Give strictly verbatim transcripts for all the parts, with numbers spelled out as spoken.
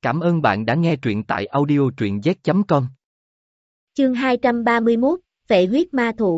Cảm ơn bạn đã nghe truyện tại audio truyện z chấm com. Chương hai trăm ba mươi mốt, Phệ huyết ma thụ.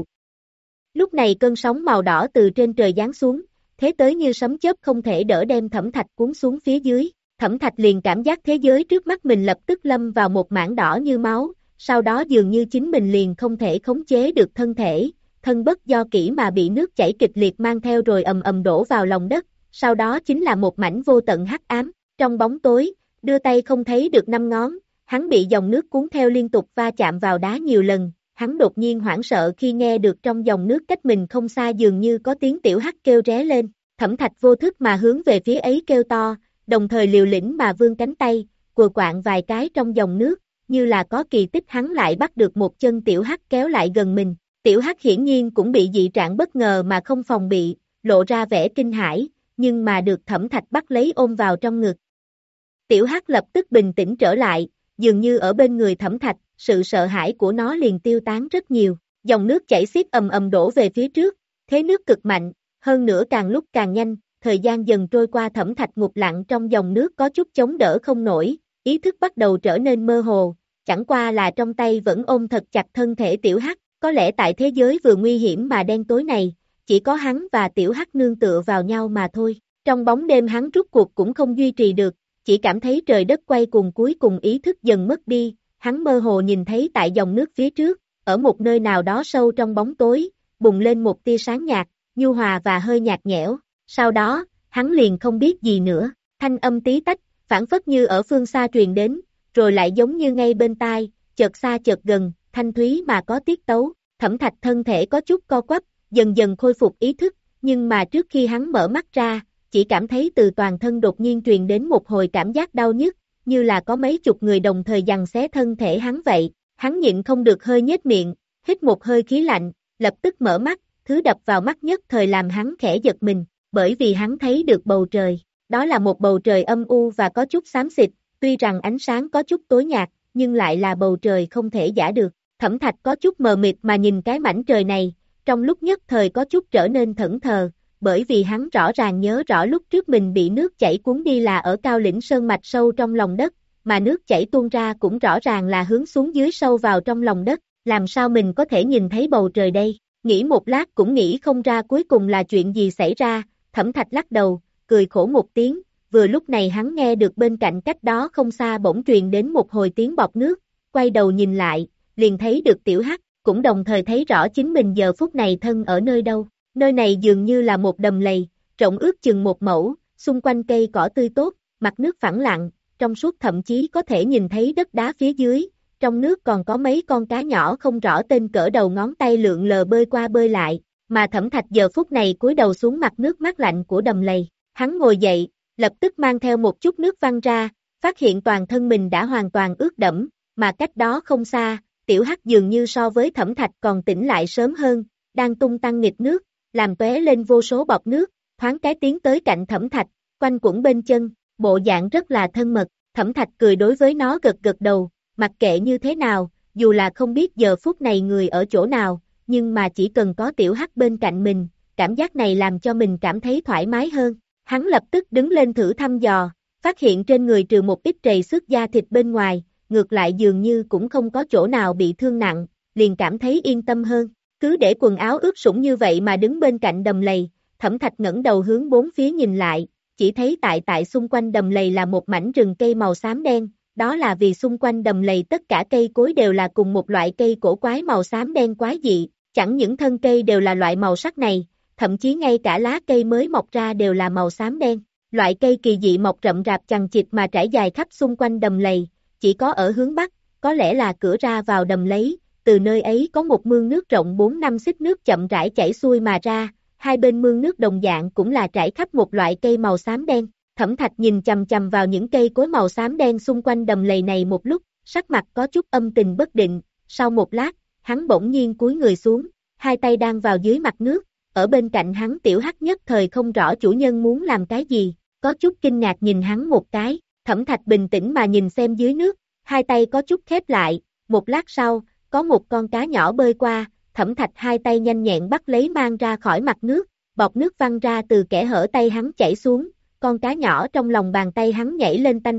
Lúc này cơn sóng màu đỏ từ trên trời giáng xuống, thế tới như sấm chớp không thể đỡ đem Thẩm Thạch cuốn xuống phía dưới. Thẩm Thạch liền cảm giác thế giới trước mắt mình lập tức lâm vào một mảng đỏ như máu, sau đó dường như chính mình liền không thể khống chế được thân thể, thân bất do kỹ mà bị nước chảy kịch liệt mang theo rồi ầm ầm đổ vào lòng đất, sau đó chính là một mảnh vô tận hắc ám. Trong bóng tối, đưa tay không thấy được năm ngón, hắn bị dòng nước cuốn theo liên tục va chạm vào đá nhiều lần, hắn đột nhiên hoảng sợ khi nghe được trong dòng nước cách mình không xa dường như có tiếng tiểu hắc kêu ré lên. Thẩm Thạch vô thức mà hướng về phía ấy kêu to, đồng thời liều lĩnh mà vươn cánh tay, quờ quạng vài cái trong dòng nước, như là có kỳ tích hắn lại bắt được một chân tiểu hắc kéo lại gần mình. Tiểu hắc hiển nhiên cũng bị dị trạng bất ngờ mà không phòng bị, lộ ra vẻ kinh hãi, nhưng mà được Thẩm Thạch bắt lấy ôm vào trong ngực. Tiểu hắc lập tức bình tĩnh trở lại, dường như ở bên người Thẩm Thạch, sự sợ hãi của nó liền tiêu tán rất nhiều. Dòng nước chảy xiết ầm ầm đổ về phía trước, thế nước cực mạnh, hơn nữa càng lúc càng nhanh, thời gian dần trôi qua Thẩm Thạch ngụp lặng trong dòng nước có chút chống đỡ không nổi, ý thức bắt đầu trở nên mơ hồ, chẳng qua là trong tay vẫn ôm thật chặt thân thể tiểu hắc, có lẽ tại thế giới vừa nguy hiểm mà đen tối này, chỉ có hắn và tiểu hắc nương tựa vào nhau mà thôi. Trong bóng đêm hắn rút cuộc cũng không duy trì được, chỉ cảm thấy trời đất quay cuồng, cuối cùng ý thức dần mất đi, hắn mơ hồ nhìn thấy tại dòng nước phía trước, ở một nơi nào đó sâu trong bóng tối, bùng lên một tia sáng nhạt, nhu hòa và hơi nhạt nhẽo, sau đó, hắn liền không biết gì nữa, thanh âm tí tách, phảng phất như ở phương xa truyền đến, rồi lại giống như ngay bên tai, chợt xa chợt gần, thanh thúy mà có tiết tấu. Thẩm Thạch thân thể có chút co quắp, dần dần khôi phục ý thức, nhưng mà trước khi hắn mở mắt ra, chỉ cảm thấy từ toàn thân đột nhiên truyền đến một hồi cảm giác đau nhức, như là có mấy chục người đồng thời giằng xé thân thể hắn vậy. Hắn nhịn không được hơi nhếch miệng, hít một hơi khí lạnh, lập tức mở mắt, thứ đập vào mắt nhất thời làm hắn khẽ giật mình, bởi vì hắn thấy được bầu trời. Đó là một bầu trời âm u và có chút xám xịt, tuy rằng ánh sáng có chút tối nhạt, nhưng lại là bầu trời không thể giả được. Thẩm Thạch có chút mờ mịt mà nhìn cái mảnh trời này, trong lúc nhất thời có chút trở nên thẫn thờ, bởi vì hắn rõ ràng nhớ rõ lúc trước mình bị nước chảy cuốn đi là ở cao lĩnh sơn mạch sâu trong lòng đất, mà nước chảy tuôn ra cũng rõ ràng là hướng xuống dưới sâu vào trong lòng đất, làm sao mình có thể nhìn thấy bầu trời đây? Nghĩ một lát cũng nghĩ không ra cuối cùng là chuyện gì xảy ra, Thẩm Thạch lắc đầu, cười khổ một tiếng, vừa lúc này hắn nghe được bên cạnh cách đó không xa bỗng truyền đến một hồi tiếng bọt nước, quay đầu nhìn lại, liền thấy được tiểu hắc, cũng đồng thời thấy rõ chính mình giờ phút này thân ở nơi đâu. Nơi này dường như là một đầm lầy, rộng ước chừng một mẫu, xung quanh cây cỏ tươi tốt, mặt nước phẳng lặng, trong suốt thậm chí có thể nhìn thấy đất đá phía dưới, trong nước còn có mấy con cá nhỏ không rõ tên cỡ đầu ngón tay lượn lờ bơi qua bơi lại, mà Thẩm Thạch giờ phút này cúi đầu xuống mặt nước mát lạnh của đầm lầy. Hắn ngồi dậy, lập tức mang theo một chút nước văng ra, phát hiện toàn thân mình đã hoàn toàn ướt đẫm, mà cách đó không xa, tiểu hắc dường như so với Thẩm Thạch còn tỉnh lại sớm hơn, đang tung tăng nghịch nước, làm tóe lên vô số bọt nước, thoáng cái tiến tới cạnh Thẩm Thạch, quanh quẩn bên chân, bộ dạng rất là thân mật. Thẩm Thạch cười đối với nó gật gật đầu, mặc kệ như thế nào, dù là không biết giờ phút này người ở chỗ nào, nhưng mà chỉ cần có tiểu hắc bên cạnh mình, cảm giác này làm cho mình cảm thấy thoải mái hơn. Hắn lập tức đứng lên thử thăm dò, phát hiện trên người trừ một ít trầy xước da thịt bên ngoài, ngược lại dường như cũng không có chỗ nào bị thương nặng, liền cảm thấy yên tâm hơn. Cứ để quần áo ướt sũng như vậy mà đứng bên cạnh đầm lầy, Thẩm Thạch ngẩng đầu hướng bốn phía nhìn lại, chỉ thấy tại tại xung quanh đầm lầy là một mảnh rừng cây màu xám đen, đó là vì xung quanh đầm lầy tất cả cây cối đều là cùng một loại cây cổ quái màu xám đen quái dị, chẳng những thân cây đều là loại màu sắc này, thậm chí ngay cả lá cây mới mọc ra đều là màu xám đen. Loại cây kỳ dị mọc rậm rạp chằng chịt mà trải dài khắp xung quanh đầm lầy, chỉ có ở hướng bắc, có lẽ là cửa ra vào đầm lầy. Từ nơi ấy có một mương nước rộng bốn năm xích nước chậm rãi chảy xuôi mà ra, hai bên mương nước đồng dạng cũng là trải khắp một loại cây màu xám đen. Thẩm Thạch nhìn chằm chằm vào những cây cối màu xám đen xung quanh đầm lầy này một lúc, sắc mặt có chút âm tình bất định, sau một lát, hắn bỗng nhiên cúi người xuống, hai tay đang vào dưới mặt nước, ở bên cạnh hắn tiểu hắc nhất thời không rõ chủ nhân muốn làm cái gì, có chút kinh ngạc nhìn hắn một cái. Thẩm Thạch bình tĩnh mà nhìn xem dưới nước, hai tay có chút khép lại, một lát sau, có một con cá nhỏ bơi qua, Thẩm Thạch hai tay nhanh nhẹn bắt lấy mang ra khỏi mặt nước, bọt nước văng ra từ kẽ hở tay hắn chảy xuống, con cá nhỏ trong lòng bàn tay hắn nhảy lên tanh tách,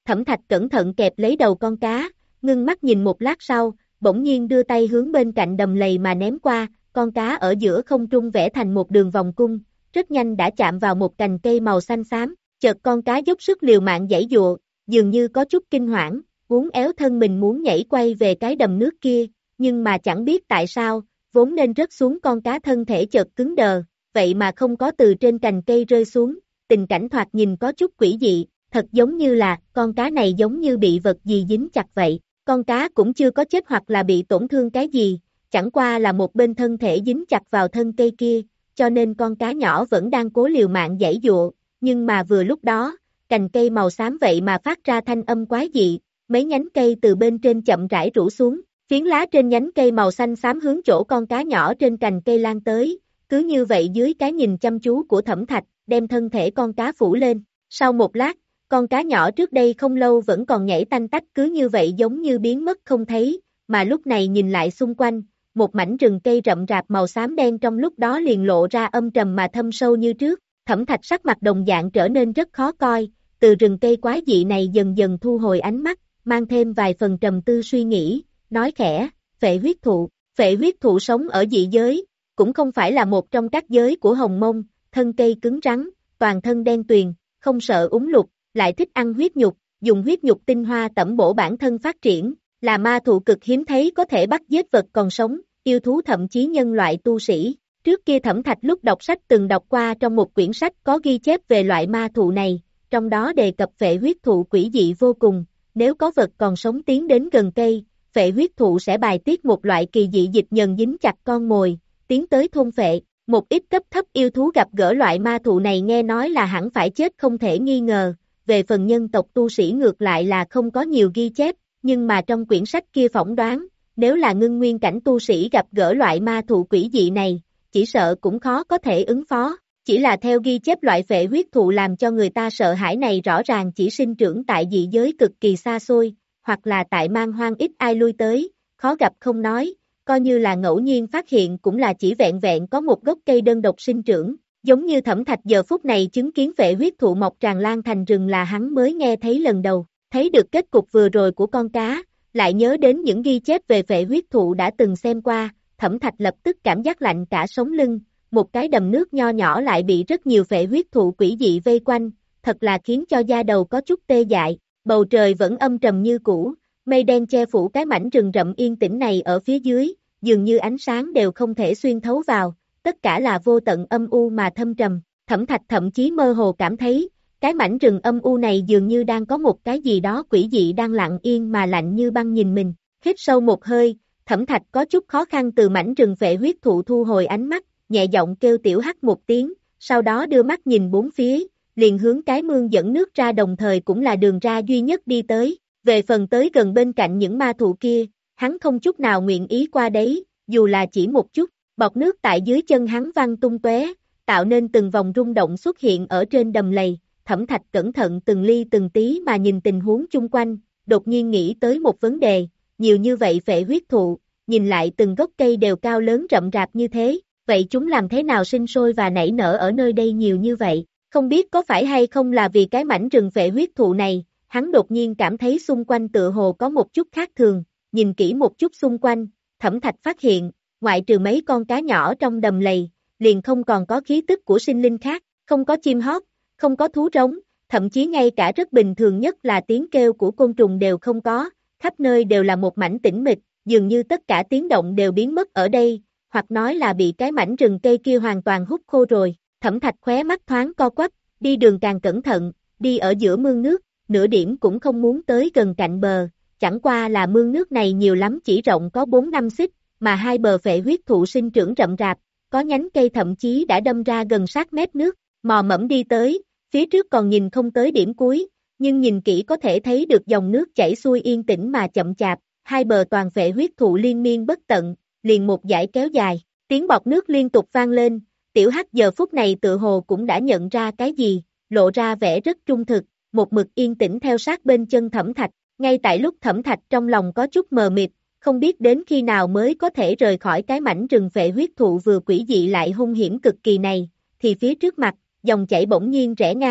Thẩm Thạch cẩn thận kẹp lấy đầu con cá, ngưng mắt nhìn một lát sau, bỗng nhiên đưa tay hướng bên cạnh đầm lầy mà ném qua, con cá ở giữa không trung vẽ thành một đường vòng cung, rất nhanh đã chạm vào một cành cây màu xanh xám, chợt con cá dốc sức liều mạng giãy giụa, dường như có chút kinh hoảng, uốn éo thân mình muốn nhảy quay về cái đầm nước kia, nhưng mà chẳng biết tại sao, vốn nên rớt xuống con cá thân thể chợt cứng đờ, vậy mà không có từ trên cành cây rơi xuống, tình cảnh thoạt nhìn có chút quỷ dị, thật giống như là, con cá này giống như bị vật gì dính chặt vậy, con cá cũng chưa có chết hoặc là bị tổn thương cái gì, chẳng qua là một bên thân thể dính chặt vào thân cây kia, cho nên con cá nhỏ vẫn đang cố liều mạng giãy giụa, nhưng mà vừa lúc đó, cành cây màu xám vậy mà phát ra thanh âm quái dị, mấy nhánh cây từ bên trên chậm rãi rủ xuống, phiến lá trên nhánh cây màu xanh xám hướng chỗ con cá nhỏ trên cành cây lan tới, cứ như vậy dưới cái nhìn chăm chú của Thẩm Thạch, đem thân thể con cá phủ lên, sau một lát, con cá nhỏ trước đây không lâu vẫn còn nhảy tanh tách cứ như vậy giống như biến mất không thấy, mà lúc này nhìn lại xung quanh, một mảnh rừng cây rậm rạp màu xám đen trong lúc đó liền lộ ra âm trầm mà thâm sâu như trước, Thẩm Thạch sắc mặt đồng dạng trở nên rất khó coi, từ rừng cây quái dị này dần dần thu hồi ánh mắt, mang thêm vài phần trầm tư suy nghĩ, nói khẽ, phệ huyết thụ, phệ huyết thụ sống ở dị giới, cũng không phải là một trong các giới của Hồng Mông, thân cây cứng rắn, toàn thân đen tuyền, không sợ úng lụt, lại thích ăn huyết nhục, dùng huyết nhục tinh hoa tẩm bổ bản thân phát triển, là ma thụ cực hiếm thấy có thể bắt giết vật còn sống, yêu thú thậm chí nhân loại tu sĩ. Trước kia Thẩm Thạch lúc đọc sách từng đọc qua trong một quyển sách có ghi chép về loại ma thụ này, trong đó đề cập phệ huyết thụ quỷ dị vô cùng, nếu có vật còn sống tiến đến gần cây, phệ huyết thụ sẽ bài tiết một loại kỳ dị dịch nhờn dính chặt con mồi, tiến tới thôn phệ. Một ít cấp thấp yêu thú gặp gỡ loại ma thụ này nghe nói là hẳn phải chết không thể nghi ngờ, về phần nhân tộc tu sĩ ngược lại là không có nhiều ghi chép, nhưng mà trong quyển sách kia phỏng đoán, nếu là ngưng nguyên cảnh tu sĩ gặp gỡ loại ma thụ quỷ dị này, chỉ sợ cũng khó có thể ứng phó, chỉ là theo ghi chép loại phệ huyết thụ làm cho người ta sợ hãi này rõ ràng chỉ sinh trưởng tại dị giới cực kỳ xa xôi, hoặc là tại man hoang ít ai lui tới, khó gặp không nói, coi như là ngẫu nhiên phát hiện cũng là chỉ vẹn vẹn có một gốc cây đơn độc sinh trưởng, giống như Thẩm Thạch giờ phút này chứng kiến phệ huyết thụ mọc tràn lan thành rừng là hắn mới nghe thấy lần đầu, thấy được kết cục vừa rồi của con cá, lại nhớ đến những ghi chép về phệ huyết thụ đã từng xem qua, Thẩm Thạch lập tức cảm giác lạnh cả sống lưng, một cái đầm nước nho nhỏ lại bị rất nhiều phệ huyết thụ quỷ dị vây quanh, thật là khiến cho da đầu có chút tê dại, bầu trời vẫn âm trầm như cũ, mây đen che phủ cái mảnh rừng rậm yên tĩnh này ở phía dưới, dường như ánh sáng đều không thể xuyên thấu vào, tất cả là vô tận âm u mà thâm trầm, Thẩm Thạch thậm chí mơ hồ cảm thấy, cái mảnh rừng âm u này dường như đang có một cái gì đó quỷ dị đang lặng yên mà lạnh như băng nhìn mình, hít sâu một hơi, Thẩm Thạch có chút khó khăn từ mảnh rừng phệ huyết thụ thu hồi ánh mắt, nhẹ giọng kêu tiểu hắc một tiếng, sau đó đưa mắt nhìn bốn phía, liền hướng cái mương dẫn nước ra đồng thời cũng là đường ra duy nhất đi tới, về phần tới gần bên cạnh những ma thụ kia, hắn không chút nào nguyện ý qua đấy, dù là chỉ một chút, bọt nước tại dưới chân hắn văng tung tóe, tạo nên từng vòng rung động xuất hiện ở trên đầm lầy, Thẩm Thạch cẩn thận từng ly từng tí mà nhìn tình huống chung quanh, đột nhiên nghĩ tới một vấn đề, nhiều như vậy phệ huyết thụ, nhìn lại từng gốc cây đều cao lớn rậm rạp như thế, vậy chúng làm thế nào sinh sôi và nảy nở ở nơi đây nhiều như vậy, không biết có phải hay không là vì cái mảnh rừng phệ huyết thụ này, hắn đột nhiên cảm thấy xung quanh tựa hồ có một chút khác thường, nhìn kỹ một chút xung quanh, Thẩm Thạch phát hiện, ngoại trừ mấy con cá nhỏ trong đầm lầy, liền không còn có khí tức của sinh linh khác, không có chim hót, không có thú rống, thậm chí ngay cả rất bình thường nhất là tiếng kêu của côn trùng đều không có, khắp nơi đều là một mảnh tĩnh mịch, dường như tất cả tiếng động đều biến mất ở đây, hoặc nói là bị cái mảnh rừng cây kia hoàn toàn hút khô rồi, Thẩm Thạch khóe mắt thoáng co quắp, đi đường càng cẩn thận, đi ở giữa mương nước, nửa điểm cũng không muốn tới gần cạnh bờ, chẳng qua là mương nước này nhiều lắm chỉ rộng có bốn năm xích, mà hai bờ phệ huyết thụ sinh trưởng rậm rạp, có nhánh cây thậm chí đã đâm ra gần sát mép nước, mò mẫm đi tới, phía trước còn nhìn không tới điểm cuối, nhưng nhìn kỹ có thể thấy được dòng nước chảy xuôi yên tĩnh mà chậm chạp, hai bờ toàn phệ huyết thụ liên miên bất tận, liền một dải kéo dài, tiếng bọt nước liên tục vang lên, tiểu hắc giờ phút này tự hồ cũng đã nhận ra cái gì, lộ ra vẻ rất trung thực, một mực yên tĩnh theo sát bên chân Thẩm Thạch, ngay tại lúc Thẩm Thạch trong lòng có chút mờ mịt, không biết đến khi nào mới có thể rời khỏi cái mảnh rừng phệ huyết thụ vừa quỷ dị lại hung hiểm cực kỳ này, thì phía trước mặt, dòng chảy bỗng nhiên rẽ ngang,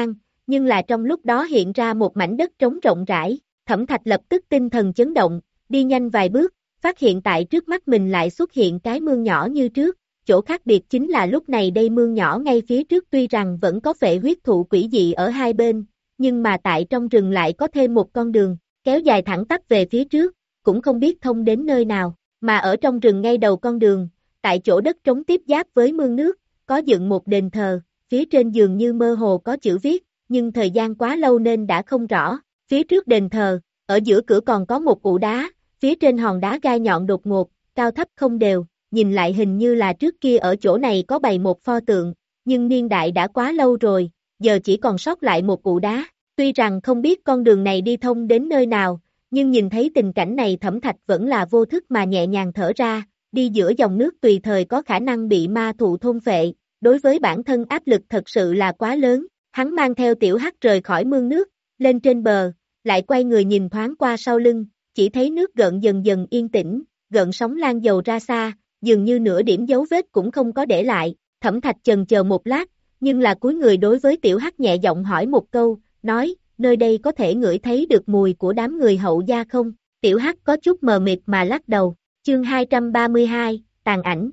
nhưng là trong lúc đó hiện ra một mảnh đất trống rộng rãi, Thẩm Thạch lập tức tinh thần chấn động, đi nhanh vài bước, phát hiện tại trước mắt mình lại xuất hiện cái mương nhỏ như trước, chỗ khác biệt chính là lúc này đây mương nhỏ ngay phía trước tuy rằng vẫn có phệ huyết thụ quỷ dị ở hai bên, nhưng mà tại trong rừng lại có thêm một con đường, kéo dài thẳng tắp về phía trước, cũng không biết thông đến nơi nào, mà ở trong rừng ngay đầu con đường, tại chỗ đất trống tiếp giáp với mương nước, có dựng một đền thờ, phía trên dường như mơ hồ có chữ viết, nhưng thời gian quá lâu nên đã không rõ, phía trước đền thờ, ở giữa cửa còn có một ụ đá, phía trên hòn đá gai nhọn đột ngột, cao thấp không đều, nhìn lại hình như là trước kia ở chỗ này có bày một pho tượng, nhưng niên đại đã quá lâu rồi, giờ chỉ còn sót lại một ụ đá, tuy rằng không biết con đường này đi thông đến nơi nào, nhưng nhìn thấy tình cảnh này Thẩm Thạch vẫn là vô thức mà nhẹ nhàng thở ra, đi giữa dòng nước tùy thời có khả năng bị ma thụ thôn phệ, đối với bản thân áp lực thật sự là quá lớn, hắn mang theo Tiểu Hắc rời khỏi mương nước, lên trên bờ, lại quay người nhìn thoáng qua sau lưng, chỉ thấy nước gợn dần dần yên tĩnh, gợn sóng lan dầu ra xa, dường như nửa điểm dấu vết cũng không có để lại, Thẩm Thạch chần chờ một lát, nhưng là cúi người đối với Tiểu Hắc nhẹ giọng hỏi một câu, nói, nơi đây có thể ngửi thấy được mùi của đám người Hậu gia không? Tiểu Hắc có chút mờ mịt mà lắc đầu, chương hai trăm ba mươi hai, tàn ảnh.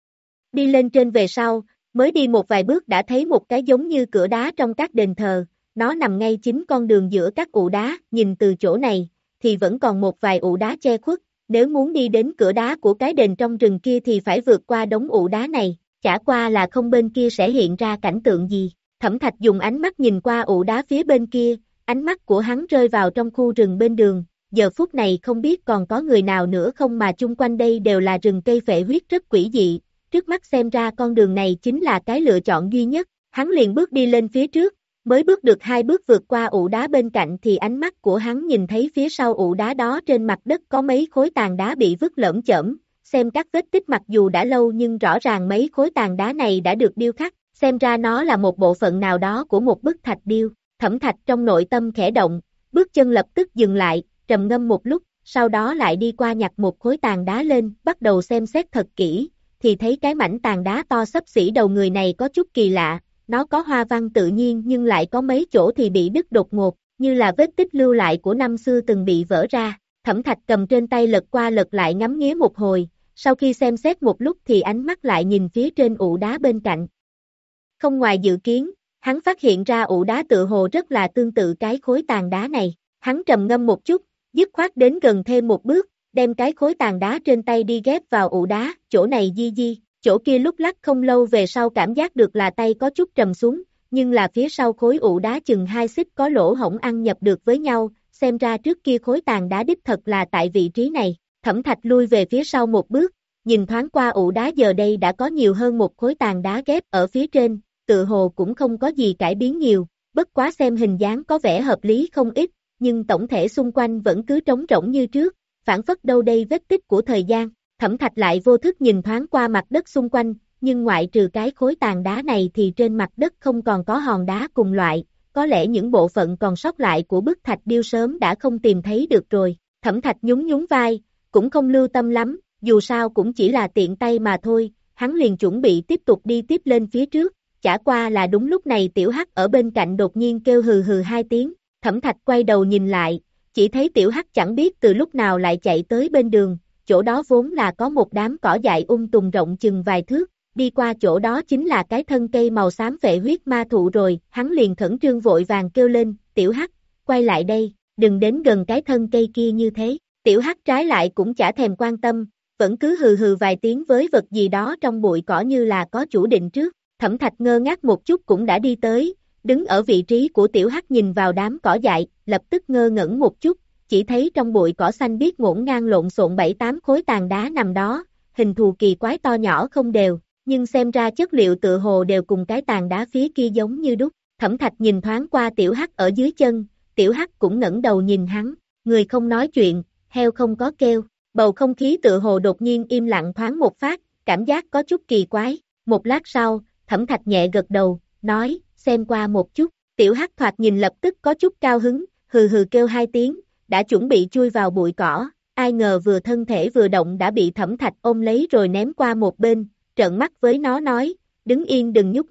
Đi lên trên về sau, mới đi một vài bước đã thấy một cái giống như cửa đá trong các đền thờ, nó nằm ngay chính con đường giữa các ụ đá, nhìn từ chỗ này, thì vẫn còn một vài ụ đá che khuất, nếu muốn đi đến cửa đá của cái đền trong rừng kia thì phải vượt qua đống ụ đá này, chả qua là không bên kia sẽ hiện ra cảnh tượng gì. Thẩm Thạch dùng ánh mắt nhìn qua ụ đá phía bên kia, ánh mắt của hắn rơi vào trong khu rừng bên đường, giờ phút này không biết còn có người nào nữa không mà chung quanh đây đều là rừng cây phệ huyết rất quỷ dị, trước mắt xem ra con đường này chính là cái lựa chọn duy nhất, hắn liền bước đi lên phía trước, mới bước được hai bước vượt qua ụ đá bên cạnh thì ánh mắt của hắn nhìn thấy phía sau ụ đá đó trên mặt đất có mấy khối tàn đá bị vứt lởm chởm, xem các vết tích mặc dù đã lâu nhưng rõ ràng mấy khối tàn đá này đã được điêu khắc, xem ra nó là một bộ phận nào đó của một bức thạch điêu. Thẩm Thạch trong nội tâm khẽ động, bước chân lập tức dừng lại, trầm ngâm một lúc, sau đó lại đi qua nhặt một khối tàn đá lên, bắt đầu xem xét thật kỹ, thì thấy cái mảnh tàn đá to xấp xỉ đầu người này có chút kỳ lạ, nó có hoa văn tự nhiên nhưng lại có mấy chỗ thì bị đứt đột ngột, như là vết tích lưu lại của năm xưa từng bị vỡ ra. Thẩm Thạch cầm trên tay lật qua lật lại ngắm nghía một hồi, sau khi xem xét một lúc thì ánh mắt lại nhìn phía trên ụ đá bên cạnh. Không ngoài dự kiến, hắn phát hiện ra ụ đá tự hồ rất là tương tự cái khối tàn đá này, hắn trầm ngâm một chút, dứt khoát đến gần thêm một bước, đem cái khối tàn đá trên tay đi ghép vào ụ đá, chỗ này di di, chỗ kia lúc lắc không lâu về sau cảm giác được là tay có chút trầm xuống, nhưng là phía sau khối ụ đá chừng hai xích có lỗ hổng ăn nhập được với nhau, xem ra trước kia khối tàn đá đích thật là tại vị trí này. Thẩm Thạch lui về phía sau một bước, nhìn thoáng qua ụ đá giờ đây đã có nhiều hơn một khối tàn đá ghép ở phía trên, tự hồ cũng không có gì cải biến nhiều, bất quá xem hình dáng có vẻ hợp lý không ít, nhưng tổng thể xung quanh vẫn cứ trống rỗng như trước, phản phất đâu đây vết tích của thời gian. Thẩm Thạch lại vô thức nhìn thoáng qua mặt đất xung quanh, nhưng ngoại trừ cái khối tàn đá này thì trên mặt đất không còn có hòn đá cùng loại, có lẽ những bộ phận còn sót lại của bức thạch điêu sớm đã không tìm thấy được rồi. Thẩm Thạch nhún nhún vai, cũng không lưu tâm lắm, dù sao cũng chỉ là tiện tay mà thôi, hắn liền chuẩn bị tiếp tục đi tiếp lên phía trước, chả qua là đúng lúc này Tiểu Hắc ở bên cạnh đột nhiên kêu hừ hừ hai tiếng, Thẩm Thạch quay đầu nhìn lại, chỉ thấy Tiểu Hắc chẳng biết từ lúc nào lại chạy tới bên đường, chỗ đó vốn là có một đám cỏ dại um tùm rộng chừng vài thước, đi qua chỗ đó chính là cái thân cây màu xám phệ huyết ma thụ rồi, hắn liền khẩn trương vội vàng kêu lên, Tiểu Hắc, quay lại đây, đừng đến gần cái thân cây kia như thế. Tiểu Hắc trái lại cũng chả thèm quan tâm, vẫn cứ hừ hừ vài tiếng với vật gì đó trong bụi cỏ như là có chủ định trước. Thẩm Thạch ngơ ngác một chút cũng đã đi tới, đứng ở vị trí của Tiểu Hắc nhìn vào đám cỏ dại, lập tức ngơ ngẩn một chút, chỉ thấy trong bụi cỏ xanh biếc ngổn ngang lộn xộn bảy tám khối tàn đá nằm đó, hình thù kỳ quái to nhỏ không đều, nhưng xem ra chất liệu tựa hồ đều cùng cái tàn đá phía kia giống như đúc. Thẩm Thạch nhìn thoáng qua Tiểu Hắc ở dưới chân, Tiểu Hắc cũng ngẩng đầu nhìn hắn, người không nói chuyện, heo không có kêu, bầu không khí tựa hồ đột nhiên im lặng thoáng một phát, cảm giác có chút kỳ quái. Một lát sau, Thẩm Thạch nhẹ gật đầu, nói, xem qua một chút. Tiểu Hắc thoạt nhìn lập tức có chút cao hứng, hừ hừ kêu hai tiếng, đã chuẩn bị chui vào bụi cỏ, ai ngờ vừa thân thể vừa động đã bị Thẩm Thạch ôm lấy rồi ném qua một bên, trợn mắt với nó nói, đứng yên đừng nhúc nhích.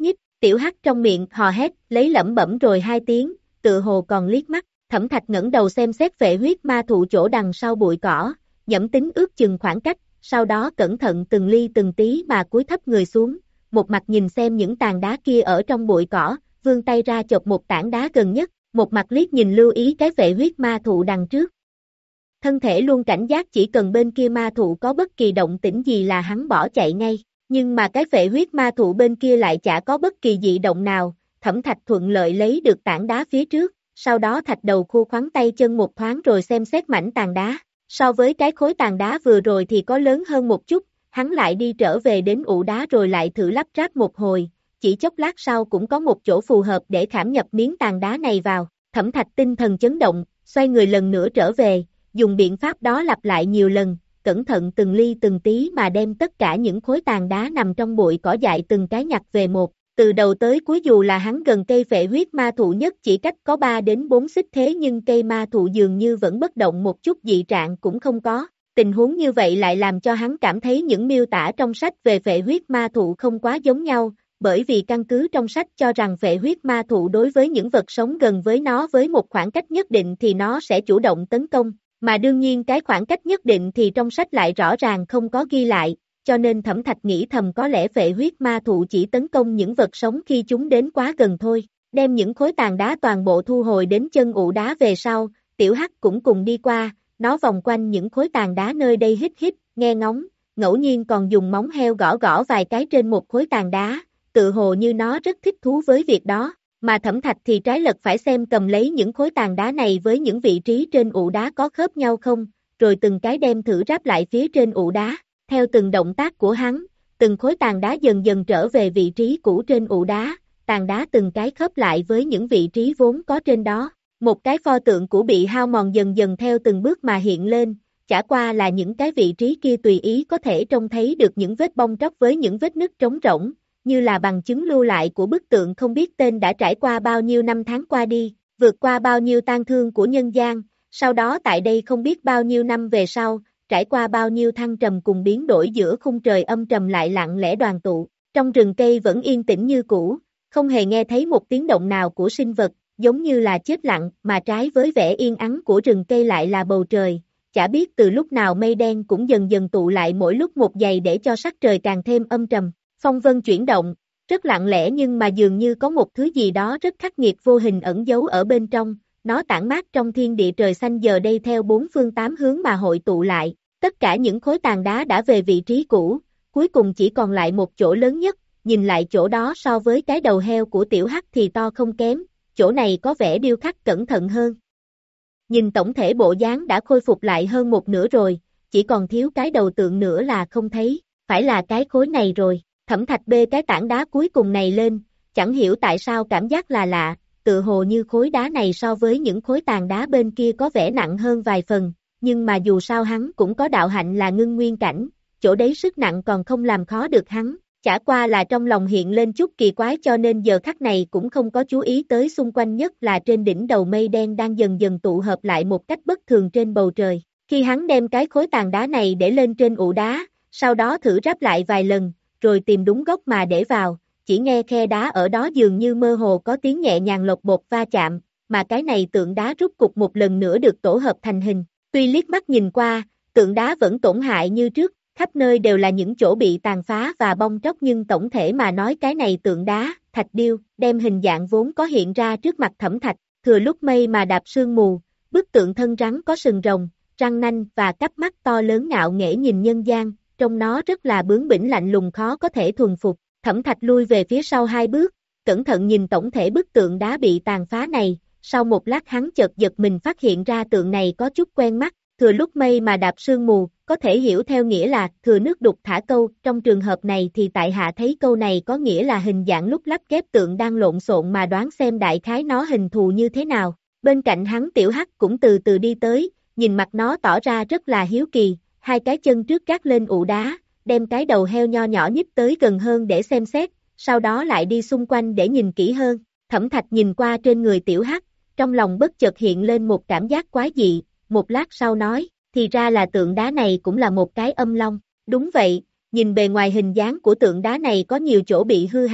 Tiểu Hắc trong miệng hò hét, lấy lẩm bẩm rồi hai tiếng, tự hồ còn liếc mắt. Thẩm Thạch ngẩng đầu xem xét phệ huyết ma thụ chỗ đằng sau bụi cỏ, nhẩm tính ước chừng khoảng cách, sau đó cẩn thận từng ly từng tí mà cúi thấp người xuống, một mặt nhìn xem những tảng đá kia ở trong bụi cỏ, vươn tay ra chộp một tảng đá gần nhất, một mặt liếc nhìn lưu ý cái phệ huyết ma thụ đằng trước. Thân thể luôn cảnh giác chỉ cần bên kia ma thụ có bất kỳ động tĩnh gì là hắn bỏ chạy ngay, nhưng mà cái phệ huyết ma thụ bên kia lại chả có bất kỳ dị động nào, Thẩm Thạch thuận lợi lấy được tảng đá phía trước, sau đó thạch đầu khu khoắn tay chân một thoáng rồi xem xét mảnh tảng đá, so với cái khối tảng đá vừa rồi thì có lớn hơn một chút, hắn lại đi trở về đến ụ đá rồi lại thử lắp ráp một hồi, chỉ chốc lát sau cũng có một chỗ phù hợp để khảm nhập miếng tảng đá này vào, Thẩm Thạch tinh thần chấn động, xoay người lần nữa trở về, dùng biện pháp đó lặp lại nhiều lần, cẩn thận từng ly từng tí mà đem tất cả những khối tảng đá nằm trong bụi cỏ dại từng cái nhặt về một. Từ đầu tới cuối dù là hắn gần cây phệ huyết ma thụ nhất chỉ cách có ba đến bốn xích thế nhưng cây ma thụ dường như vẫn bất động một chút dị trạng cũng không có. Tình huống như vậy lại làm cho hắn cảm thấy những miêu tả trong sách về phệ huyết ma thụ không quá giống nhau, bởi vì căn cứ trong sách cho rằng phệ huyết ma thụ đối với những vật sống gần với nó với một khoảng cách nhất định thì nó sẽ chủ động tấn công, mà đương nhiên cái khoảng cách nhất định thì trong sách lại rõ ràng không có ghi lại. Cho nên Thẩm Thạch nghĩ thầm có lẽ phệ huyết ma thụ chỉ tấn công những vật sống khi chúng đến quá gần thôi, đem những khối tảng đá toàn bộ thu hồi đến chân ụ đá về sau, Tiểu Hắc cũng cùng đi qua, nó vòng quanh những khối tảng đá nơi đây hít hít, nghe ngóng, ngẫu nhiên còn dùng móng heo gõ gõ vài cái trên một khối tảng đá, tự hồ như nó rất thích thú với việc đó, mà Thẩm Thạch thì trái lật phải xem cầm lấy những khối tảng đá này với những vị trí trên ụ đá có khớp nhau không, rồi từng cái đem thử ráp lại phía trên ụ đá. Theo từng động tác của hắn, từng khối tảng đá dần dần trở về vị trí cũ trên ụ đá, tảng đá từng cái khớp lại với những vị trí vốn có trên đó. Một cái pho tượng cũ bị hao mòn dần dần theo từng bước mà hiện lên, chả qua là những cái vị trí kia tùy ý có thể trông thấy được những vết bong tróc với những vết nứt trống rỗng, như là bằng chứng lưu lại của bức tượng không biết tên đã trải qua bao nhiêu năm tháng qua đi, vượt qua bao nhiêu tang thương của nhân gian, sau đó tại đây không biết bao nhiêu năm về sau, trải qua bao nhiêu thăng trầm cùng biến đổi giữa khung trời âm trầm lại lặng lẽ đoàn tụ, trong rừng cây vẫn yên tĩnh như cũ, không hề nghe thấy một tiếng động nào của sinh vật, giống như là chết lặng, mà trái với vẻ yên ắng của rừng cây lại là bầu trời, chả biết từ lúc nào mây đen cũng dần dần tụ lại mỗi lúc một dày để cho sắc trời càng thêm âm trầm, phong vân chuyển động, rất lặng lẽ nhưng mà dường như có một thứ gì đó rất khắc nghiệt vô hình ẩn giấu ở bên trong. Nó tản mát trong thiên địa trời xanh giờ đây theo bốn phương tám hướng mà hội tụ lại, tất cả những khối tảng đá đã về vị trí cũ, cuối cùng chỉ còn lại một chỗ lớn nhất, nhìn lại chỗ đó so với cái đầu heo của Tiểu Hắc thì to không kém, chỗ này có vẻ điêu khắc cẩn thận hơn. Nhìn tổng thể bộ dáng đã khôi phục lại hơn một nửa rồi, chỉ còn thiếu cái đầu tượng nữa là không thấy, phải là cái khối này rồi, Thẩm Thạch bê cái tảng đá cuối cùng này lên, chẳng hiểu tại sao cảm giác là lạ. Tự hồ như khối đá này so với những khối tảng đá bên kia có vẻ nặng hơn vài phần, nhưng mà dù sao hắn cũng có đạo hạnh là ngưng nguyên cảnh, chỗ đấy sức nặng còn không làm khó được hắn, chả qua là trong lòng hiện lên chút kỳ quái cho nên giờ khắc này cũng không có chú ý tới xung quanh nhất là trên đỉnh đầu mây đen đang dần dần tụ hợp lại một cách bất thường trên bầu trời. Khi hắn đem cái khối tảng đá này để lên trên ụ đá, sau đó thử ráp lại vài lần, rồi tìm đúng góc mà để vào. Chỉ nghe khe đá ở đó dường như mơ hồ có tiếng nhẹ nhàng lột bột va chạm, mà cái này tượng đá rút cục một lần nữa được tổ hợp thành hình. Tuy liếc mắt nhìn qua, tượng đá vẫn tổn hại như trước, khắp nơi đều là những chỗ bị tàn phá và bong tróc nhưng tổng thể mà nói cái này tượng đá, thạch điêu, đem hình dạng vốn có hiện ra trước mặt Thẩm Thạch, thừa lúc mây mà đạp sương mù, bức tượng thân rắn có sừng rồng, răng nanh và cắp mắt to lớn ngạo nghễ nhìn nhân gian, trong nó rất là bướng bỉnh lạnh lùng khó có thể thuần phục. Thẩm Thạch lui về phía sau hai bước, cẩn thận nhìn tổng thể bức tượng đá bị tàn phá này, sau một lát hắn chợt giật mình phát hiện ra tượng này có chút quen mắt, thừa lúc mây mà đạp sương mù, có thể hiểu theo nghĩa là thừa nước đục thả câu, trong trường hợp này thì tại hạ thấy câu này có nghĩa là hình dạng lúc lắp ghép tượng đang lộn xộn mà đoán xem đại khái nó hình thù như thế nào. Bên cạnh hắn Tiểu Hắc cũng từ từ đi tới, nhìn mặt nó tỏ ra rất là hiếu kỳ, hai cái chân trước gác lên ụ đá, đem cái đầu heo nho nhỏ nhích tới gần hơn để xem xét, sau đó lại đi xung quanh để nhìn kỹ hơn. Thẩm Thạch nhìn qua trên người Tiểu Hắc, trong lòng bất chợt hiện lên một cảm giác quái dị, một lát sau nói, thì ra là tượng đá này cũng là một cái âm long. Đúng vậy, nhìn bề ngoài hình dáng của tượng đá này có nhiều chỗ bị hư hại,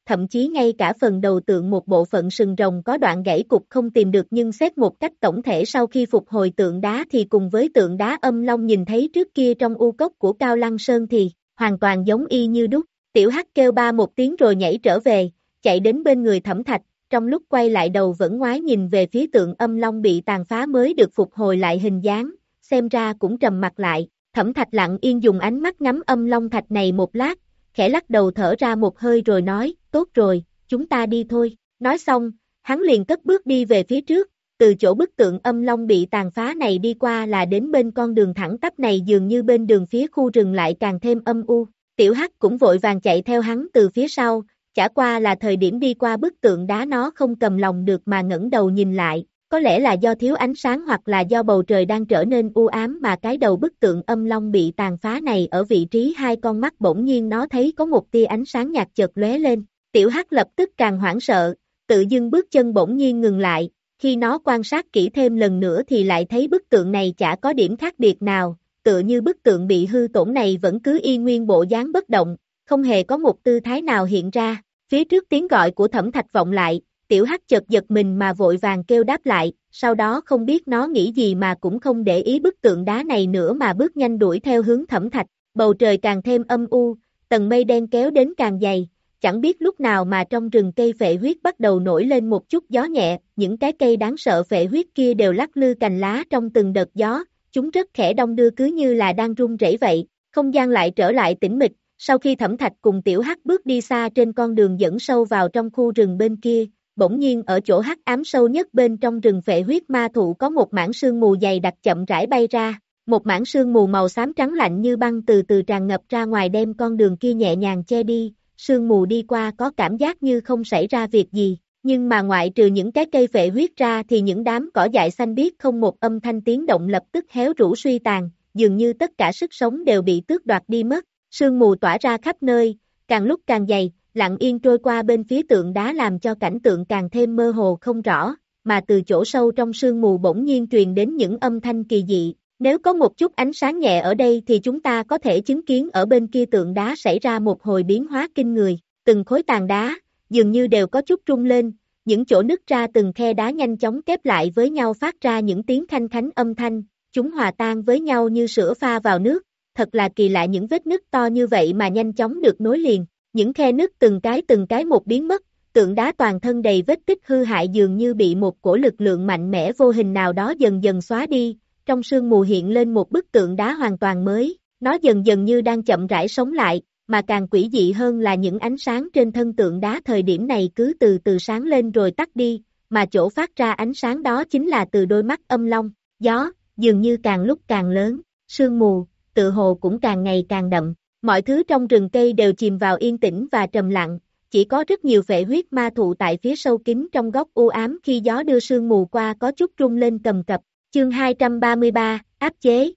thậm chí ngay cả phần đầu tượng một bộ phận sừng rồng có đoạn gãy cục không tìm được, nhưng xét một cách tổng thể sau khi phục hồi tượng đá thì cùng với tượng đá âm long nhìn thấy trước kia trong u cốc của Cao Lăng Sơn thì hoàn toàn giống y như đúc. Tiểu Hắc kêu ba một tiếng rồi nhảy trở về, chạy đến bên người Thẩm Thạch, trong lúc quay lại đầu vẫn ngoái nhìn về phía tượng âm long bị tàn phá mới được phục hồi lại hình dáng, xem ra cũng trầm mặt lại. Thẩm Thạch lặng yên dùng ánh mắt ngắm âm long thạch này một lát, khẽ lắc đầu thở ra một hơi rồi nói, tốt rồi, chúng ta đi thôi. Nói xong, hắn liền cất bước đi về phía trước, từ chỗ bức tượng âm long bị tàn phá này đi qua là đến bên con đường thẳng tắp này, dường như bên đường phía khu rừng lại càng thêm âm u. Tiểu Hắc cũng vội vàng chạy theo hắn từ phía sau, chả qua là thời điểm đi qua bức tượng đá nó không cầm lòng được mà ngẩng đầu nhìn lại, có lẽ là do thiếu ánh sáng hoặc là do bầu trời đang trở nên u ám mà cái đầu bức tượng âm long bị tàn phá này ở vị trí hai con mắt bỗng nhiên nó thấy có một tia ánh sáng nhạt chợt lóe lên. Tiểu Hắc lập tức càng hoảng sợ, tự dưng bước chân bỗng nhiên ngừng lại, khi nó quan sát kỹ thêm lần nữa thì lại thấy bức tượng này chả có điểm khác biệt nào, tựa như bức tượng bị hư tổn này vẫn cứ y nguyên bộ dáng bất động, không hề có một tư thái nào hiện ra. Phía trước tiếng gọi của Thẩm Thạch vọng lại, Tiểu Hắc chợt giật mình mà vội vàng kêu đáp lại, sau đó không biết nó nghĩ gì mà cũng không để ý bức tượng đá này nữa mà bước nhanh đuổi theo hướng Thẩm Thạch. Bầu trời càng thêm âm u, tầng mây đen kéo đến càng dày, chẳng biết lúc nào mà trong rừng cây phệ huyết bắt đầu nổi lên một chút gió nhẹ, những cái cây đáng sợ phệ huyết kia đều lắc lư cành lá trong từng đợt gió, chúng rất khẽ đong đưa cứ như là đang rung rẩy vậy. Không gian lại trở lại tĩnh mịch. Sau khi Thẩm Thạch cùng Tiểu Hắc bước đi xa trên con đường dẫn sâu vào trong khu rừng bên kia, bỗng nhiên ở chỗ hắc ám sâu nhất bên trong rừng phệ huyết ma thụ có một mảng sương mù dày đặc chậm rãi bay ra, một mảng sương mù màu xám trắng lạnh như băng từ từ tràn ngập ra ngoài đem con đường kia nhẹ nhàng che đi. Sương mù đi qua có cảm giác như không xảy ra việc gì, nhưng mà ngoại trừ những cái cây phệ huyết ra thì những đám cỏ dại xanh biếc không một âm thanh tiếng động lập tức héo rũ suy tàn, dường như tất cả sức sống đều bị tước đoạt đi mất. Sương mù tỏa ra khắp nơi, càng lúc càng dày, lặng yên trôi qua bên phía tượng đá làm cho cảnh tượng càng thêm mơ hồ không rõ, mà từ chỗ sâu trong sương mù bỗng nhiên truyền đến những âm thanh kỳ dị. Nếu có một chút ánh sáng nhẹ ở đây thì chúng ta có thể chứng kiến ở bên kia tượng đá xảy ra một hồi biến hóa kinh người. Từng khối tàn đá, dường như đều có chút rung lên, những chỗ nứt ra từng khe đá nhanh chóng kép lại với nhau phát ra những tiếng khanh khánh âm thanh, chúng hòa tan với nhau như sữa pha vào nước. Thật là kỳ lạ, những vết nứt to như vậy mà nhanh chóng được nối liền, những khe nứt từng cái từng cái một biến mất, tượng đá toàn thân đầy vết tích hư hại dường như bị một cổ lực lượng mạnh mẽ vô hình nào đó dần dần xóa đi, trong sương mù hiện lên một bức tượng đá hoàn toàn mới, nó dần dần như đang chậm rãi sống lại, mà càng quỷ dị hơn là những ánh sáng trên thân tượng đá thời điểm này cứ từ từ sáng lên rồi tắt đi, mà chỗ phát ra ánh sáng đó chính là từ đôi mắt âm long. Gió, dường như càng lúc càng lớn, sương mù tự hồ cũng càng ngày càng đậm, mọi thứ trong rừng cây đều chìm vào yên tĩnh và trầm lặng, chỉ có rất nhiều phệ huyết ma thụ tại phía sâu kín trong góc u ám khi gió đưa sương mù qua có chút rung lên cầm cập. Chương hai trăm ba mươi ba, áp chế.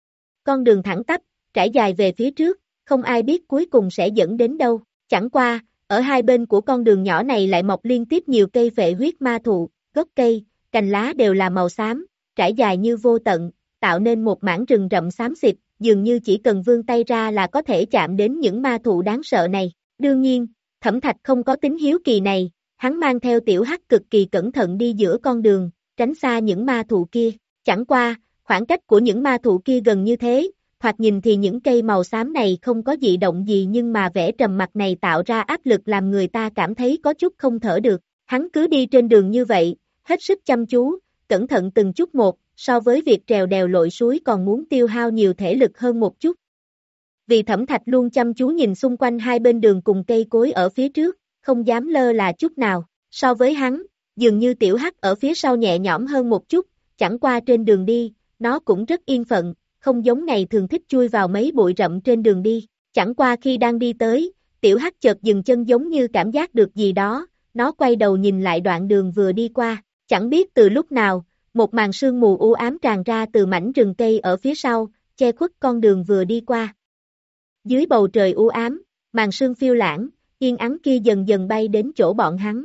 Con đường thẳng tắp, trải dài về phía trước, không ai biết cuối cùng sẽ dẫn đến đâu, chẳng qua, ở hai bên của con đường nhỏ này lại mọc liên tiếp nhiều cây phệ huyết ma thụ, gốc cây, cành lá đều là màu xám, trải dài như vô tận, tạo nên một mảng rừng rậm xám xịt, dường như chỉ cần vươn tay ra là có thể chạm đến những ma thụ đáng sợ này. Đương nhiên, Thẩm Thạch không có tính hiếu kỳ này, hắn mang theo Tiểu Hắc cực kỳ cẩn thận đi giữa con đường, tránh xa những ma thụ kia. Chẳng qua, khoảng cách của những ma thụ kia gần như thế, thoạt nhìn thì những cây màu xám này không có dị động gì nhưng mà vẻ trầm mặc này tạo ra áp lực làm người ta cảm thấy có chút không thở được. Hắn cứ đi trên đường như vậy, hết sức chăm chú, cẩn thận từng chút một, so với việc trèo đèo lội suối còn muốn tiêu hao nhiều thể lực hơn một chút. Vì Thẩm Thạch luôn chăm chú nhìn xung quanh hai bên đường cùng cây cối ở phía trước, không dám lơ là chút nào. So với hắn, dường như Tiểu Hắc ở phía sau nhẹ nhõm hơn một chút, chẳng qua trên đường đi, nó cũng rất yên phận, không giống ngày thường thích chui vào mấy bụi rậm trên đường đi. Chẳng qua khi đang đi tới, Tiểu Hắc chợt dừng chân giống như cảm giác được gì đó, nó quay đầu nhìn lại đoạn đường vừa đi qua, chẳng biết từ lúc nào, một màn sương mù u ám tràn ra từ mảnh rừng cây ở phía sau, che khuất con đường vừa đi qua. Dưới bầu trời u ám, màn sương phiêu lãng, yên ắng kia dần dần bay đến chỗ bọn hắn.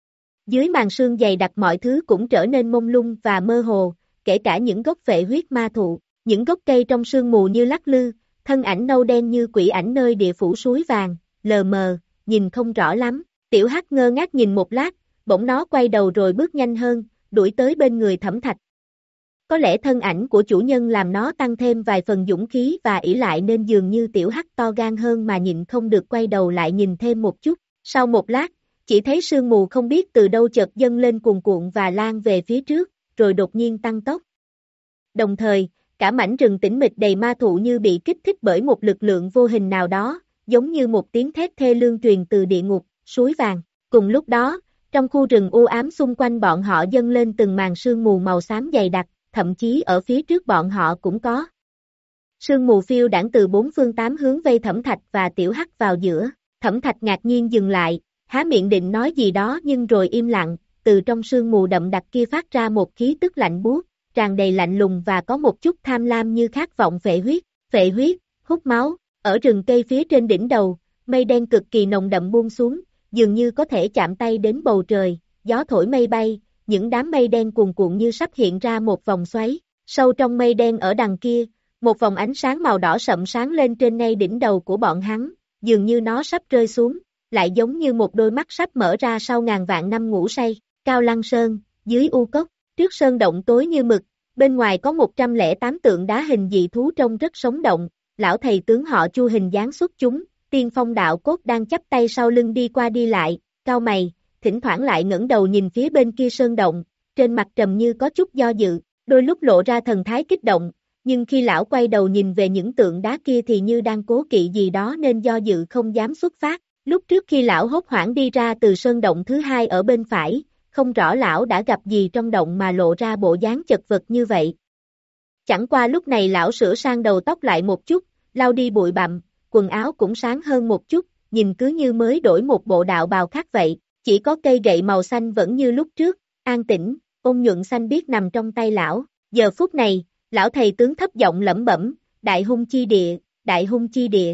Dưới màn sương dày đặc mọi thứ cũng trở nên mông lung và mơ hồ, kể cả những gốc phệ huyết ma thụ, những gốc cây trong sương mù như lắc lư, thân ảnh nâu đen như quỷ ảnh nơi địa phủ suối vàng, lờ mờ, nhìn không rõ lắm. Tiểu Hắc ngơ ngác nhìn một lát, bỗng nó quay đầu rồi bước nhanh hơn, đuổi tới bên người Thẩm Thạch. Có lẽ thân ảnh của chủ nhân làm nó tăng thêm vài phần dũng khí và ỷ lại nên dường như Tiểu Hắc to gan hơn mà nhịn không được quay đầu lại nhìn thêm một chút. Sau một lát, chỉ thấy sương mù không biết từ đâu chợt dâng lên cuồn cuộn và lan về phía trước, rồi đột nhiên tăng tốc. Đồng thời, cả mảnh rừng tĩnh mịch đầy ma thụ như bị kích thích bởi một lực lượng vô hình nào đó, giống như một tiếng thét thê lương truyền từ địa ngục, suối vàng. Cùng lúc đó, trong khu rừng u ám xung quanh bọn họ dâng lên từng màn sương mù màu xám dày đặc, thậm chí ở phía trước bọn họ cũng có. Sương mù phiêu đãng từ bốn phương tám hướng vây Thẩm Thạch và Tiểu Hắc vào giữa. Thẩm Thạch ngạc nhiên dừng lại, há miệng định nói gì đó nhưng rồi im lặng, từ trong sương mù đậm đặc kia phát ra một khí tức lạnh buốt, tràn đầy lạnh lùng và có một chút tham lam như khát vọng phệ huyết, phệ huyết, hút máu. Ở rừng cây phía trên đỉnh đầu, mây đen cực kỳ nồng đậm buông xuống, dường như có thể chạm tay đến bầu trời, gió thổi mây bay, những đám mây đen cuồn cuộn như sắp hiện ra một vòng xoáy. Sâu trong mây đen ở đằng kia, một vòng ánh sáng màu đỏ sậm sáng lên trên ngay đỉnh đầu của bọn hắn, dường như nó sắp rơi xuống, lại giống như một đôi mắt sắp mở ra sau ngàn vạn năm ngủ say. Cao Lăng Sơn, dưới u cốc, trước sơn động tối như mực, bên ngoài có một trăm lẻ tám tượng đá hình dị thú trông rất sống động, lão thầy tướng họ Chu hình dáng xuất chúng, Tiên Phong Đạo Cốt đang chắp tay sau lưng đi qua đi lại, cau mày, thỉnh thoảng lại ngẩng đầu nhìn phía bên kia sơn động, trên mặt trầm như có chút do dự, đôi lúc lộ ra thần thái kích động, nhưng khi lão quay đầu nhìn về những tượng đá kia thì như đang cố kỵ gì đó nên do dự không dám xuất phát. Lúc trước khi lão hốt hoảng đi ra từ sơn động thứ hai ở bên phải, không rõ lão đã gặp gì trong động mà lộ ra bộ dáng chật vật như vậy. Chẳng qua lúc này lão sửa sang đầu tóc lại một chút, lau đi bụi bặm, quần áo cũng sáng hơn một chút, nhìn cứ như mới đổi một bộ đạo bào khác vậy, chỉ có cây gậy màu xanh vẫn như lúc trước, an tĩnh, ôn nhuận xanh biếc nằm trong tay lão. Giờ phút này, lão thầy tướng thấp giọng lẩm bẩm, đại hung chi địa, đại hung chi địa.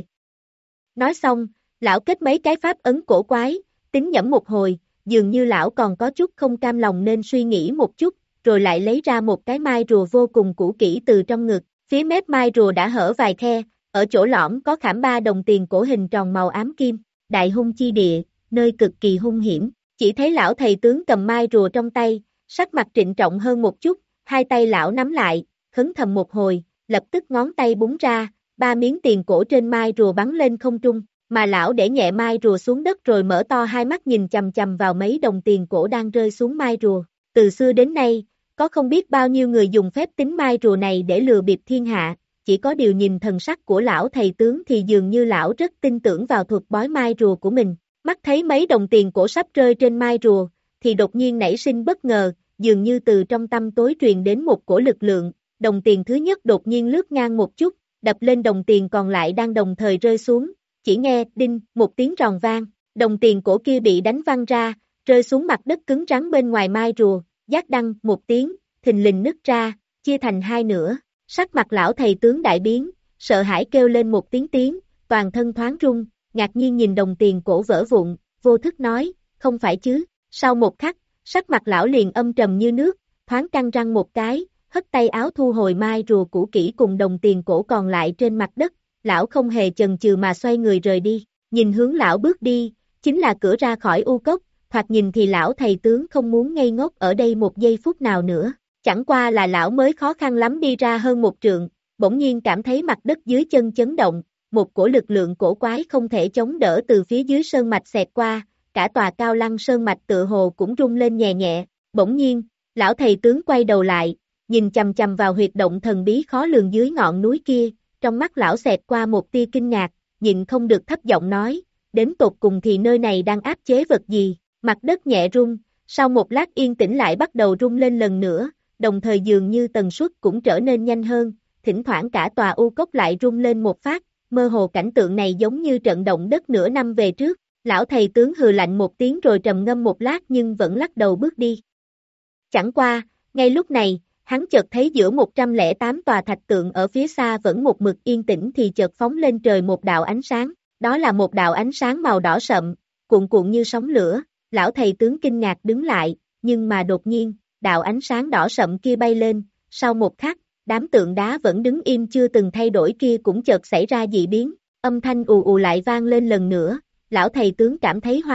Nói xong, lão kết mấy cái pháp ấn cổ quái, tính nhẩm một hồi, dường như lão còn có chút không cam lòng nên suy nghĩ một chút, rồi lại lấy ra một cái mai rùa vô cùng cũ kỹ từ trong ngực, phía mép mai rùa đã hở vài khe, ở chỗ lõm có khảm ba đồng tiền cổ hình tròn màu ám kim, đại hung chi địa, nơi cực kỳ hung hiểm. Chỉ thấy lão thầy tướng cầm mai rùa trong tay, sắc mặt trịnh trọng hơn một chút, hai tay lão nắm lại, khấn thầm một hồi, lập tức ngón tay búng ra, ba miếng tiền cổ trên mai rùa bắn lên không trung, mà lão để nhẹ mai rùa xuống đất rồi mở to hai mắt nhìn chằm chằm vào mấy đồng tiền cổ đang rơi xuống mai rùa. Từ xưa đến nay, có không biết bao nhiêu người dùng phép tính mai rùa này để lừa bịp thiên hạ, chỉ có điều nhìn thần sắc của lão thầy tướng thì dường như lão rất tin tưởng vào thuật bói mai rùa của mình. Mắt thấy mấy đồng tiền cổ sắp rơi trên mai rùa, thì đột nhiên nảy sinh bất ngờ, dường như từ trong tâm tối truyền đến một cổ lực lượng, đồng tiền thứ nhất đột nhiên lướt ngang một chút, đập lên đồng tiền còn lại đang đồng thời rơi xuống, chỉ nghe đinh một tiếng ròn vang, đồng tiền cổ kia bị đánh văng ra, rơi xuống mặt đất cứng rắn bên ngoài mai rùa, giác đăng một tiếng, thình lình nứt ra, chia thành hai nửa, sắc mặt lão thầy tướng đại biến, sợ hãi kêu lên một tiếng tiếng, toàn thân thoáng rung, ngạc nhiên nhìn đồng tiền cổ vỡ vụn, vô thức nói, không phải chứ. Sau một khắc, sắc mặt lão liền âm trầm như nước, thoáng căng răng một cái, hất tay áo thu hồi mai rùa cũ kỹ cùng đồng tiền cổ còn lại trên mặt đất, lão không hề chần chừ mà xoay người rời đi, nhìn hướng lão bước đi, chính là cửa ra khỏi u cốc, thoạt nhìn thì lão thầy tướng không muốn ngây ngốc ở đây một giây phút nào nữa, chẳng qua là lão mới khó khăn lắm đi ra hơn một trượng, bỗng nhiên cảm thấy mặt đất dưới chân chấn động, một cổ lực lượng cổ quái không thể chống đỡ từ phía dưới sơn mạch xẹt qua, cả tòa Cao Lăng sơn mạch tựa hồ cũng rung lên nhẹ nhẹ, bỗng nhiên, lão thầy tướng quay đầu lại, nhìn chằm chằm vào huyệt động thần bí khó lường dưới ngọn núi kia, trong mắt lão xẹt qua một tia kinh ngạc, nhịn không được thấp giọng nói, đến tột cùng thì nơi này đang áp chế vật gì, mặt đất nhẹ rung, sau một lát yên tĩnh lại bắt đầu rung lên lần nữa, đồng thời dường như tần suất cũng trở nên nhanh hơn, thỉnh thoảng cả tòa u cốc lại rung lên một phát, mơ hồ cảnh tượng này giống như trận động đất nửa năm về trước, lão thầy tướng hừ lạnh một tiếng rồi trầm ngâm một lát nhưng vẫn lắc đầu bước đi. Chẳng qua, ngay lúc này, hắn chợt thấy giữa một trăm lẻ tám tòa thạch tượng ở phía xa vẫn một mực yên tĩnh thì chợt phóng lên trời một đạo ánh sáng, đó là một đạo ánh sáng màu đỏ sậm, cuộn cuộn như sóng lửa, lão thầy tướng kinh ngạc đứng lại, nhưng mà đột nhiên, đạo ánh sáng đỏ sậm kia bay lên, sau một khắc, đám tượng đá vẫn đứng im chưa từng thay đổi kia cũng chợt xảy ra dị biến, âm thanh ù ù lại vang lên lần nữa, lão thầy tướng cảm thấy hoa mắt,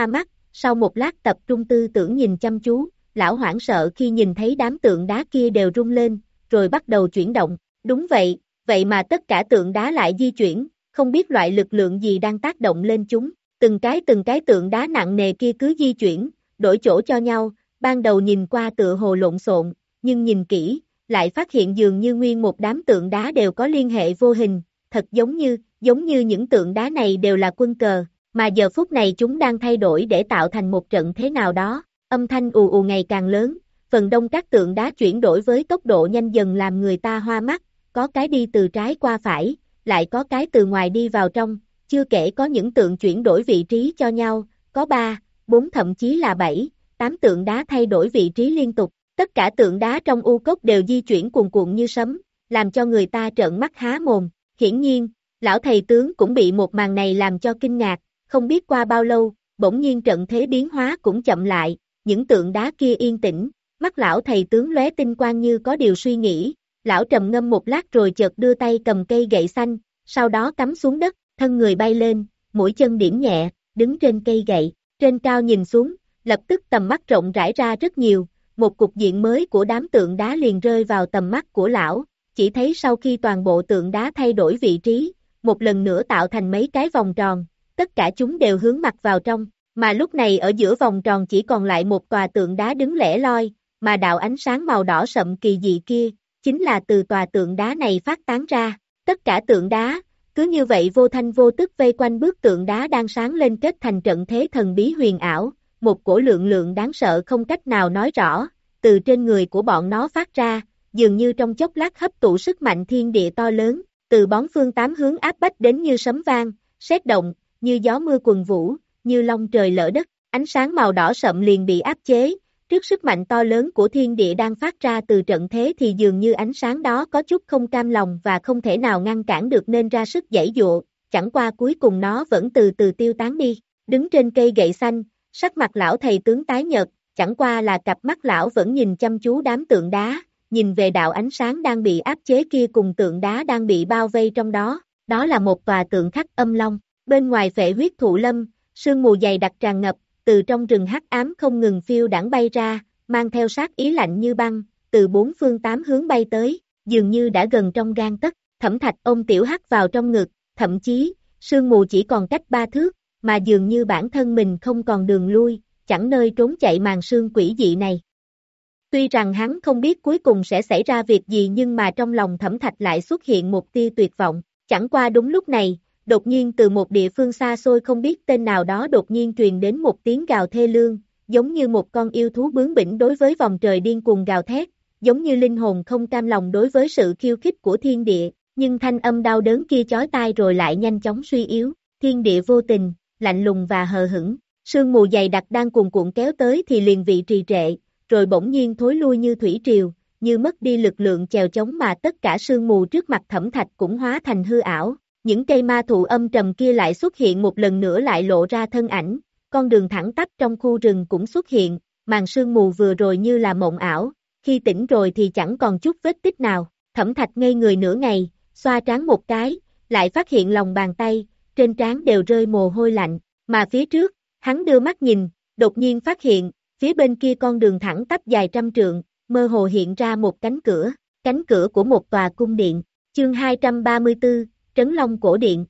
sau một lát tập trung tư tưởng nhìn chăm chú, lão hoảng sợ khi nhìn thấy đám tượng đá kia đều rung lên, rồi bắt đầu chuyển động. Đúng vậy, vậy mà tất cả tượng đá lại di chuyển, không biết loại lực lượng gì đang tác động lên chúng. Từng cái từng cái tượng đá nặng nề kia cứ di chuyển, đổi chỗ cho nhau, ban đầu nhìn qua tựa hồ lộn xộn, nhưng nhìn kỹ, lại phát hiện dường như nguyên một đám tượng đá đều có liên hệ vô hình, thật giống như, giống như những tượng đá này đều là quân cờ, mà giờ phút này chúng đang thay đổi để tạo thành một trận thế nào đó. Âm thanh ù ù ngày càng lớn, phần đông các tượng đá chuyển đổi với tốc độ nhanh dần làm người ta hoa mắt, có cái đi từ trái qua phải, lại có cái từ ngoài đi vào trong, chưa kể có những tượng chuyển đổi vị trí cho nhau, có ba, bốn thậm chí là bảy, tám tượng đá thay đổi vị trí liên tục, tất cả tượng đá trong u cốc đều di chuyển cuồn cuộn như sấm, làm cho người ta trợn mắt há mồm. Hiển nhiên, lão thầy tướng cũng bị một màn này làm cho kinh ngạc, không biết qua bao lâu, bỗng nhiên trận thế biến hóa cũng chậm lại, những tượng đá kia yên tĩnh, mắt lão thầy tướng lóe tinh quang như có điều suy nghĩ, lão trầm ngâm một lát rồi chợt đưa tay cầm cây gậy xanh, sau đó cắm xuống đất, thân người bay lên, mũi chân điểm nhẹ, đứng trên cây gậy, trên cao nhìn xuống, lập tức tầm mắt rộng rãi ra rất nhiều, một cục diện mới của đám tượng đá liền rơi vào tầm mắt của lão, chỉ thấy sau khi toàn bộ tượng đá thay đổi vị trí, một lần nữa tạo thành mấy cái vòng tròn, tất cả chúng đều hướng mặt vào trong, mà lúc này ở giữa vòng tròn chỉ còn lại một tòa tượng đá đứng lẻ loi, mà đạo ánh sáng màu đỏ sậm kỳ dị kia, chính là từ tòa tượng đá này phát tán ra, tất cả tượng đá, cứ như vậy vô thanh vô tức vây quanh bức tượng đá đang sáng lên kết thành trận thế thần bí huyền ảo, một cổ lượng lượng đáng sợ không cách nào nói rõ, từ trên người của bọn nó phát ra, dường như trong chốc lát hấp tụ sức mạnh thiên địa to lớn, từ bốn phương tám hướng áp bách đến như sấm vang, sét động, như gió mưa quần vũ, như long trời lỡ đất, ánh sáng màu đỏ sậm liền bị áp chế, trước sức mạnh to lớn của thiên địa đang phát ra từ trận thế thì dường như ánh sáng đó có chút không cam lòng và không thể nào ngăn cản được nên ra sức giãy giụa, chẳng qua cuối cùng nó vẫn từ từ tiêu tán đi, đứng trên cây gậy xanh, sắc mặt lão thầy tướng tái nhợt, chẳng qua là cặp mắt lão vẫn nhìn chăm chú đám tượng đá, nhìn về đạo ánh sáng đang bị áp chế kia cùng tượng đá đang bị bao vây trong đó, đó là một tòa tượng khắc âm long, bên ngoài Phệ Huyết Thụ Lâm, sương mù dày đặc tràn ngập, từ trong rừng hắc ám không ngừng phiêu đãng bay ra, mang theo sát ý lạnh như băng, từ bốn phương tám hướng bay tới, dường như đã gần trong gang tấc, Thẩm Thạch ôm Tiểu Hắc vào trong ngực, thậm chí, sương mù chỉ còn cách ba thước, mà dường như bản thân mình không còn đường lui, chẳng nơi trốn chạy màn sương quỷ dị này. Tuy rằng hắn không biết cuối cùng sẽ xảy ra việc gì nhưng mà trong lòng Thẩm Thạch lại xuất hiện một tia tuyệt vọng, chẳng qua đúng lúc này, đột nhiên từ một địa phương xa xôi không biết tên nào đó đột nhiên truyền đến một tiếng gào thê lương, giống như một con yêu thú bướng bỉnh đối với vòng trời điên cuồng gào thét, giống như linh hồn không cam lòng đối với sự khiêu khích của thiên địa, nhưng thanh âm đau đớn kia chói tai rồi lại nhanh chóng suy yếu, thiên địa vô tình, lạnh lùng và hờ hững, sương mù dày đặc đang cuồn cuộn kéo tới thì liền vị trì trệ, rồi bỗng nhiên thối lui như thủy triều, như mất đi lực lượng chèo chống mà tất cả sương mù trước mặt Thẩm Thạch cũng hóa thành hư ảo. Những cây ma thụ âm trầm kia lại xuất hiện một lần nữa lại lộ ra thân ảnh, con đường thẳng tắp trong khu rừng cũng xuất hiện, màn sương mù vừa rồi như là mộng ảo, khi tỉnh rồi thì chẳng còn chút vết tích nào, Thẩm Thạch ngây người nửa ngày, xoa trán một cái, lại phát hiện lòng bàn tay, trên trán đều rơi mồ hôi lạnh, mà phía trước, hắn đưa mắt nhìn, đột nhiên phát hiện, phía bên kia con đường thẳng tắp dài trăm trượng, mơ hồ hiện ra một cánh cửa, cánh cửa của một tòa cung điện, chương hai trăm ba mươi tư, Trấn Long Cổ Điện.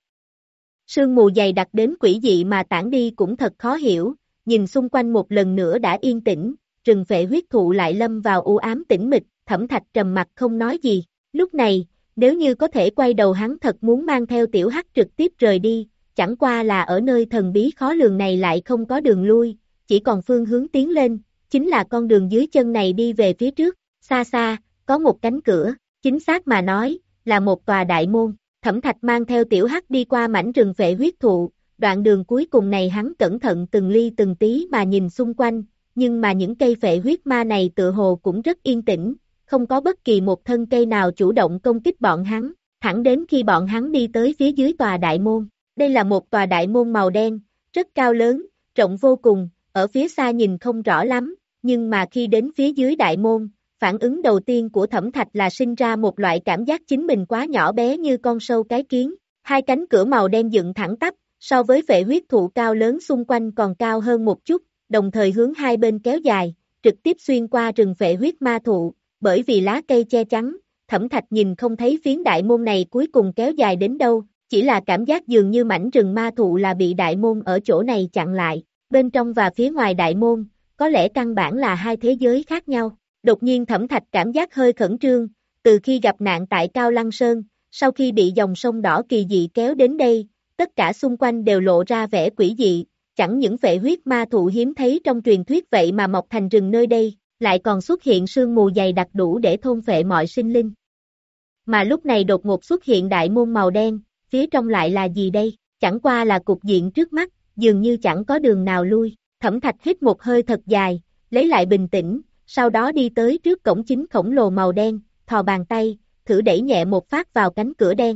Sương mù dày đặc đến quỷ dị mà tản đi cũng thật khó hiểu, nhìn xung quanh một lần nữa đã yên tĩnh, rừng Phệ Huyết Thụ lại lâm vào u ám tĩnh mịch, Thẩm Thạch trầm mặt không nói gì, lúc này, nếu như có thể quay đầu hắn thật muốn mang theo Tiểu Hắc trực tiếp rời đi, chẳng qua là ở nơi thần bí khó lường này lại không có đường lui, chỉ còn phương hướng tiến lên, chính là con đường dưới chân này đi về phía trước, xa xa, có một cánh cửa, chính xác mà nói, là một tòa đại môn. Thẩm Thạch mang theo Tiểu Hắc đi qua mảnh rừng Phệ Huyết Thụ, đoạn đường cuối cùng này hắn cẩn thận từng ly từng tí mà nhìn xung quanh, nhưng mà những cây phệ huyết ma này tựa hồ cũng rất yên tĩnh, không có bất kỳ một thân cây nào chủ động công kích bọn hắn, thẳng đến khi bọn hắn đi tới phía dưới tòa đại môn. Đây là một tòa đại môn màu đen, rất cao lớn, rộng vô cùng, ở phía xa nhìn không rõ lắm, nhưng mà khi đến phía dưới đại môn, phản ứng đầu tiên của Thẩm Thạch là sinh ra một loại cảm giác chính mình quá nhỏ bé như con sâu cái kiến. Hai cánh cửa màu đen dựng thẳng tắp, so với Phệ Huyết Thụ cao lớn xung quanh còn cao hơn một chút, đồng thời hướng hai bên kéo dài, trực tiếp xuyên qua rừng phệ huyết ma thụ, bởi vì lá cây che chắn, Thẩm Thạch nhìn không thấy phiến đại môn này cuối cùng kéo dài đến đâu, chỉ là cảm giác dường như mảnh rừng ma thụ là bị đại môn ở chỗ này chặn lại, bên trong và phía ngoài đại môn, có lẽ căn bản là hai thế giới khác nhau. Đột nhiên Thẩm Thạch cảm giác hơi khẩn trương, từ khi gặp nạn tại Cao Lăng Sơn, sau khi bị dòng sông đỏ kỳ dị kéo đến đây, tất cả xung quanh đều lộ ra vẻ quỷ dị, chẳng những phệ huyết ma thụ hiếm thấy trong truyền thuyết vậy mà mọc thành rừng nơi đây, lại còn xuất hiện sương mù dày đặc đủ để thôn phệ mọi sinh linh. Mà lúc này đột ngột xuất hiện đại môn màu đen, phía trong lại là gì đây? Chẳng qua là cục diện trước mắt, dường như chẳng có đường nào lui. Thẩm Thạch hít một hơi thật dài, lấy lại bình tĩnh, sau đó đi tới trước cổng chính khổng lồ màu đen, thò bàn tay, thử đẩy nhẹ một phát vào cánh cửa đen.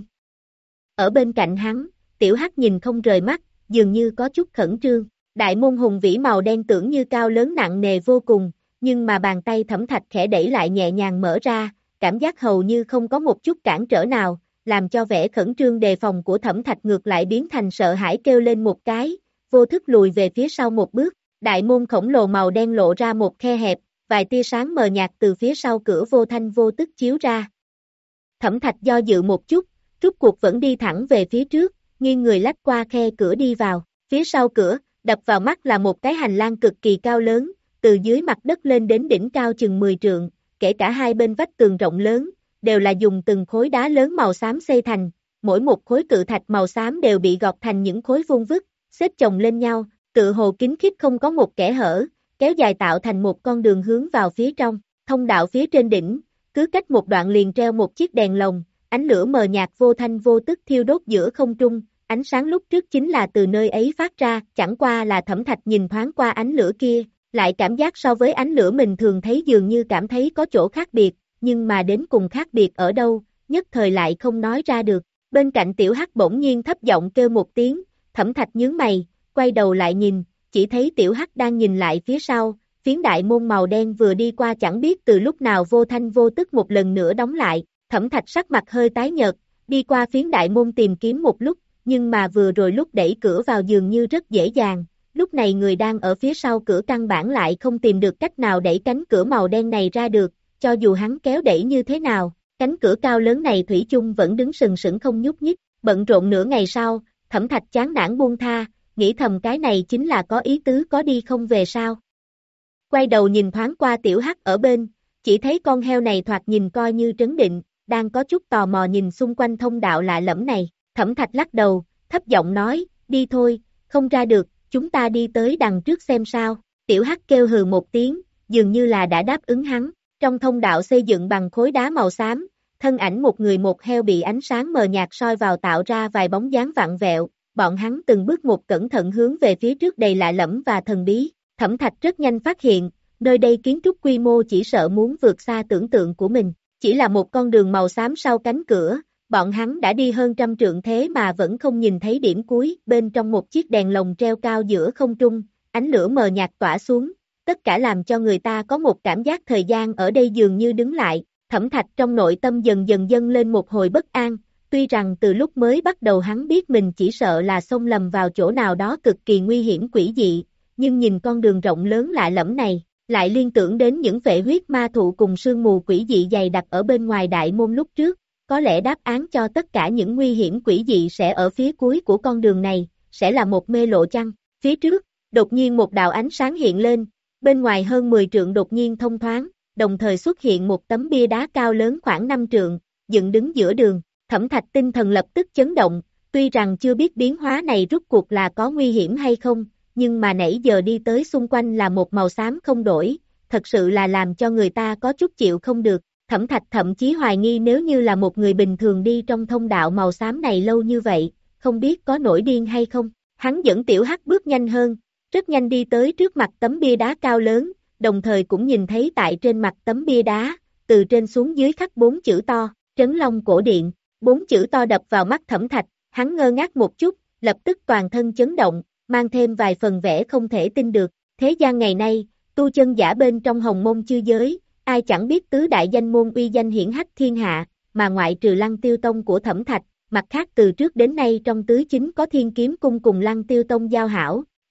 Ở bên cạnh hắn, Tiểu Hắc nhìn không rời mắt, dường như có chút khẩn trương. Đại môn hùng vĩ màu đen tưởng như cao lớn nặng nề vô cùng, nhưng mà bàn tay Thẩm Thạch khẽ đẩy lại nhẹ nhàng mở ra, cảm giác hầu như không có một chút cản trở nào, làm cho vẻ khẩn trương đề phòng của Thẩm Thạch ngược lại biến thành sợ hãi kêu lên một cái, vô thức lùi về phía sau một bước. Đại môn khổng lồ màu đen lộ ra một khe hẹp, vài tia sáng mờ nhạt từ phía sau cửa vô thanh vô tức chiếu ra. Thẩm Thạch do dự một chút, rút cuộc vẫn đi thẳng về phía trước, nghiêng người lách qua khe cửa đi vào. Phía sau cửa, đập vào mắt là một cái hành lang cực kỳ cao lớn, từ dưới mặt đất lên đến đỉnh cao chừng mười trượng, kể cả hai bên vách tường rộng lớn, đều là dùng từng khối đá lớn màu xám xây thành, mỗi một khối cự thạch màu xám đều bị gọt thành những khối vuông vức, xếp chồng lên nhau, tự hồ kín khít không có một kẽ hở, kéo dài tạo thành một con đường hướng vào phía trong. Thông đạo phía trên đỉnh, cứ cách một đoạn liền treo một chiếc đèn lồng, ánh lửa mờ nhạt vô thanh vô tức thiêu đốt giữa không trung, ánh sáng lúc trước chính là từ nơi ấy phát ra, chẳng qua là Thẩm Thạch nhìn thoáng qua ánh lửa kia, lại cảm giác so với ánh lửa mình thường thấy dường như cảm thấy có chỗ khác biệt, nhưng mà đến cùng khác biệt ở đâu, nhất thời lại không nói ra được. Bên cạnh Tiểu Hắc bỗng nhiên thấp giọng kêu một tiếng, Thẩm Thạch nhướng mày, quay đầu lại nhìn, chỉ thấy Tiểu Hắc đang nhìn lại phía sau, phiến đại môn màu đen vừa đi qua chẳng biết từ lúc nào vô thanh vô tức một lần nữa đóng lại. Thẩm Thạch sắc mặt hơi tái nhợt, đi qua phiến đại môn tìm kiếm một lúc, nhưng mà vừa rồi lúc đẩy cửa vào dường như rất dễ dàng, lúc này người đang ở phía sau cửa căn bản lại không tìm được cách nào đẩy cánh cửa màu đen này ra được, cho dù hắn kéo đẩy như thế nào, cánh cửa cao lớn này thủy chung vẫn đứng sừng sững không nhúc nhích. Bận rộn nửa ngày sau, Thẩm Thạch chán nản buông tha, nghĩ thầm cái này chính là có ý tứ có đi không về sao. Quay đầu nhìn thoáng qua Tiểu Hắc ở bên, chỉ thấy con heo này thoạt nhìn coi như trấn định, đang có chút tò mò nhìn xung quanh thông đạo lạ lẫm này. Thẩm Thạch lắc đầu, thấp giọng nói, đi thôi, không ra được, chúng ta đi tới đằng trước xem sao. Tiểu Hắc kêu hừ một tiếng, dường như là đã đáp ứng hắn. Trong thông đạo xây dựng bằng khối đá màu xám, thân ảnh một người một heo bị ánh sáng mờ nhạt soi vào tạo ra vài bóng dáng vặn vẹo, bọn hắn từng bước một cẩn thận hướng về phía trước đầy lạ lẫm và thần bí. Thẩm Thạch rất nhanh phát hiện, nơi đây kiến trúc quy mô chỉ sợ muốn vượt xa tưởng tượng của mình, chỉ là một con đường màu xám sau cánh cửa, bọn hắn đã đi hơn trăm trượng thế mà vẫn không nhìn thấy điểm cuối. Bên trong một chiếc đèn lồng treo cao giữa không trung, ánh lửa mờ nhạt tỏa xuống, tất cả làm cho người ta có một cảm giác thời gian ở đây dường như đứng lại. Thẩm Thạch trong nội tâm dần dần dâng lên một hồi bất an, tuy rằng từ lúc mới bắt đầu hắn biết mình chỉ sợ là xông lầm vào chỗ nào đó cực kỳ nguy hiểm quỷ dị, nhưng nhìn con đường rộng lớn lạ lẫm này, lại liên tưởng đến những phệ huyết ma thụ cùng sương mù quỷ dị dày đặc ở bên ngoài đại môn lúc trước, có lẽ đáp án cho tất cả những nguy hiểm quỷ dị sẽ ở phía cuối của con đường này, sẽ là một mê lộ chăng. Phía trước, đột nhiên một đạo ánh sáng hiện lên, bên ngoài hơn mười trượng đột nhiên thông thoáng, đồng thời xuất hiện một tấm bia đá cao lớn khoảng năm trượng, dựng đứng giữa đường. Thẩm Thạch tinh thần lập tức chấn động, tuy rằng chưa biết biến hóa này rút cuộc là có nguy hiểm hay không, nhưng mà nãy giờ đi tới xung quanh là một màu xám không đổi, thật sự là làm cho người ta có chút chịu không được. Thẩm Thạch thậm chí hoài nghi nếu như là một người bình thường đi trong thông đạo màu xám này lâu như vậy, không biết có nổi điên hay không. Hắn dẫn Tiểu Hắc bước nhanh hơn, rất nhanh đi tới trước mặt tấm bia đá cao lớn, đồng thời cũng nhìn thấy tại trên mặt tấm bia đá, từ trên xuống dưới khắc bốn chữ to, Trấn Long Cổ Điện. Bốn chữ to đập vào mắt Thẩm Thạch, hắn ngơ ngác một chút, lập tức toàn thân chấn động, mang thêm vài phần vẻ không thể tin được. Thế gian ngày nay, tu chân giả bên trong hồng môn chư giới, ai chẳng biết tứ đại danh môn uy danh hiển hách thiên hạ, mà ngoại trừ Lăng Tiêu Tông của Thẩm Thạch, mặt khác từ trước đến nay trong tứ chính có Thiên Kiếm Cung cùng Lăng Tiêu Tông giao hảo,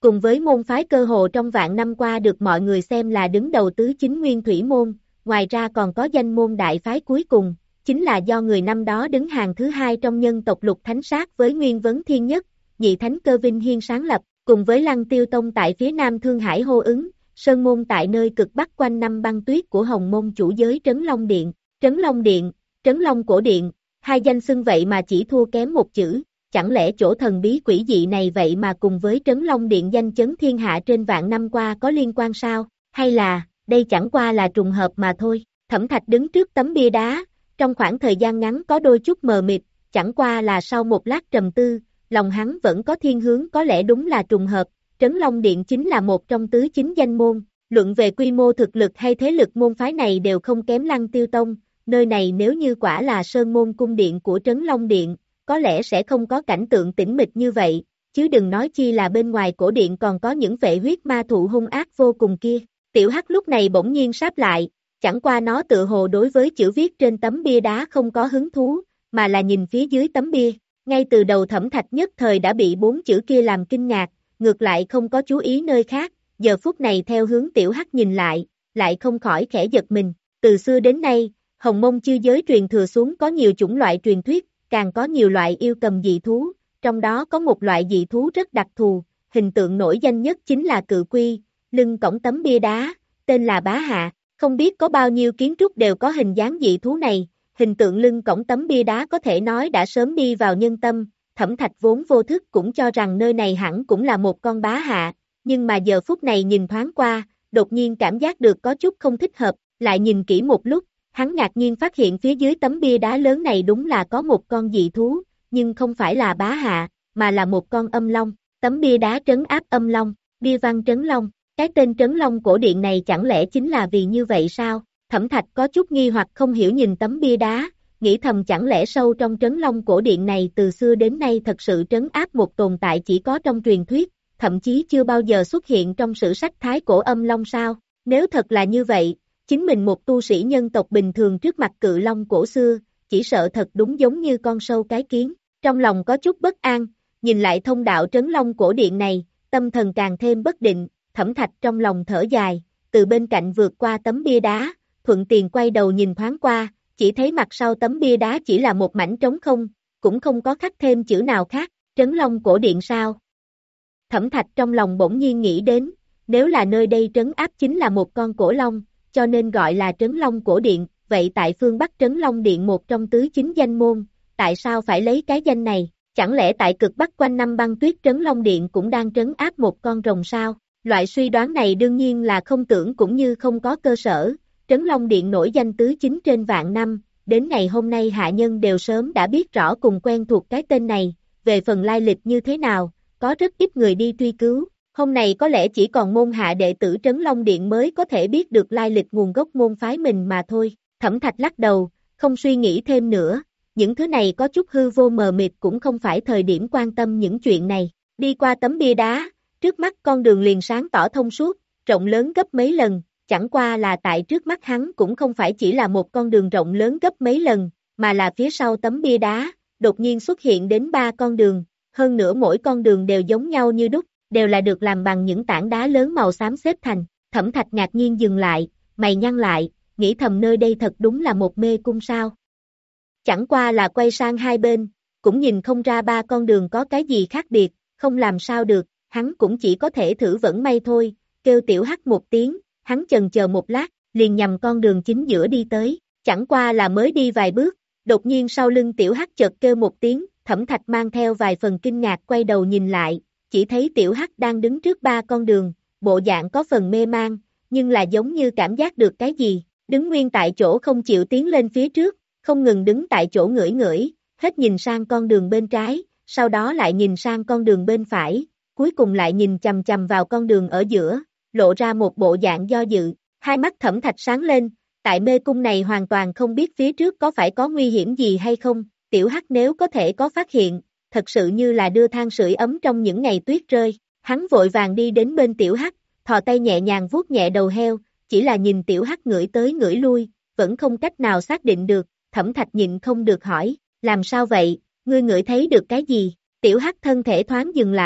cùng với môn phái cơ hồ trong vạn năm qua được mọi người xem là đứng đầu tứ chính nguyên thủy môn, ngoài ra còn có danh môn đại phái cuối cùng, chính là do người năm đó đứng hàng thứ hai trong nhân tộc Lục Thánh Sát với Nguyên Vấn Thiên Nhất, Nhị Thánh Cơ Vinh Hiên sáng lập, cùng với Lăng Tiêu Tông tại phía nam Thương Hải hô ứng, Sơn Môn tại nơi cực bắc quanh năm băng tuyết của Hồng Môn chủ giới Trấn Long Điện, Trấn Long Điện, Trấn Long Cổ Điện, hai danh xưng vậy mà chỉ thua kém một chữ, chẳng lẽ chỗ thần bí quỷ dị này vậy mà cùng với Trấn Long Điện danh chấn thiên hạ trên vạn năm qua có liên quan sao, hay là, đây chẳng qua là trùng hợp mà thôi. Thẩm Thạch đứng trước tấm bia đá, trong khoảng thời gian ngắn có đôi chút mờ mịt, chẳng qua là sau một lát trầm tư, lòng hắn vẫn có thiên hướng có lẽ đúng là trùng hợp, Trấn Long Điện chính là một trong tứ chính danh môn, luận về quy mô thực lực hay thế lực môn phái này đều không kém Lăng Tiêu Tông, nơi này nếu như quả là Sơn Môn cung điện của Trấn Long Điện, có lẽ sẽ không có cảnh tượng tĩnh mịch như vậy, chứ đừng nói chi là bên ngoài cổ điện còn có những vệ huyết ma thụ hung ác vô cùng kia. Tiểu Hắc lúc này bỗng nhiên sáp lại, chẳng qua nó tự hồ đối với chữ viết trên tấm bia đá không có hứng thú, mà là nhìn phía dưới tấm bia, ngay từ đầu Thẩm Thạch nhất thời đã bị bốn chữ kia làm kinh ngạc, ngược lại không có chú ý nơi khác, giờ phút này theo hướng Tiểu Hắc nhìn lại, lại không khỏi khẽ giật mình, từ xưa đến nay, Hồng Mông chư giới truyền thừa xuống có nhiều chủng loại truyền thuyết, càng có nhiều loại yêu cầm dị thú, trong đó có một loại dị thú rất đặc thù, hình tượng nổi danh nhất chính là cự quy, lưng cõng tấm bia đá, tên là Bá Hạ, không biết có bao nhiêu kiến trúc đều có hình dáng dị thú này, hình tượng lưng cõng tấm bia đá có thể nói đã sớm đi vào nhân tâm, Thẩm Thạch vốn vô thức cũng cho rằng nơi này hẳn cũng là một con bá hạ, nhưng mà giờ phút này nhìn thoáng qua, đột nhiên cảm giác được có chút không thích hợp, lại nhìn kỹ một lúc, hắn ngạc nhiên phát hiện phía dưới tấm bia đá lớn này đúng là có một con dị thú, nhưng không phải là bá hạ, mà là một con âm long, tấm bia đá trấn áp âm long, bia văn trấn long, cái tên trấn long cổ điện này chẳng lẽ chính là vì như vậy sao? Thẩm Thạch có chút nghi hoặc không hiểu nhìn tấm bia đá, nghĩ thầm chẳng lẽ sâu trong trấn long cổ điện này từ xưa đến nay thật sự trấn áp một tồn tại chỉ có trong truyền thuyết, thậm chí chưa bao giờ xuất hiện trong sử sách thái cổ âm long sao? Nếu thật là như vậy, chính mình một tu sĩ nhân tộc bình thường trước mặt cự long cổ xưa, chỉ sợ thật đúng giống như con sâu cái kiến, trong lòng có chút bất an, nhìn lại thông đạo trấn long cổ điện này, tâm thần càng thêm bất định, Thẩm Thạch trong lòng thở dài, từ bên cạnh vượt qua tấm bia đá, thuận tiền quay đầu nhìn thoáng qua, chỉ thấy mặt sau tấm bia đá chỉ là một mảnh trống không, cũng không có khắc thêm chữ nào khác, trấn long cổ điện sao? Thẩm Thạch trong lòng bỗng nhiên nghĩ đến, nếu là nơi đây trấn áp chính là một con cổ long, cho nên gọi là trấn long cổ điện, vậy tại phương Bắc trấn long điện một trong tứ chính danh môn, tại sao phải lấy cái danh này? Chẳng lẽ tại cực Bắc quanh năm băng tuyết trấn long điện cũng đang trấn áp một con rồng sao? Loại suy đoán này đương nhiên là không tưởng cũng như không có cơ sở, Trấn Long Điện nổi danh tứ chính trên vạn năm, đến ngày hôm nay hạ nhân đều sớm đã biết rõ cùng quen thuộc cái tên này, về phần lai lịch như thế nào, có rất ít người đi truy cứu, hôm nay có lẽ chỉ còn môn hạ đệ tử Trấn Long Điện mới có thể biết được lai lịch nguồn gốc môn phái mình mà thôi, Thẩm Thạch lắc đầu, không suy nghĩ thêm nữa, những thứ này có chút hư vô mờ mịt cũng không phải thời điểm quan tâm những chuyện này, đi qua tấm bia đá, trước mắt con đường liền sáng tỏ thông suốt, rộng lớn gấp mấy lần, chẳng qua là tại trước mắt hắn cũng không phải chỉ là một con đường rộng lớn gấp mấy lần, mà là phía sau tấm bia đá, đột nhiên xuất hiện đến ba con đường, hơn nữa mỗi con đường đều giống nhau như đúc, đều là được làm bằng những tảng đá lớn màu xám xếp thành, Thẩm Thạch ngạc nhiên dừng lại, mày nhăn lại, nghĩ thầm nơi đây thật đúng là một mê cung sao. Chẳng qua là quay sang hai bên, cũng nhìn không ra ba con đường có cái gì khác biệt, không làm sao được, hắn cũng chỉ có thể thử vẫn may thôi, kêu Tiểu Hắc một tiếng, hắn chần chờ một lát, liền nhằm con đường chính giữa đi tới, chẳng qua là mới đi vài bước, đột nhiên sau lưng Tiểu Hắc chợt kêu một tiếng, Thẩm Thạch mang theo vài phần kinh ngạc quay đầu nhìn lại, chỉ thấy Tiểu Hắc đang đứng trước ba con đường, bộ dạng có phần mê mang, nhưng là giống như cảm giác được cái gì, đứng nguyên tại chỗ không chịu tiến lên phía trước, không ngừng đứng tại chỗ ngửi ngửi, hết nhìn sang con đường bên trái, sau đó lại nhìn sang con đường bên phải, cuối cùng lại nhìn chằm chằm vào con đường ở giữa, lộ ra một bộ dạng do dự, hai mắt Thẩm Thạch sáng lên, tại mê cung này hoàn toàn không biết phía trước có phải có nguy hiểm gì hay không, Tiểu Hắc nếu có thể có phát hiện, thật sự như là đưa than sưởi ấm trong những ngày tuyết rơi, hắn vội vàng đi đến bên Tiểu Hắc, thò tay nhẹ nhàng vuốt nhẹ đầu heo, chỉ là nhìn Tiểu Hắc ngửi tới ngửi lui, vẫn không cách nào xác định được, Thẩm Thạch nhịn không được hỏi, làm sao vậy, ngươi ngửi thấy được cái gì, Tiểu Hắc thân thể thoáng dừng lại,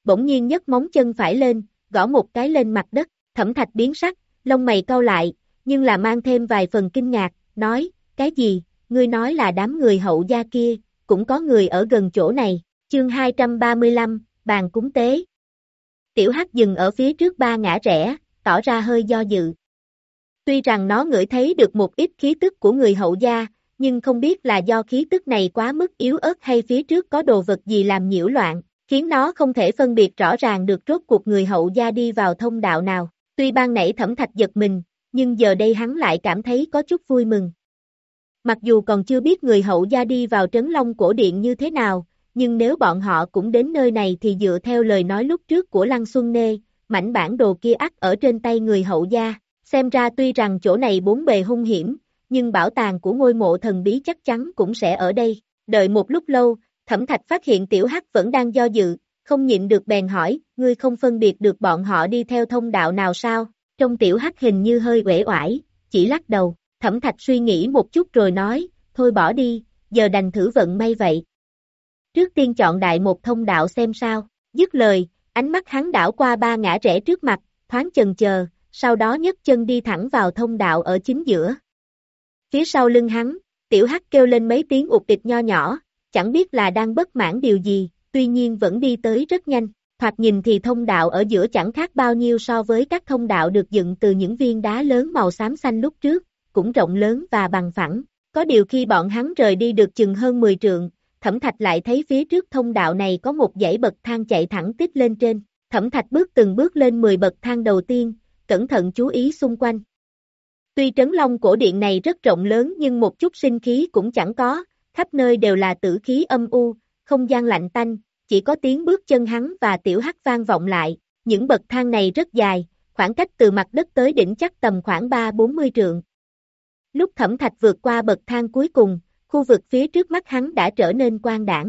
bỗng nhiên nhấc móng chân phải lên, gõ một cái lên mặt đất, Thẩm Thạch biến sắc, lông mày cau lại, nhưng là mang thêm vài phần kinh ngạc, nói, cái gì, ngươi nói là đám người Hậu gia kia, cũng có người ở gần chỗ này, chương hai trăm ba mươi lăm, bàn cúng tế. Tiểu Hắc dừng ở phía trước ba ngã rẽ, tỏ ra hơi do dự. Tuy rằng nó ngửi thấy được một ít khí tức của người Hậu gia, nhưng không biết là do khí tức này quá mức yếu ớt hay phía trước có đồ vật gì làm nhiễu loạn, khiến nó không thể phân biệt rõ ràng được rốt cuộc người Hậu gia đi vào thông đạo nào. Tuy ban nãy Thẩm Thạch giật mình, nhưng giờ đây hắn lại cảm thấy có chút vui mừng. Mặc dù còn chưa biết người Hậu gia đi vào Trấn Long Cổ Điện như thế nào, nhưng nếu bọn họ cũng đến nơi này thì dựa theo lời nói lúc trước của Lăng Xuân Nê, mảnh bản đồ kia ắt ở trên tay người Hậu gia, xem ra tuy rằng chỗ này bốn bề hung hiểm, nhưng bảo tàng của ngôi mộ thần bí chắc chắn cũng sẽ ở đây. Đợi một lúc lâu, Thẩm Thạch phát hiện Tiểu Hắc vẫn đang do dự, không nhịn được bèn hỏi, ngươi không phân biệt được bọn họ đi theo thông đạo nào sao? Trong Tiểu Hắc hình như hơi uể oải, chỉ lắc đầu. Thẩm Thạch suy nghĩ một chút rồi nói, thôi bỏ đi, giờ đành thử vận may vậy. Trước tiên chọn đại một thông đạo xem sao. Dứt lời, ánh mắt hắn đảo qua ba ngã rẽ trước mặt, thoáng chần chờ, sau đó nhấc chân đi thẳng vào thông đạo ở chính giữa. Phía sau lưng hắn, Tiểu Hắc kêu lên mấy tiếng ụt ịt nho nhỏ, chẳng biết là đang bất mãn điều gì, tuy nhiên vẫn đi tới rất nhanh. Thoạt nhìn thì thông đạo ở giữa chẳng khác bao nhiêu so với các thông đạo được dựng từ những viên đá lớn màu xám xanh lúc trước, cũng rộng lớn và bằng phẳng. Có điều khi bọn hắn rời đi được chừng hơn mười trượng, Thẩm Thạch lại thấy phía trước thông đạo này có một dãy bậc thang chạy thẳng tít lên trên. Thẩm Thạch bước từng bước lên mười bậc thang đầu tiên, cẩn thận chú ý xung quanh. Tuy Trấn Long Cổ Điện này rất rộng lớn nhưng một chút sinh khí cũng chẳng có, khắp nơi đều là tử khí âm u, không gian lạnh tanh, chỉ có tiếng bước chân hắn và Tiểu Hắc vang vọng lại. Những bậc thang này rất dài, khoảng cách từ mặt đất tới đỉnh chắc tầm khoảng ba bốn mươi trượng. Lúc Thẩm Thạch vượt qua bậc thang cuối cùng, khu vực phía trước mắt hắn đã trở nên quang đãng.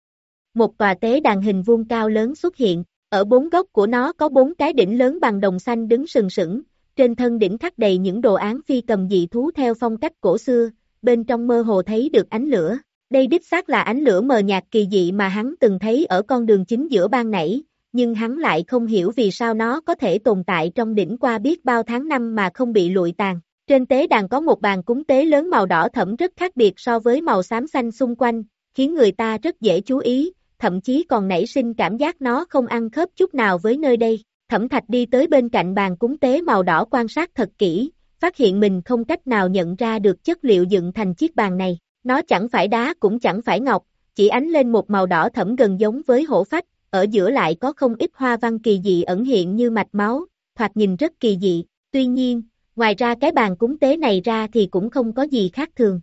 Một tòa tế đàn hình vuông cao lớn xuất hiện, ở bốn góc của nó có bốn cái đỉnh lớn bằng đồng xanh đứng sừng sững, trên thân đỉnh khắc đầy những đồ án phi cầm dị thú theo phong cách cổ xưa, bên trong mơ hồ thấy được ánh lửa. Đây đích xác là ánh lửa mờ nhạt kỳ dị mà hắn từng thấy ở con đường chính giữa ban nãy, nhưng hắn lại không hiểu vì sao nó có thể tồn tại trong đỉnh qua biết bao tháng năm mà không bị lụi tàn. Trên tế đàn có một bàn cúng tế lớn màu đỏ thẫm rất khác biệt so với màu xám xanh xung quanh, khiến người ta rất dễ chú ý, thậm chí còn nảy sinh cảm giác nó không ăn khớp chút nào với nơi đây. Thẩm Thạch đi tới bên cạnh bàn cúng tế màu đỏ quan sát thật kỹ, phát hiện mình không cách nào nhận ra được chất liệu dựng thành chiếc bàn này. Nó chẳng phải đá cũng chẳng phải ngọc, chỉ ánh lên một màu đỏ thẫm gần giống với hổ phách, ở giữa lại có không ít hoa văn kỳ dị ẩn hiện như mạch máu, thoạt nhìn rất kỳ dị. Tuy nhiên, ngoài ra cái bàn cúng tế này ra thì cũng không có gì khác thường.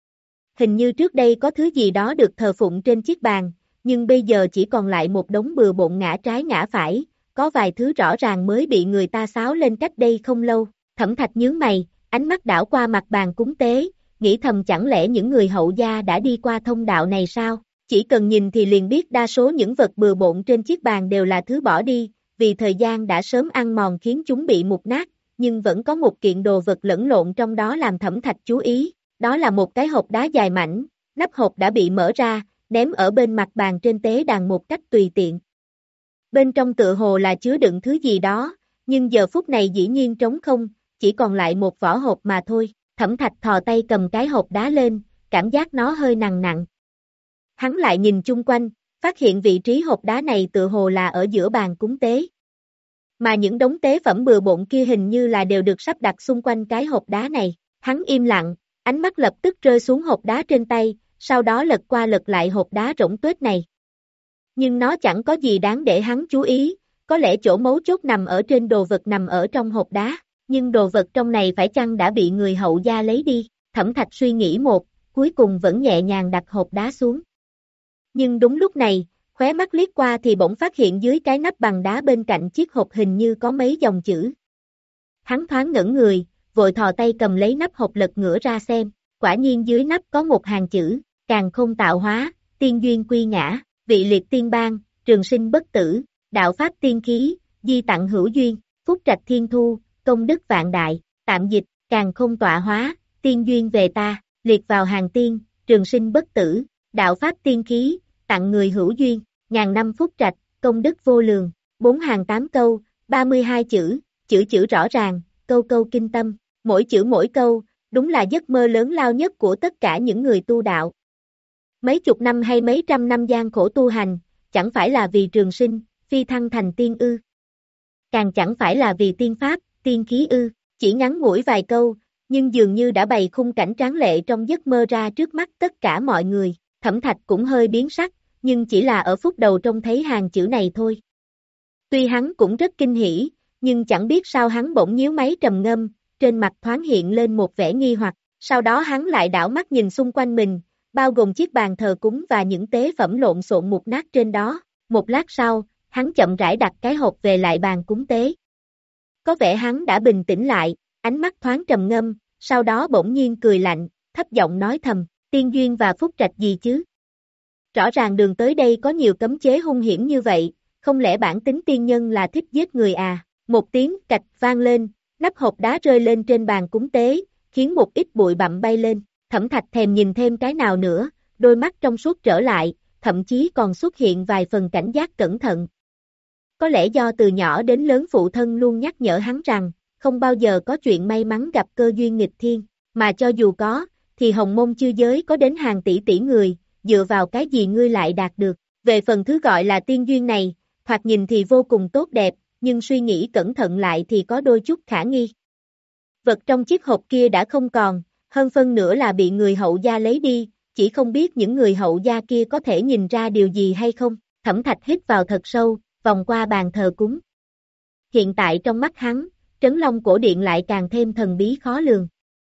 Hình như trước đây có thứ gì đó được thờ phụng trên chiếc bàn, nhưng bây giờ chỉ còn lại một đống bừa bộn ngã trái ngã phải, có vài thứ rõ ràng mới bị người ta xáo lên cách đây không lâu. Thẩm Thạch nhướng mày, ánh mắt đảo qua mặt bàn cúng tế, nghĩ thầm chẳng lẽ những người Hậu gia đã đi qua thông đạo này sao? Chỉ cần nhìn thì liền biết đa số những vật bừa bộn trên chiếc bàn đều là thứ bỏ đi, vì thời gian đã sớm ăn mòn khiến chúng bị mục nát, nhưng vẫn có một kiện đồ vật lẫn lộn trong đó làm Thẩm Thạch chú ý, đó là một cái hộp đá dài mảnh, nắp hộp đã bị mở ra, ném ở bên mặt bàn trên tế đàn một cách tùy tiện. Bên trong tựa hồ là chứa đựng thứ gì đó, nhưng giờ phút này dĩ nhiên trống không, chỉ còn lại một vỏ hộp mà thôi. Thẩm Thạch thò tay cầm cái hộp đá lên, cảm giác nó hơi nặng nặng. Hắn lại nhìn chung quanh, phát hiện vị trí hộp đá này tựa hồ là ở giữa bàn cúng tế. Mà những đống tế phẩm bừa bộn kia hình như là đều được sắp đặt xung quanh cái hộp đá này. Hắn im lặng, ánh mắt lập tức rơi xuống hộp đá trên tay, sau đó lật qua lật lại hộp đá rỗng tuếch này. Nhưng nó chẳng có gì đáng để hắn chú ý, có lẽ chỗ mấu chốt nằm ở trên đồ vật nằm ở trong hộp đá. Nhưng đồ vật trong này phải chăng đã bị người Hậu gia lấy đi? Thẩm Thạch suy nghĩ một, cuối cùng vẫn nhẹ nhàng đặt hộp đá xuống. Nhưng đúng lúc này, khóe mắt liếc qua thì bỗng phát hiện dưới cái nắp bằng đá bên cạnh chiếc hộp hình như có mấy dòng chữ. Hắn thoáng ngẩn người, vội thò tay cầm lấy nắp hộp lật ngửa ra xem, quả nhiên dưới nắp có một hàng chữ, càn khôn tạo hóa, tiên duyên quy ngã, vị liệt tiên bang, trường sinh bất tử, đạo pháp tiên khí, di tặng hữu duyên, phúc trạch thiên thu, công đức vạn đại, tạm dịch, càn khôn tọa hóa, tiên duyên về ta, liệt vào hàng tiên, trường sinh bất tử, đạo pháp tiên khí, tặng người hữu duyên, ngàn năm phúc trạch, công đức vô lượng, bốn hàng tám câu, ba mươi hai chữ, chữ chữ rõ ràng, câu câu kinh tâm, mỗi chữ mỗi câu, đúng là giấc mơ lớn lao nhất của tất cả những người tu đạo. Mấy chục năm hay mấy trăm năm gian khổ tu hành, chẳng phải là vì trường sinh, phi thăng thành tiên ư. Càng chẳng phải là vì tiên pháp, tiên khí ư, chỉ ngắn ngủi vài câu, nhưng dường như đã bày khung cảnh tráng lệ trong giấc mơ ra trước mắt tất cả mọi người. Thẩm Thạch cũng hơi biến sắc, nhưng chỉ là ở phút đầu trông thấy hàng chữ này thôi. Tuy hắn cũng rất kinh hỉ, nhưng chẳng biết sao hắn bỗng nhíu máy trầm ngâm, trên mặt thoáng hiện lên một vẻ nghi hoặc, sau đó hắn lại đảo mắt nhìn xung quanh mình, bao gồm chiếc bàn thờ cúng và những tế phẩm lộn xộn mục nát trên đó. Một lát sau, hắn chậm rãi đặt cái hộp về lại bàn cúng tế. Có vẻ hắn đã bình tĩnh lại, ánh mắt thoáng trầm ngâm, sau đó bỗng nhiên cười lạnh, thấp giọng nói thầm, tiên duyên và phúc trạch gì chứ? Rõ ràng đường tới đây có nhiều cấm chế hung hiểm như vậy, không lẽ bản tính tiên nhân là thích giết người à? Một tiếng cạch vang lên, nắp hộp đá rơi lên trên bàn cúng tế, khiến một ít bụi bặm bay lên. Thẩm Thạch thèm nhìn thêm cái nào nữa, đôi mắt trong suốt trở lại, thậm chí còn xuất hiện vài phần cảnh giác cẩn thận. Có lẽ do từ nhỏ đến lớn phụ thân luôn nhắc nhở hắn rằng, không bao giờ có chuyện may mắn gặp cơ duyên nghịch thiên, mà cho dù có, thì hồng môn chư giới có đến hàng tỷ tỷ người, dựa vào cái gì ngươi lại đạt được. Về phần thứ gọi là tiên duyên này, thoạt nhìn thì vô cùng tốt đẹp, nhưng suy nghĩ cẩn thận lại thì có đôi chút khả nghi. Vật trong chiếc hộp kia đã không còn, hơn phân nửa là bị người hậu gia lấy đi, chỉ không biết những người hậu gia kia có thể nhìn ra điều gì hay không. Thẩm Thạch hít vào thật sâu, vòng qua bàn thờ cúng. Hiện tại trong mắt hắn, Trấn Long cổ điện lại càng thêm thần bí khó lường.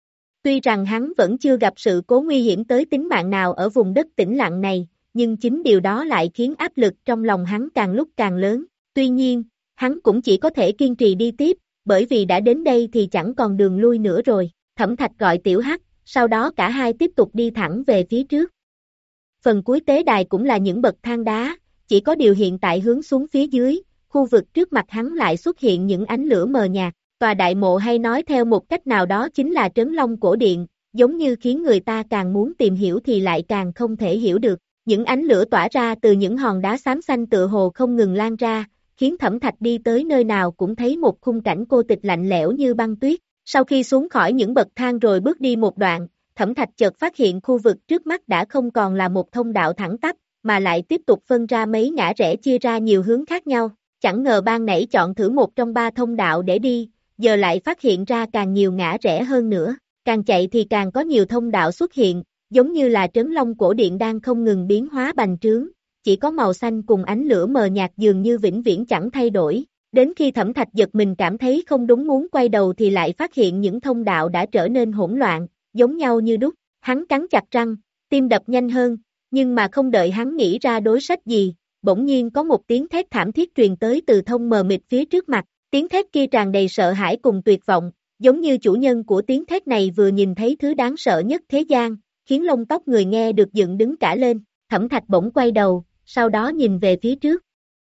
Tuy rằng hắn vẫn chưa gặp sự cố nguy hiểm tới tính mạng nào ở vùng đất tĩnh lặng này, nhưng chính điều đó lại khiến áp lực trong lòng hắn càng lúc càng lớn. Tuy nhiên, hắn cũng chỉ có thể kiên trì đi tiếp, bởi vì đã đến đây thì chẳng còn đường lui nữa rồi. Thẩm Thạch gọi Tiểu Hắc, sau đó cả hai tiếp tục đi thẳng về phía trước. Phần cuối tế đài cũng là những bậc thang đá, chỉ có điều hiện tại hướng xuống phía dưới, khu vực trước mặt hắn lại xuất hiện những ánh lửa mờ nhạt. Tòa đại mộ hay nói theo một cách nào đó chính là Trấn Long cổ điện, giống như khiến người ta càng muốn tìm hiểu thì lại càng không thể hiểu được. Những ánh lửa tỏa ra từ những hòn đá xám xanh tựa hồ không ngừng lan ra, khiến Thẩm Thạch đi tới nơi nào cũng thấy một khung cảnh cô tịch lạnh lẽo như băng tuyết. Sau khi xuống khỏi những bậc thang rồi bước đi một đoạn, Thẩm Thạch chợt phát hiện khu vực trước mắt đã không còn là một thông đạo thẳng tắp, mà lại tiếp tục phân ra mấy ngã rẽ chia ra nhiều hướng khác nhau. Chẳng ngờ ban nãy chọn thử một trong ba thông đạo để đi, giờ lại phát hiện ra càng nhiều ngã rẽ hơn nữa, càng chạy thì càng có nhiều thông đạo xuất hiện, giống như là Trấn Long cổ điện đang không ngừng biến hóa bành trướng, chỉ có màu xanh cùng ánh lửa mờ nhạt dường như vĩnh viễn chẳng thay đổi. Đến khi Thẩm Thạch giật mình cảm thấy không đúng muốn quay đầu thì lại phát hiện những thông đạo đã trở nên hỗn loạn, giống nhau như đúc. Hắn cắn chặt răng, tim đập nhanh hơn, nhưng mà không đợi hắn nghĩ ra đối sách gì, bỗng nhiên có một tiếng thét thảm thiết truyền tới từ thông mờ mịt phía trước mặt. Tiếng thét kia tràn đầy sợ hãi cùng tuyệt vọng, giống như chủ nhân của tiếng thét này vừa nhìn thấy thứ đáng sợ nhất thế gian, khiến lông tóc người nghe được dựng đứng cả lên. Thẩm Thạch bỗng quay đầu, sau đó nhìn về phía trước.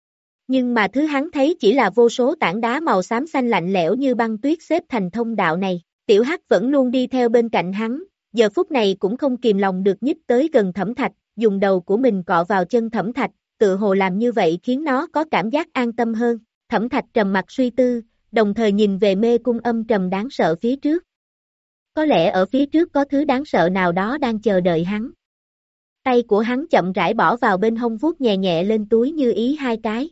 Nhưng mà thứ hắn thấy chỉ là vô số tảng đá màu xám xanh lạnh lẽo như băng tuyết xếp thành thông đạo này. Tiểu Hắc vẫn luôn đi theo bên cạnh hắn, giờ phút này cũng không kìm lòng được nhích tới gần Thẩm Thạch, dùng đầu của mình cọ vào chân Thẩm Thạch, tự hồ làm như vậy khiến nó có cảm giác an tâm hơn. Thẩm Thạch trầm mặt suy tư, đồng thời nhìn về mê cung âm trầm đáng sợ phía trước. Có lẽ ở phía trước có thứ đáng sợ nào đó đang chờ đợi hắn. Tay của hắn chậm rãi bỏ vào bên hông vuốt nhẹ nhẹ lên túi như ý hai cái.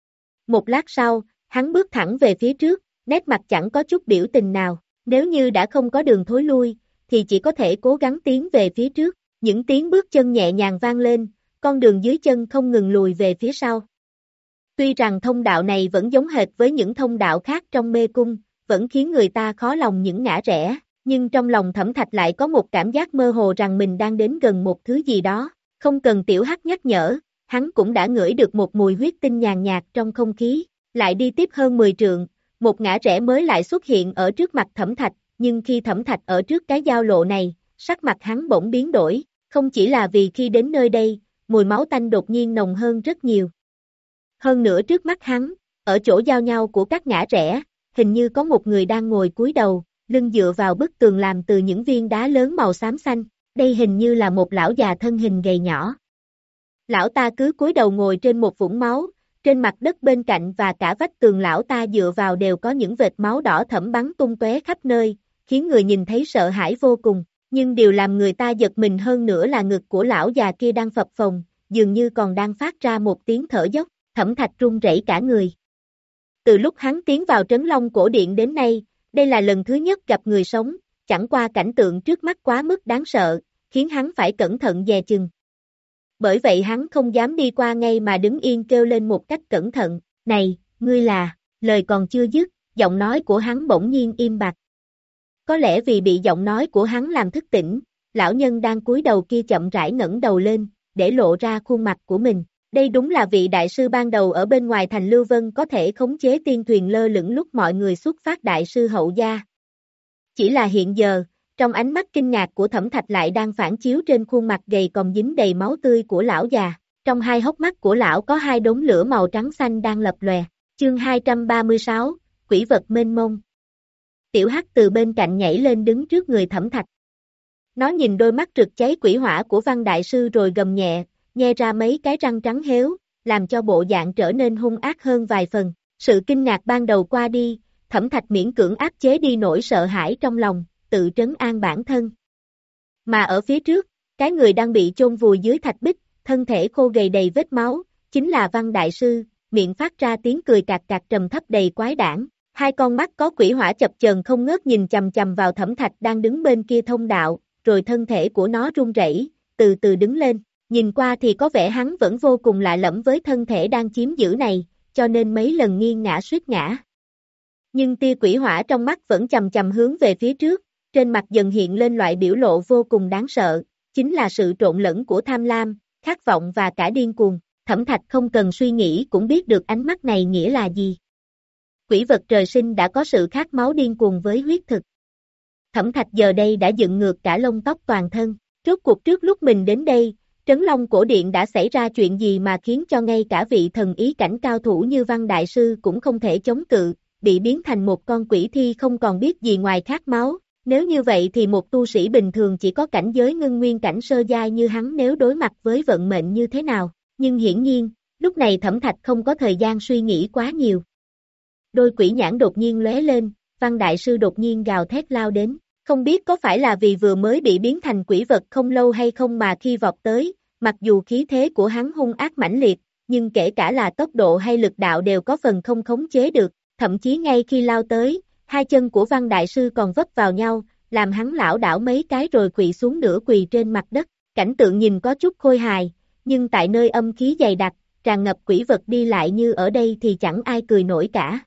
Một lát sau, hắn bước thẳng về phía trước, nét mặt chẳng có chút biểu tình nào. Nếu như đã không có đường thối lui, thì chỉ có thể cố gắng tiến về phía trước. Những tiếng bước chân nhẹ nhàng vang lên, con đường dưới chân không ngừng lùi về phía sau. Tuy rằng thông đạo này vẫn giống hệt với những thông đạo khác trong mê cung, vẫn khiến người ta khó lòng những ngã rẽ, nhưng trong lòng Thẩm Thạch lại có một cảm giác mơ hồ rằng mình đang đến gần một thứ gì đó. Không cần Tiểu Hắc nhắc nhở, hắn cũng đã ngửi được một mùi huyết tinh nhàn nhạt trong không khí. Lại đi tiếp hơn mười trượng, một ngã rẽ mới lại xuất hiện ở trước mặt Thẩm Thạch, nhưng khi Thẩm Thạch ở trước cái giao lộ này, sắc mặt hắn bỗng biến đổi, không chỉ là vì khi đến nơi đây, mùi máu tanh đột nhiên nồng hơn rất nhiều. Hơn nữa trước mắt hắn, ở chỗ giao nhau của các ngã rẽ, hình như có một người đang ngồi cúi đầu, lưng dựa vào bức tường làm từ những viên đá lớn màu xám xanh, đây hình như là một lão già thân hình gầy nhỏ. Lão ta cứ cúi đầu ngồi trên một vũng máu, trên mặt đất bên cạnh và cả vách tường lão ta dựa vào đều có những vệt máu đỏ thẫm bắn tung tóe khắp nơi, khiến người nhìn thấy sợ hãi vô cùng, nhưng điều làm người ta giật mình hơn nữa là ngực của lão già kia đang phập phồng, dường như còn đang phát ra một tiếng thở dốc. Thẩm Thạch run rẩy cả người. Từ lúc hắn tiến vào Trấn Long Cổ Điện đến nay, đây là lần thứ nhất gặp người sống, chẳng qua cảnh tượng trước mắt quá mức đáng sợ, khiến hắn phải cẩn thận dè chừng. Bởi vậy hắn không dám đi qua ngay mà đứng yên kêu lên một cách cẩn thận, "Này, ngươi là..." Lời còn chưa dứt, giọng nói của hắn bỗng nhiên im bặt. Có lẽ vì bị giọng nói của hắn làm thức tỉnh, lão nhân đang cúi đầu kia chậm rãi ngẩng đầu lên, để lộ ra khuôn mặt của mình. Đây đúng là vị đại sư ban đầu ở bên ngoài thành Lưu Vân có thể khống chế tiên thuyền lơ lửng lúc mọi người xuất phát đại sư Hậu Gia. Chỉ là hiện giờ, trong ánh mắt kinh ngạc của Thẩm Thạch lại đang phản chiếu trên khuôn mặt gầy còm dính đầy máu tươi của lão già. Trong hai hốc mắt của lão có hai đốm lửa màu trắng xanh đang lập lòe. Chương hai trăm ba mươi sáu, Quỷ vật mênh mông. Tiểu Hắc từ bên cạnh nhảy lên đứng trước người Thẩm Thạch. Nó nhìn đôi mắt rực cháy quỷ hỏa của Văn đại sư rồi gầm nhẹ, nhe ra mấy cái răng trắng héo, làm cho bộ dạng trở nên hung ác hơn vài phần. Sự kinh ngạc ban đầu qua đi, Thẩm Thạch miễn cưỡng áp chế đi nỗi sợ hãi trong lòng, tự trấn an bản thân. Mà ở phía trước, cái người đang bị chôn vùi dưới thạch bích, thân thể khô gầy đầy vết máu, chính là Văn đại sư, miệng phát ra tiếng cười cạc cạc trầm thấp đầy quái đản. Hai con mắt có quỷ hỏa chập chờn không ngớt nhìn chằm chằm vào Thẩm Thạch đang đứng bên kia thông đạo, rồi thân thể của nó run rẩy, từ từ đứng lên. Nhìn qua thì có vẻ hắn vẫn vô cùng lạ lẫm với thân thể đang chiếm giữ này, cho nên mấy lần nghiêng ngã suýt ngã. Nhưng tia quỷ hỏa trong mắt vẫn chầm chầm hướng về phía trước, trên mặt dần hiện lên loại biểu lộ vô cùng đáng sợ, chính là sự trộn lẫn của tham lam, khát vọng và cả điên cuồng. Thẩm Thạch không cần suy nghĩ cũng biết được ánh mắt này nghĩa là gì. Quỷ vật trời sinh đã có sự khát máu điên cuồng với huyết thực. Thẩm Thạch giờ đây đã dựng ngược cả lông tóc toàn thân. Rốt cuộc trước lúc mình đến đây, Trấn Long Cổ Điện đã xảy ra chuyện gì mà khiến cho ngay cả vị thần ý cảnh cao thủ như Văn đại sư cũng không thể chống cự, bị biến thành một con quỷ thi không còn biết gì ngoài khát máu. Nếu như vậy thì một tu sĩ bình thường chỉ có cảnh giới ngưng nguyên cảnh sơ giai như hắn nếu đối mặt với vận mệnh như thế nào. Nhưng hiển nhiên, lúc này Thẩm Thạch không có thời gian suy nghĩ quá nhiều. Đôi quỷ nhãn đột nhiên lóe lên, Văn đại sư đột nhiên gào thét lao đến. Không biết có phải là vì vừa mới bị biến thành quỷ vật không lâu hay không mà khi vọt tới, mặc dù khí thế của hắn hung ác mãnh liệt, nhưng kể cả là tốc độ hay lực đạo đều có phần không khống chế được, thậm chí ngay khi lao tới, hai chân của Văn đại sư còn vấp vào nhau, làm hắn lảo đảo mấy cái rồi quỵ xuống nửa quỳ trên mặt đất. Cảnh tượng nhìn có chút khôi hài, nhưng tại nơi âm khí dày đặc, tràn ngập quỷ vật đi lại như ở đây thì chẳng ai cười nổi cả.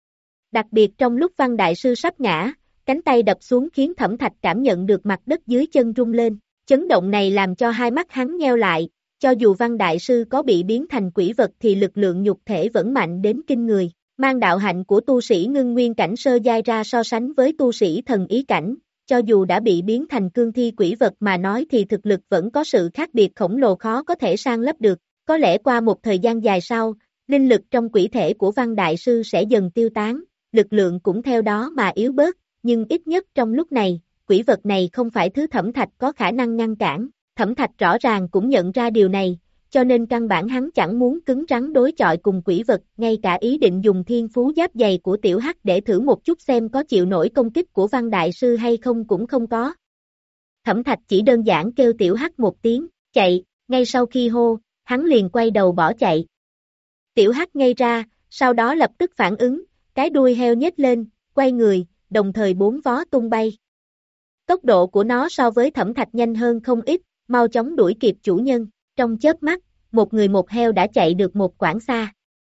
Đặc biệt trong lúc Văn đại sư sắp ngã, cánh tay đập xuống khiến Thẩm Thạch cảm nhận được mặt đất dưới chân rung lên. Chấn động này làm cho hai mắt hắn nheo lại, cho dù Văn đại sư có bị biến thành quỷ vật thì lực lượng nhục thể vẫn mạnh đến kinh người. Mang đạo hạnh của tu sĩ ngưng nguyên cảnh sơ giai ra so sánh với tu sĩ thần ý cảnh, cho dù đã bị biến thành cương thi quỷ vật mà nói thì thực lực vẫn có sự khác biệt khổng lồ khó có thể san lấp được. Có lẽ qua một thời gian dài sau, linh lực trong quỷ thể của Văn đại sư sẽ dần tiêu tán, lực lượng cũng theo đó mà yếu bớt, nhưng ít nhất trong lúc này, quỷ vật này không phải thứ Thẩm Thạch có khả năng ngăn cản. Thẩm Thạch rõ ràng cũng nhận ra điều này, cho nên căn bản hắn chẳng muốn cứng rắn đối chọi cùng quỷ vật, ngay cả ý định dùng thiên phú giáp dày của Tiểu Hắc để thử một chút xem có chịu nổi công kích của Văn đại sư hay không cũng không có. Thẩm Thạch chỉ đơn giản kêu Tiểu Hắc một tiếng, chạy, ngay sau khi hô, hắn liền quay đầu bỏ chạy. Tiểu Hắc ngây ra, sau đó lập tức phản ứng, cái đuôi heo nhếch lên, quay người, đồng thời bốn vó tung bay. Tốc độ của nó so với Thẩm Thạch nhanh hơn không ít, mau chóng đuổi kịp chủ nhân. Trong chớp mắt, một người một heo đã chạy được một quãng xa.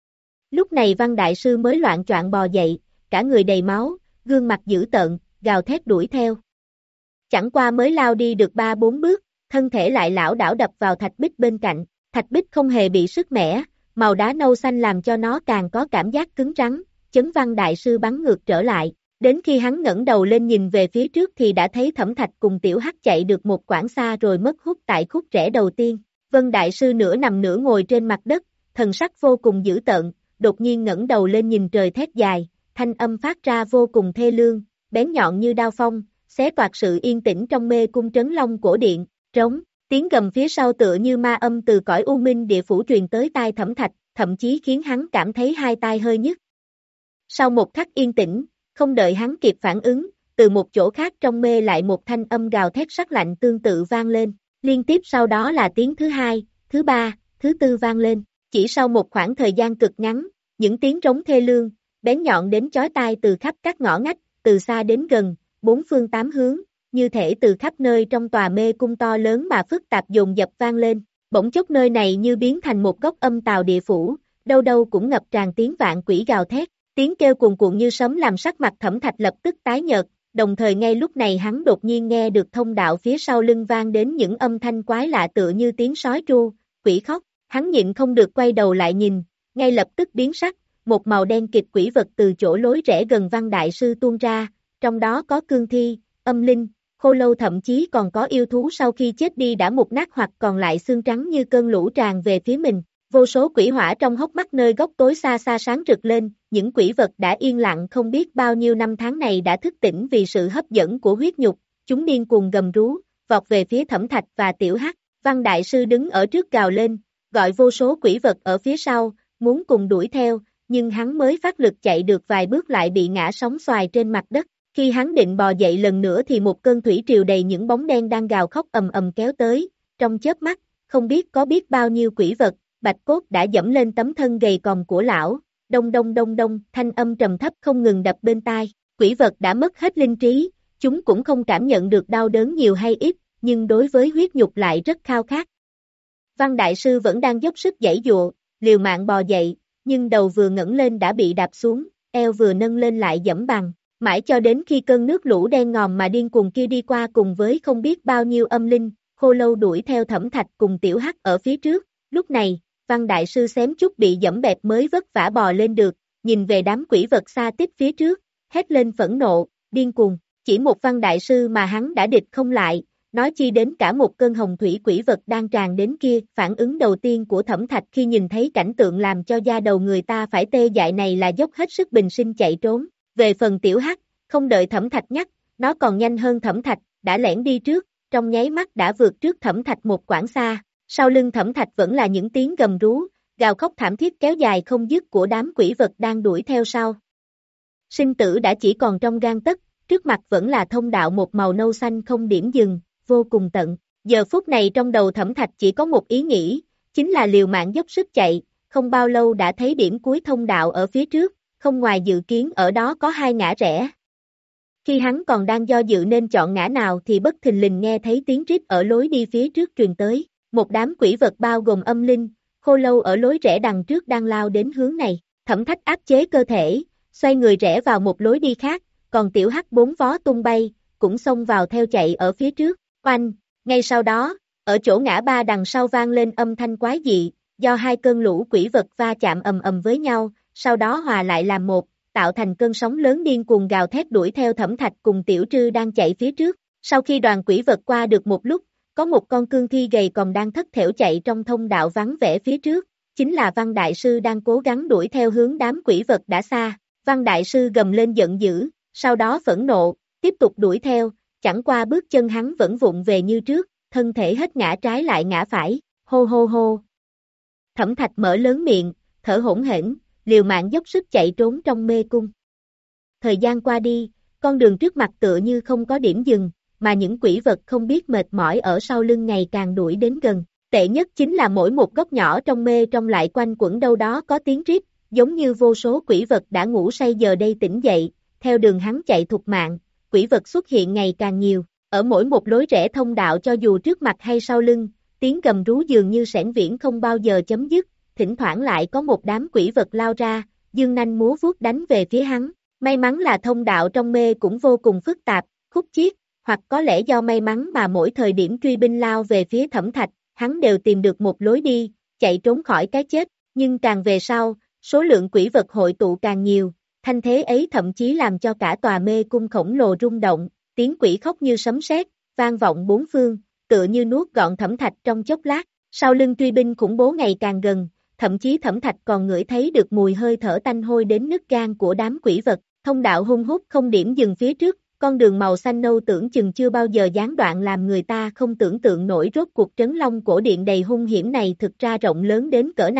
Lúc này Văn đại sư mới loạng choạng bò dậy, cả người đầy máu, gương mặt dữ tợn, gào thét đuổi theo. Chẳng qua mới lao đi được ba bốn bước, thân thể lại lảo đảo đập vào thạch bích bên cạnh. Thạch bích không hề bị sứt mẻ, màu đá nâu xanh làm cho nó càng có cảm giác cứng rắn, chấn Văn đại sư bắn ngược trở lại. Đến khi hắn ngẩng đầu lên nhìn về phía trước thì đã thấy Thẩm Thạch cùng Tiểu Hắc chạy được một quãng xa rồi mất hút tại khúc rẽ đầu tiên. Vân đại sư nửa nằm nửa ngồi trên mặt đất, thần sắc vô cùng dữ tợn, đột nhiên ngẩng đầu lên nhìn trời thét dài, thanh âm phát ra vô cùng thê lương, bén nhọn như đao phong, xé toạc sự yên tĩnh trong mê cung Trấn Long Cổ Điện. Trống, tiếng gầm phía sau tựa như ma âm từ cõi u minh địa phủ truyền tới tai Thẩm Thạch, thậm chí khiến hắn cảm thấy hai tai hơi nhức. Sau một khắc yên tĩnh, không đợi hắn kịp phản ứng, từ một chỗ khác trong mê lại một thanh âm gào thét sắc lạnh tương tự vang lên, liên tiếp sau đó là tiếng thứ hai, thứ ba, thứ tư vang lên, chỉ sau một khoảng thời gian cực ngắn, những tiếng trống thê lương, bén nhọn đến chói tai từ khắp các ngõ ngách, từ xa đến gần, bốn phương tám hướng, như thể từ khắp nơi trong tòa mê cung to lớn mà phức tạp dồn dập vang lên, bỗng chốc nơi này như biến thành một góc âm tào địa phủ, đâu đâu cũng ngập tràn tiếng vạn quỷ gào thét, tiếng kêu cuồn cuộn như sấm làm sắc mặt Thẩm Thạch lập tức tái nhợt, đồng thời ngay lúc này hắn đột nhiên nghe được thông đạo phía sau lưng vang đến những âm thanh quái lạ tựa như tiếng sói tru, quỷ khóc, hắn nhịn không được quay đầu lại nhìn, ngay lập tức biến sắc, một màu đen kịt quỷ vật từ chỗ lối rẽ gần Văn Đại Sư tuôn ra, trong đó có cương thi, âm linh, khô lâu thậm chí còn có yêu thú sau khi chết đi đã mục nát hoặc còn lại xương trắng như cơn lũ tràn về phía mình. Vô số quỷ hỏa trong hốc mắt nơi góc tối xa xa sáng rực lên, những quỷ vật đã yên lặng không biết bao nhiêu năm tháng này đã thức tỉnh vì sự hấp dẫn của huyết nhục, chúng điên cuồng gầm rú, vọt về phía Thẩm Thạch và Tiểu Hắc. Văn Đại Sư đứng ở trước gào lên, gọi vô số quỷ vật ở phía sau, muốn cùng đuổi theo, nhưng hắn mới phát lực chạy được vài bước lại bị ngã sóng xoài trên mặt đất. Khi hắn định bò dậy lần nữa thì một cơn thủy triều đầy những bóng đen đang gào khóc ầm ầm kéo tới, trong chớp mắt, không biết có biết bao nhiêu quỷ vật, bạch cốt đã dẫm lên tấm thân gầy còm của lão, đông đông đông đông, thanh âm trầm thấp không ngừng đập bên tai, quỷ vật đã mất hết linh trí, chúng cũng không cảm nhận được đau đớn nhiều hay ít, nhưng đối với huyết nhục lại rất khao khát. Văn Đại Sư vẫn đang dốc sức giãy giụa, liều mạng bò dậy, nhưng đầu vừa ngẩng lên đã bị đạp xuống, eo vừa nâng lên lại giẫm bằng, mãi cho đến khi cơn nước lũ đen ngòm mà điên cuồng kia đi qua cùng với không biết bao nhiêu âm linh, khô lâu đuổi theo Thẩm Thạch cùng Tiểu Hắc ở phía trước, lúc này, Văn Đại Sư xém chút bị dẫm bẹp mới vất vả bò lên được, nhìn về đám quỷ vật xa tích phía trước, hét lên phẫn nộ, điên cuồng, chỉ một Văn Đại Sư mà hắn đã địch không lại, nói chi đến cả một cơn hồng thủy quỷ vật đang tràn đến kia, phản ứng đầu tiên của Thẩm Thạch khi nhìn thấy cảnh tượng làm cho da đầu người ta phải tê dại này là dốc hết sức bình sinh chạy trốn, về phần Tiểu Hắc, không đợi Thẩm Thạch nhắc, nó còn nhanh hơn Thẩm Thạch, đã lẻn đi trước, trong nháy mắt đã vượt trước Thẩm Thạch một quãng xa. Sau lưng Thẩm Thạch vẫn là những tiếng gầm rú, gào khóc thảm thiết kéo dài không dứt của đám quỷ vật đang đuổi theo sau. Sinh tử đã chỉ còn trong gang tấc, trước mặt vẫn là thông đạo một màu nâu xanh không điểm dừng, vô cùng tận. Giờ phút này trong đầu Thẩm Thạch chỉ có một ý nghĩ, chính là liều mạng dốc sức chạy, không bao lâu đã thấy điểm cuối thông đạo ở phía trước, không ngoài dự kiến ở đó có hai ngã rẽ. Khi hắn còn đang do dự nên chọn ngã nào thì bất thình lình nghe thấy tiếng rít ở lối đi phía trước truyền tới. Một đám quỷ vật bao gồm âm linh, khô lâu ở lối rẽ đằng trước đang lao đến hướng này, Thẩm Thạch áp chế cơ thể, xoay người rẽ vào một lối đi khác, còn Tiểu Hắc bốn vó tung bay, cũng xông vào theo chạy ở phía trước, oanh, ngay sau đó, ở chỗ ngã ba đằng sau vang lên âm thanh quái dị, do hai cơn lũ quỷ vật va chạm ầm ầm với nhau, sau đó hòa lại làm một, tạo thành cơn sóng lớn điên cuồng gào thét đuổi theo Thẩm Thạch cùng Tiểu Trư đang chạy phía trước, sau khi đoàn quỷ vật qua được một lúc, có một con cương thi gầy còm đang thất thểu chạy trong thông đạo vắng vẻ phía trước, chính là Văn Đại Sư đang cố gắng đuổi theo hướng đám quỷ vật đã xa. Văn Đại Sư gầm lên giận dữ, sau đó phẫn nộ, tiếp tục đuổi theo, chẳng qua bước chân hắn vẫn vụng về như trước, thân thể hết ngã trái lại ngã phải, hô hô hô. Thẩm Thạch mở lớn miệng, thở hổn hển, liều mạng dốc sức chạy trốn trong mê cung. Thời gian qua đi, con đường trước mặt tựa như không có điểm dừng, mà những quỷ vật không biết mệt mỏi ở sau lưng ngày càng đuổi đến gần. Tệ nhất chính là mỗi một góc nhỏ trong mê trong lại quanh quẩn đâu đó có tiếng rít, giống như vô số quỷ vật đã ngủ say giờ đây tỉnh dậy, theo đường hắn chạy thục mạng, quỷ vật xuất hiện ngày càng nhiều, ở mỗi một lối rẽ thông đạo cho dù trước mặt hay sau lưng, tiếng gầm rú dường như sẻn viễn không bao giờ chấm dứt, thỉnh thoảng lại có một đám quỷ vật lao ra, dương nanh múa vuốt đánh về phía hắn, may mắn là thông đạo trong mê cũng vô cùng phức tạp, khúc chiết, hoặc có lẽ do may mắn mà mỗi thời điểm truy binh lao về phía Thẩm Thạch, hắn đều tìm được một lối đi, chạy trốn khỏi cái chết, nhưng càng về sau, số lượng quỷ vật hội tụ càng nhiều, thanh thế ấy thậm chí làm cho cả tòa mê cung khổng lồ rung động, tiếng quỷ khóc như sấm sét, vang vọng bốn phương, tựa như nuốt gọn Thẩm Thạch trong chốc lát, sau lưng truy binh khủng bố ngày càng gần, thậm chí Thẩm Thạch còn ngửi thấy được mùi hơi thở tanh hôi đến nứt gan của đám quỷ vật, thông đạo hung hút không điểm dừng phía trước. Con đường màu xanh nâu tưởng chừng chưa bao giờ gián đoạn làm người ta không tưởng tượng nổi rốt cuộc trấn long cổ điện đầy hung hiểm này thực ra rộng lớn đến cỡ nào.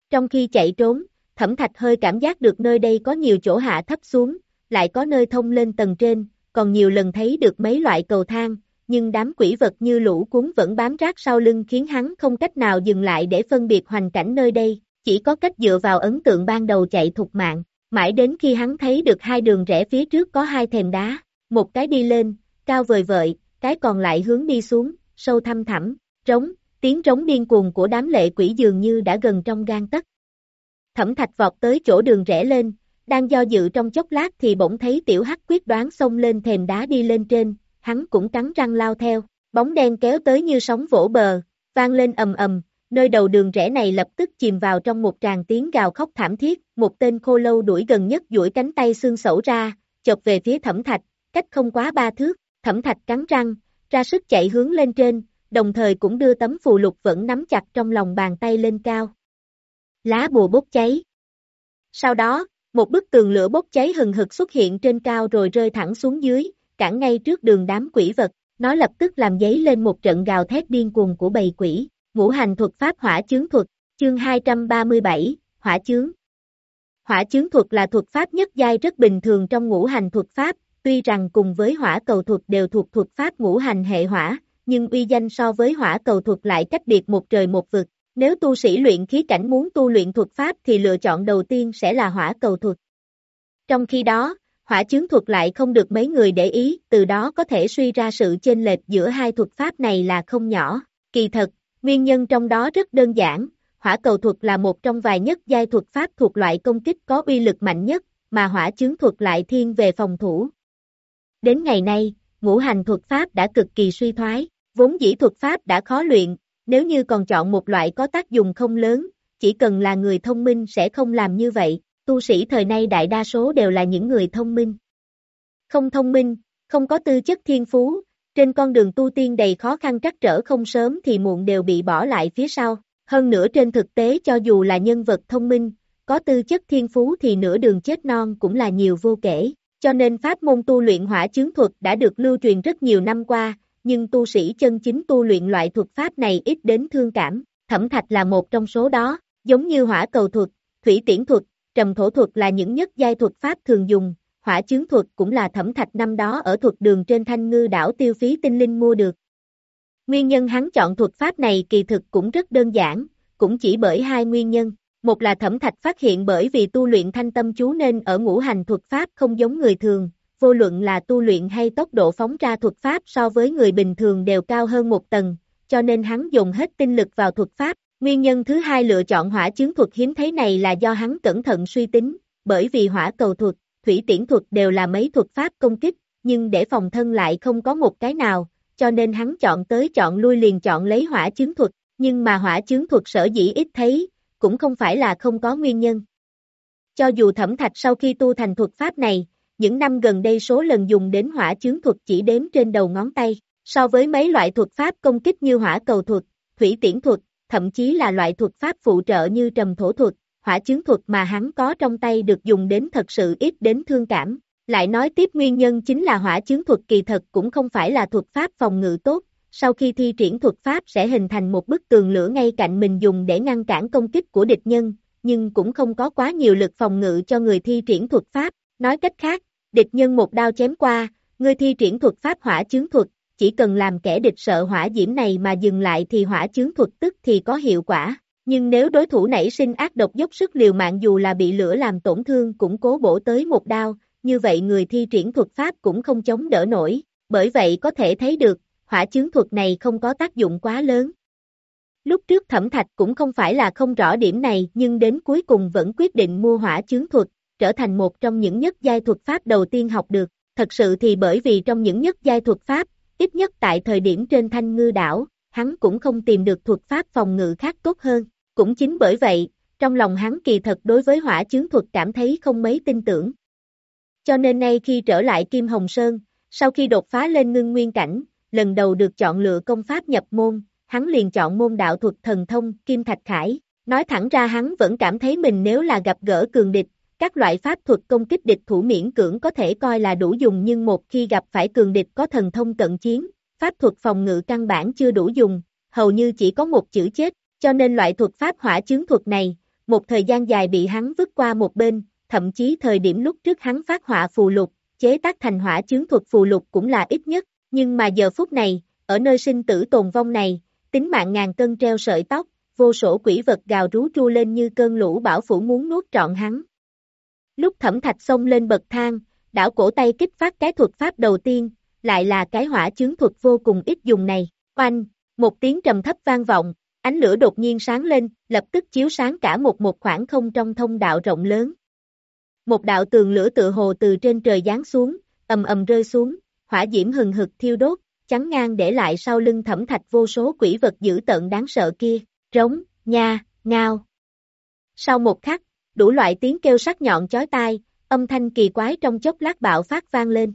Trong khi chạy trốn, Thẩm Thạch hơi cảm giác được nơi đây có nhiều chỗ hạ thấp xuống, lại có nơi thông lên tầng trên, còn nhiều lần thấy được mấy loại cầu thang, nhưng đám quỷ vật như lũ cuốn vẫn bám rát sau lưng khiến hắn không cách nào dừng lại để phân biệt hoành cảnh nơi đây, chỉ có cách dựa vào ấn tượng ban đầu chạy thục mạng, mãi đến khi hắn thấy được hai đường rẽ phía trước có hai thềm đá, một cái đi lên, cao vời vợi, cái còn lại hướng đi xuống, sâu thăm thẳm, trống, tiếng trống điên cuồng của đám lệ quỷ dường như đã gần trong gang tấc. Thẩm Thạch vọt tới chỗ đường rẽ lên, đang do dự trong chốc lát thì bỗng thấy Tiểu Hắc quyết đoán xông lên thềm đá đi lên trên, hắn cũng cắn răng lao theo, bóng đen kéo tới như sóng vỗ bờ, vang lên ầm ầm, nơi đầu đường rẽ này lập tức chìm vào trong một tràng tiếng gào khóc thảm thiết, một tên khô lâu đuổi gần nhất duỗi cánh tay xương sẩu ra, chộp về phía Thẩm Thạch, cách không quá ba thước, Thẩm Thạch cắn răng, ra sức chạy hướng lên trên, đồng thời cũng đưa tấm phù lục vẫn nắm chặt trong lòng bàn tay lên cao. Lá bùa bốc cháy. Sau đó, một bức tường lửa bốc cháy hừng hực xuất hiện trên cao rồi rơi thẳng xuống dưới, cản ngay trước đường đám quỷ vật, nó lập tức làm dấy lên một trận gào thét điên cuồng của bầy quỷ. Ngũ hành thuật pháp hỏa chướng thuật, chương hai trăm ba mươi bảy, hỏa chướng. Hỏa chướng thuật là thuật pháp nhất giai rất bình thường trong ngũ hành thuật pháp, tuy rằng cùng với hỏa cầu thuật đều thuộc thuật pháp ngũ hành hệ hỏa, nhưng uy danh so với hỏa cầu thuật lại cách biệt một trời một vực. Nếu tu sĩ luyện khí cảnh muốn tu luyện thuật pháp thì lựa chọn đầu tiên sẽ là hỏa cầu thuật. Trong khi đó, hỏa chướng thuật lại không được mấy người để ý, từ đó có thể suy ra sự chênh lệch giữa hai thuật pháp này là không nhỏ. Kỳ thật, nguyên nhân trong đó rất đơn giản, hỏa cầu thuật là một trong vài nhất giai thuật pháp thuộc loại công kích có uy lực mạnh nhất, mà hỏa chướng thuật lại thiên về phòng thủ. Đến ngày nay, ngũ hành thuật pháp đã cực kỳ suy thoái, vốn dĩ thuật pháp đã khó luyện, nếu như còn chọn một loại có tác dụng không lớn, chỉ cần là người thông minh sẽ không làm như vậy, tu sĩ thời nay đại đa số đều là những người thông minh. Không thông minh, không có tư chất thiên phú, trên con đường tu tiên đầy khó khăn trắc trở không sớm thì muộn đều bị bỏ lại phía sau, hơn nữa trên thực tế cho dù là nhân vật thông minh, có tư chất thiên phú thì nửa đường chết non cũng là nhiều vô kể, cho nên pháp môn tu luyện hỏa chướng thuật đã được lưu truyền rất nhiều năm qua, nhưng tu sĩ chân chính tu luyện loại thuật pháp này ít đến thương cảm, Thẩm Thạch là một trong số đó, giống như hỏa cầu thuật, thủy tiễn thuật, trầm thổ thuật là những nhất giai thuật pháp thường dùng, hỏa chướng thuật cũng là Thẩm Thạch năm đó ở thuật đường trên Thanh Ngư đảo tiêu phí tinh linh mua được. Nguyên nhân hắn chọn thuật pháp này kỳ thực cũng rất đơn giản, cũng chỉ bởi hai nguyên nhân, một là Thẩm Thạch phát hiện bởi vì tu luyện thanh tâm chú nên ở ngũ hành thuật pháp không giống người thường, vô luận là tu luyện hay tốc độ phóng ra thuật pháp so với người bình thường đều cao hơn một tầng, cho nên hắn dùng hết tinh lực vào thuật pháp. Nguyên nhân thứ hai lựa chọn hỏa chướng thuật hiếm thấy này là do hắn cẩn thận suy tính, bởi vì hỏa cầu thuật, thủy tiễn thuật đều là mấy thuật pháp công kích, nhưng để phòng thân lại không có một cái nào, cho nên hắn chọn tới chọn lui liền chọn lấy hỏa chướng thuật, nhưng mà hỏa chướng thuật sở dĩ ít thấy, cũng không phải là không có nguyên nhân. Cho dù Thẩm Thạch sau khi tu thành thuật pháp này, những năm gần đây số lần dùng đến hỏa chướng thuật chỉ đếm trên đầu ngón tay, so với mấy loại thuật pháp công kích như hỏa cầu thuật, thủy tiễn thuật, thậm chí là loại thuật pháp phụ trợ như trầm thổ thuật, hỏa chướng thuật mà hắn có trong tay được dùng đến thật sự ít đến thương cảm. Lại nói tiếp nguyên nhân chính là hỏa chướng thuật kỳ thật cũng không phải là thuật pháp phòng ngự tốt, sau khi thi triển thuật pháp sẽ hình thành một bức tường lửa ngay cạnh mình dùng để ngăn cản công kích của địch nhân, nhưng cũng không có quá nhiều lực phòng ngự cho người thi triển thuật pháp. Nói cách khác, địch nhân một đao chém qua, người thi triển thuật pháp hỏa chướng thuật, chỉ cần làm kẻ địch sợ hỏa diễm này mà dừng lại thì hỏa chướng thuật tức thì có hiệu quả. Nhưng nếu đối thủ nảy sinh ác độc dốc sức liều mạng dù là bị lửa làm tổn thương cũng cố bổ tới một đao, như vậy người thi triển thuật pháp cũng không chống đỡ nổi, bởi vậy có thể thấy được, hỏa chướng thuật này không có tác dụng quá lớn. Lúc trước Thẩm Thạch cũng không phải là không rõ điểm này nhưng đến cuối cùng vẫn quyết định mua hỏa chướng thuật, trở thành một trong những nhất giai thuật pháp đầu tiên học được, thật sự thì bởi vì trong những nhất giai thuật pháp, ít nhất tại thời điểm trên Thanh Ngư đảo, hắn cũng không tìm được thuật pháp phòng ngự khác tốt hơn, cũng chính bởi vậy, trong lòng hắn kỳ thật đối với hỏa chướng thuật cảm thấy không mấy tin tưởng. Cho nên nay khi trở lại Kim Hồng Sơn, sau khi đột phá lên ngưng nguyên cảnh, lần đầu được chọn lựa công pháp nhập môn, hắn liền chọn môn đạo thuật thần thông Kim Thạch Khải, nói thẳng ra hắn vẫn cảm thấy mình nếu là gặp gỡ cường địch, các loại pháp thuật công kích địch thủ miễn cưỡng có thể coi là đủ dùng nhưng một khi gặp phải cường địch có thần thông cận chiến, pháp thuật phòng ngự căn bản chưa đủ dùng, hầu như chỉ có một chữ chết, cho nên loại thuật pháp hỏa chướng thuật này, một thời gian dài bị hắn vứt qua một bên, thậm chí thời điểm lúc trước hắn phát họa phù lục, chế tác thành hỏa chướng thuật phù lục cũng là ít nhất, nhưng mà giờ phút này, ở nơi sinh tử tồn vong này, tính mạng ngàn cân treo sợi tóc, vô số quỷ vật gào rú tru lên như cơn lũ bão phủ muốn nuốt trọn hắn. Lúc Thẩm Thạch xông lên bậc thang, đảo cổ tay kích phát cái thuật pháp đầu tiên, lại là cái hỏa chướng thuật vô cùng ít dùng này. Oanh, một tiếng trầm thấp vang vọng, ánh lửa đột nhiên sáng lên, lập tức chiếu sáng cả một một khoảng không trong thông đạo rộng lớn. Một đạo tường lửa tựa hồ từ trên trời giáng xuống, ầm ầm rơi xuống, hỏa diễm hừng hực thiêu đốt, chắn ngang để lại sau lưng Thẩm Thạch vô số quỷ vật dữ tợn đáng sợ kia, rống, nha, ngao. Sau một khắc, đủ loại tiếng kêu sắc nhọn chói tai, âm thanh kỳ quái trong chốc lát bạo phát vang lên.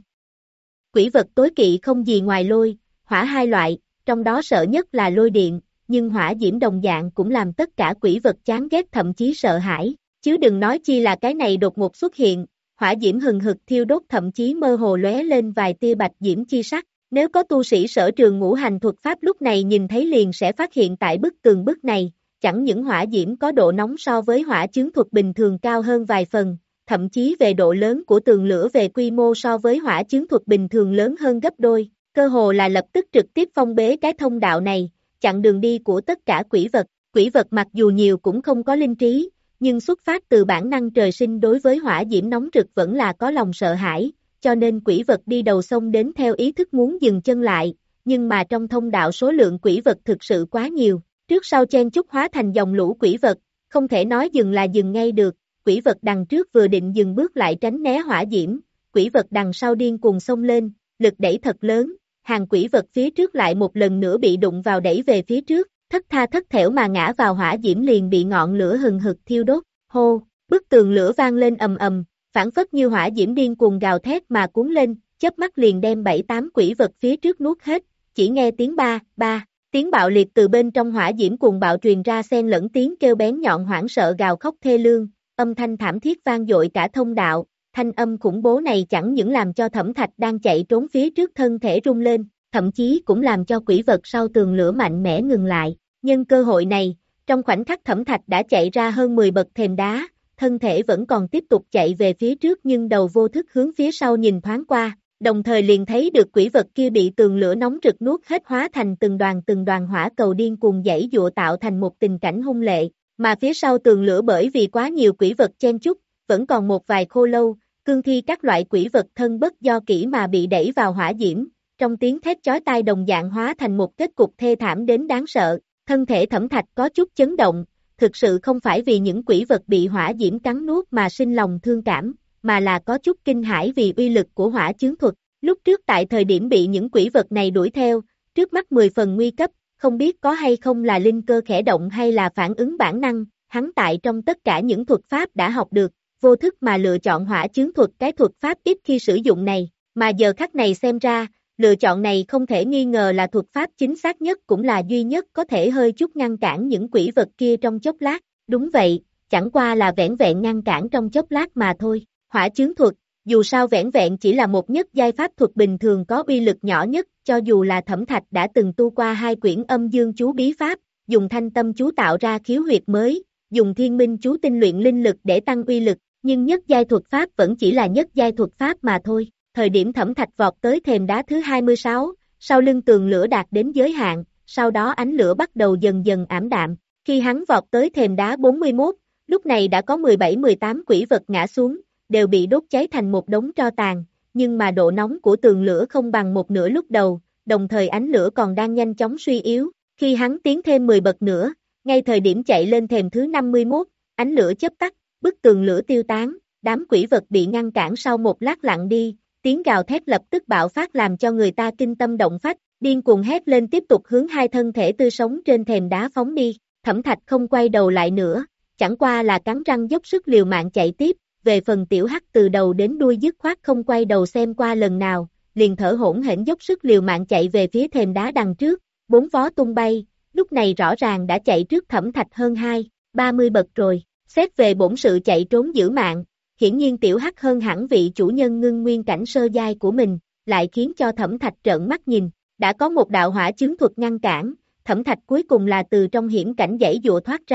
Quỷ vật tối kỵ không gì ngoài lôi, hỏa hai loại, trong đó sợ nhất là lôi điện, nhưng hỏa diễm đồng dạng cũng làm tất cả quỷ vật chán ghét thậm chí sợ hãi, chứ đừng nói chi là cái này đột ngột xuất hiện, hỏa diễm hừng hực thiêu đốt thậm chí mơ hồ lóe lên vài tia bạch diễm chi sắc. Nếu có tu sĩ sở trường ngũ hành thuật pháp lúc này nhìn thấy liền sẽ phát hiện tại bức tường bức này, chẳng những hỏa diễm có độ nóng so với hỏa chướng thuật bình thường cao hơn vài phần, thậm chí về độ lớn của tường lửa về quy mô so với hỏa chướng thuật bình thường lớn hơn gấp đôi, cơ hồ là lập tức trực tiếp phong bế cái thông đạo này, chặn đường đi của tất cả quỷ vật. Quỷ vật mặc dù nhiều cũng không có linh trí, nhưng xuất phát từ bản năng trời sinh đối với hỏa diễm nóng rực vẫn là có lòng sợ hãi, cho nên quỷ vật đi đầu sông đến theo ý thức muốn dừng chân lại, nhưng mà trong thông đạo số lượng quỷ vật thực sự quá nhiều, trước sau chen chúc hóa thành dòng lũ quỷ vật, không thể nói dừng là dừng ngay được, quỷ vật đằng trước vừa định dừng bước lại tránh né hỏa diễm, quỷ vật đằng sau điên cuồng xông lên, lực đẩy thật lớn, hàng quỷ vật phía trước lại một lần nữa bị đụng vào đẩy về phía trước, thất tha thất thểu mà ngã vào hỏa diễm liền bị ngọn lửa hừng hực thiêu đốt, hô, bức tường lửa vang lên ầm ầm, phản phất như hỏa diễm điên cuồng gào thét mà cuốn lên, chớp mắt liền đem bảy tám quỷ vật phía trước nuốt hết, chỉ nghe tiếng ba, ba, tiếng bạo liệt từ bên trong hỏa diễm cuồng bạo truyền ra xen lẫn tiếng kêu bén nhọn hoảng sợ gào khóc thê lương, âm thanh thảm thiết vang dội cả thông đạo, thanh âm khủng bố này chẳng những làm cho Thẩm Thạch đang chạy trốn phía trước thân thể rung lên, thậm chí cũng làm cho quỷ vật sau tường lửa mạnh mẽ ngừng lại, nhân cơ hội này, trong khoảnh khắc Thẩm Thạch đã chạy ra hơn mười bậc thềm đá, thân thể vẫn còn tiếp tục chạy về phía trước nhưng đầu vô thức hướng phía sau nhìn thoáng qua, đồng thời liền thấy được quỷ vật kia bị tường lửa nóng rực nuốt hết hóa thành từng đoàn từng đoàn hỏa cầu điên cuồng dãy dụa tạo thành một tình cảnh hung lệ, mà phía sau tường lửa bởi vì quá nhiều quỷ vật chen chúc, vẫn còn một vài khô lâu, cương thi các loại quỷ vật thân bất do kỹ mà bị đẩy vào hỏa diễm, trong tiếng thét chói tai đồng dạng hóa thành một kết cục thê thảm đến đáng sợ, thân thể Thẩm Thạch có chút chấn động. Thực sự không phải vì những quỷ vật bị hỏa diễm cắn nuốt mà sinh lòng thương cảm, mà là có chút kinh hãi vì uy lực của hỏa chướng thuật. Lúc trước tại thời điểm bị những quỷ vật này đuổi theo, trước mắt mười phần nguy cấp, không biết có hay không là linh cơ khẽ động hay là phản ứng bản năng, hắn tại trong tất cả những thuật pháp đã học được, vô thức mà lựa chọn hỏa chướng thuật cái thuật pháp ít khi sử dụng này, mà giờ khắc này xem ra, lựa chọn này không thể nghi ngờ là thuật pháp chính xác nhất cũng là duy nhất có thể hơi chút ngăn cản những quỷ vật kia trong chốc lát, đúng vậy, chẳng qua là vẻn vẹn ngăn cản trong chốc lát mà thôi, hỏa chướng thuật, dù sao vẻn vẹn chỉ là một nhất giai pháp thuật bình thường có uy lực nhỏ nhất, cho dù là Thẩm Thạch đã từng tu qua hai quyển âm dương chú bí pháp, dùng thanh tâm chú tạo ra khiếu huyệt mới, dùng thiên minh chú tinh luyện linh lực để tăng uy lực, nhưng nhất giai thuật pháp vẫn chỉ là nhất giai thuật pháp mà thôi. Thời điểm Thẩm Thạch vọt tới thềm đá thứ hai mươi sáu, sau lưng tường lửa đạt đến giới hạn, sau đó ánh lửa bắt đầu dần dần ảm đạm. Khi hắn vọt tới thềm đá bốn mươi mốt, lúc này đã có mười bảy mười tám quỷ vật ngã xuống, đều bị đốt cháy thành một đống tro tàn, nhưng mà độ nóng của tường lửa không bằng một nửa lúc đầu, đồng thời ánh lửa còn đang nhanh chóng suy yếu. Khi hắn tiến thêm mười bậc nữa, ngay thời điểm chạy lên thềm thứ năm mươi mốt, ánh lửa chớp tắt, bức tường lửa tiêu tán, đám quỷ vật bị ngăn cản sau một lát lặng đi. Tiếng gào thét lập tức bạo phát làm cho người ta kinh tâm động phách, điên cuồng hét lên tiếp tục hướng hai thân thể tươi sống trên thềm đá phóng đi, Thẩm Thạch không quay đầu lại nữa, chẳng qua là cắn răng dốc sức liều mạng chạy tiếp, về phần tiểu hắc từ đầu đến đuôi dứt khoát không quay đầu xem qua lần nào, liền thở hổn hển dốc sức liều mạng chạy về phía thềm đá đằng trước, bốn vó tung bay, lúc này rõ ràng đã chạy trước Thẩm Thạch hơn hai, ba mươi bậc rồi, xét về bổn sự chạy trốn giữ mạng. Hiển nhiên tiểu hắc hơn hẳn vị chủ nhân ngưng nguyên cảnh sơ giai của mình, lại khiến cho Thẩm Thạch trợn mắt nhìn, đã có một đạo hỏa chướng thuật ngăn cản, Thẩm Thạch cuối cùng là từ trong hiểm cảnh dãy dụa thoát ra,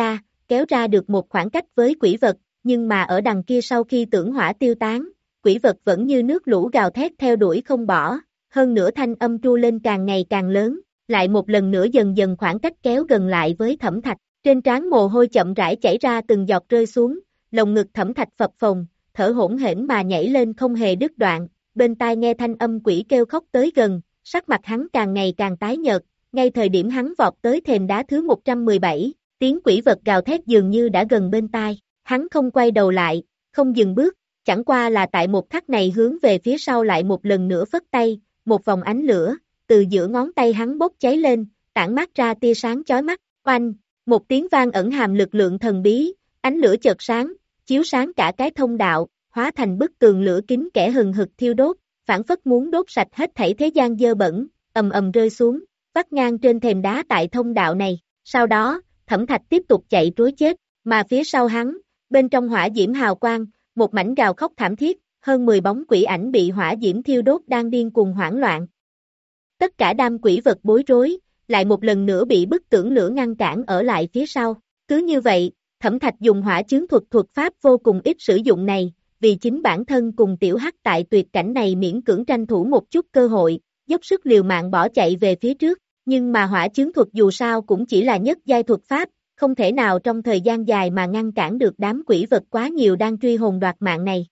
kéo ra được một khoảng cách với quỷ vật, nhưng mà ở đằng kia sau khi tưởng hỏa tiêu tán, quỷ vật vẫn như nước lũ gào thét theo đuổi không bỏ, hơn nữa thanh âm tru lên càng ngày càng lớn, lại một lần nữa dần dần khoảng cách kéo gần lại với Thẩm Thạch, trên trán mồ hôi chậm rãi chảy ra từng giọt rơi xuống, lồng ngực Thẩm Thạch phập phồng, thở hổn hển mà nhảy lên không hề đứt đoạn, bên tai nghe thanh âm quỷ kêu khóc tới gần, sắc mặt hắn càng ngày càng tái nhợt, ngay thời điểm hắn vọt tới thềm đá thứ một trăm mười bảy, tiếng quỷ vật gào thét dường như đã gần bên tai, hắn không quay đầu lại, không dừng bước, chẳng qua là tại một khắc này hướng về phía sau lại một lần nữa phất tay, một vòng ánh lửa, từ giữa ngón tay hắn bốc cháy lên, tản mát ra tia sáng chói mắt, oanh, một tiếng vang ẩn hàm lực lượng thần bí, ánh lửa chợt sáng, chiếu sáng cả cái thông đạo, hóa thành bức tường lửa kính kẻ hừng hực thiêu đốt, phản phất muốn đốt sạch hết thảy thế gian dơ bẩn, ầm ầm rơi xuống, vắt ngang trên thềm đá tại thông đạo này, sau đó, Thẩm Thạch tiếp tục chạy trối chết, mà phía sau hắn, bên trong hỏa diễm hào quang, một mảnh gào khóc thảm thiết, hơn mười bóng quỷ ảnh bị hỏa diễm thiêu đốt đang điên cuồng hoảng loạn. Tất cả đám quỷ vật bối rối, lại một lần nữa bị bức tường lửa ngăn cản ở lại phía sau, cứ như vậy, Thẩm Thạch dùng hỏa chướng thuật thuật pháp vô cùng ít sử dụng này, vì chính bản thân cùng tiểu hắc tại tuyệt cảnh này miễn cưỡng tranh thủ một chút cơ hội, dốc sức liều mạng bỏ chạy về phía trước, nhưng mà hỏa chướng thuật dù sao cũng chỉ là nhất giai thuật pháp, không thể nào trong thời gian dài mà ngăn cản được đám quỷ vật quá nhiều đang truy hồn đoạt mạng này.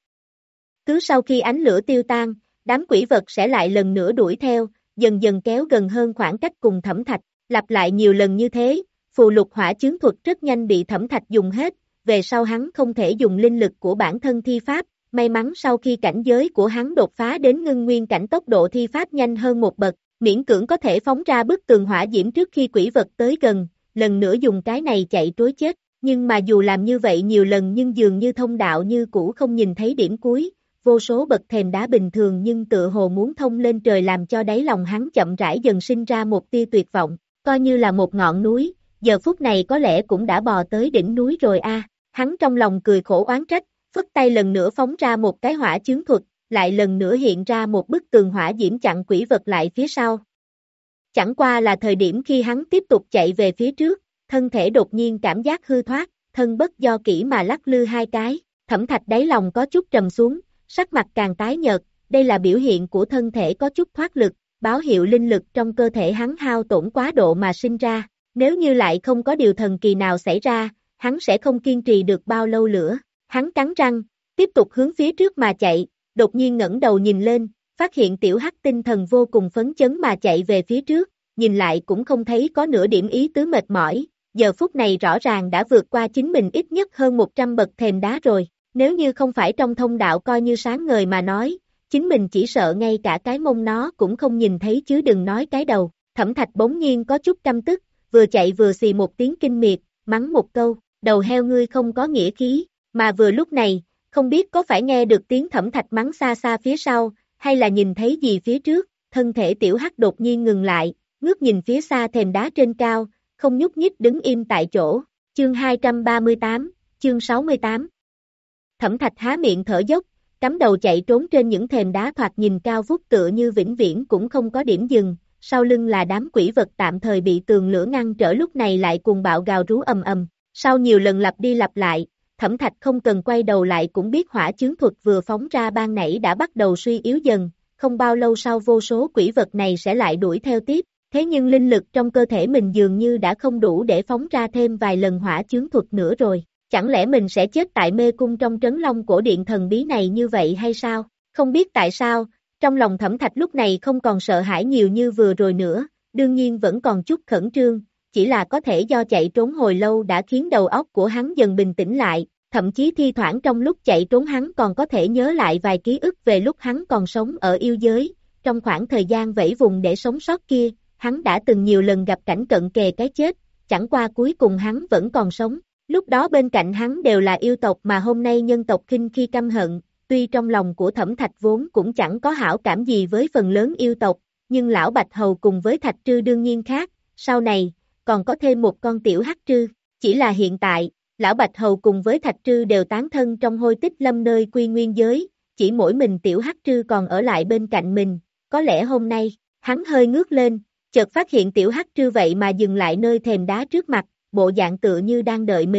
Cứ sau khi ánh lửa tiêu tan, đám quỷ vật sẽ lại lần nữa đuổi theo, dần dần kéo gần hơn khoảng cách cùng Thẩm Thạch, lặp lại nhiều lần như thế, phù lục hỏa chướng thuật rất nhanh bị Thẩm Thạch dùng hết, về sau hắn không thể dùng linh lực của bản thân thi pháp, may mắn sau khi cảnh giới của hắn đột phá đến ngưng nguyên cảnh tốc độ thi pháp nhanh hơn một bậc, miễn cưỡng có thể phóng ra bức tường hỏa diễm trước khi quỷ vật tới gần, lần nữa dùng cái này chạy trối chết, nhưng mà dù làm như vậy nhiều lần nhưng dường như thông đạo như cũ không nhìn thấy điểm cuối, vô số bậc thềm đá bình thường nhưng tựa hồ muốn thông lên trời làm cho đáy lòng hắn chậm rãi dần sinh ra một tia tuyệt vọng, coi như là một ngọn núi, giờ phút này có lẽ cũng đã bò tới đỉnh núi rồi a. Hắn trong lòng cười khổ oán trách, phất tay lần nữa phóng ra một cái hỏa chướng thuật, lại lần nữa hiện ra một bức tường hỏa diễm chặn quỷ vật lại phía sau. Chẳng qua là thời điểm khi hắn tiếp tục chạy về phía trước, thân thể đột nhiên cảm giác hư thoát, thân bất do kỹ mà lắc lư hai cái, Thẩm Thạch đáy lòng có chút trầm xuống, sắc mặt càng tái nhợt, đây là biểu hiện của thân thể có chút thoát lực, báo hiệu linh lực trong cơ thể hắn hao tổn quá độ mà sinh ra, nếu như lại không có điều thần kỳ nào xảy ra, hắn sẽ không kiên trì được bao lâu nữa, hắn cắn răng, tiếp tục hướng phía trước mà chạy, đột nhiên ngẩng đầu nhìn lên, phát hiện tiểu hắc tinh thần vô cùng phấn chấn mà chạy về phía trước, nhìn lại cũng không thấy có nửa điểm ý tứ mệt mỏi, giờ phút này rõ ràng đã vượt qua chính mình ít nhất hơn một trăm bậc thềm đá rồi, nếu như không phải trong thông đạo coi như sáng ngời mà nói, chính mình chỉ sợ ngay cả cái mông nó cũng không nhìn thấy chứ đừng nói cái đầu, Thẩm Thạch bỗng nhiên có chút căm tức, vừa chạy vừa xì một tiếng kinh miệt, mắng một câu, đầu heo ngươi không có nghĩa khí, mà vừa lúc này, không biết có phải nghe được tiếng Thẩm Thạch mắng xa xa phía sau, hay là nhìn thấy gì phía trước, thân thể tiểu hắc đột nhiên ngừng lại, ngước nhìn phía xa thềm đá trên cao, không nhúc nhích đứng im tại chỗ, chương hai trăm ba mươi tám, chương sáu mươi tám. Thẩm Thạch há miệng thở dốc, cắm đầu chạy trốn trên những thềm đá thoạt nhìn cao vút tựa như vĩnh viễn cũng không có điểm dừng, sau lưng là đám quỷ vật tạm thời bị tường lửa ngăn trở lúc này lại cuồng bạo gào rú ầm ầm, sau nhiều lần lặp đi lặp lại, Thẩm Thạch không cần quay đầu lại cũng biết hỏa chướng thuật vừa phóng ra ban nãy đã bắt đầu suy yếu dần, không bao lâu sau vô số quỷ vật này sẽ lại đuổi theo tiếp, thế nhưng linh lực trong cơ thể mình dường như đã không đủ để phóng ra thêm vài lần hỏa chướng thuật nữa rồi, chẳng lẽ mình sẽ chết tại mê cung trong trấn Long cổ điện thần bí này như vậy hay sao, không biết tại sao, trong lòng Thẩm Thạch lúc này không còn sợ hãi nhiều như vừa rồi nữa, đương nhiên vẫn còn chút khẩn trương, chỉ là có thể do chạy trốn hồi lâu đã khiến đầu óc của hắn dần bình tĩnh lại, thậm chí thi thoảng trong lúc chạy trốn hắn còn có thể nhớ lại vài ký ức về lúc hắn còn sống ở yêu giới, trong khoảng thời gian vẫy vùng để sống sót kia, hắn đã từng nhiều lần gặp cảnh cận kề cái chết, chẳng qua cuối cùng hắn vẫn còn sống, lúc đó bên cạnh hắn đều là yêu tộc mà hôm nay nhân tộc khinh khi căm hận, tuy trong lòng của Thẩm Thạch vốn cũng chẳng có hảo cảm gì với phần lớn yêu tộc, nhưng lão Bạch Hầu cùng với Thạch Trư đương nhiên khác, sau này, còn có thêm một con tiểu hắc trư, chỉ là hiện tại, lão Bạch Hầu cùng với Thạch Trư đều tán thân trong hôi tích lâm nơi quy nguyên giới, chỉ mỗi mình tiểu hắc trư còn ở lại bên cạnh mình, có lẽ hôm nay, hắn hơi ngước lên, chợt phát hiện tiểu hắc trư vậy mà dừng lại nơi thềm đá trước mặt, bộ dạng tựa như đang đợi mình,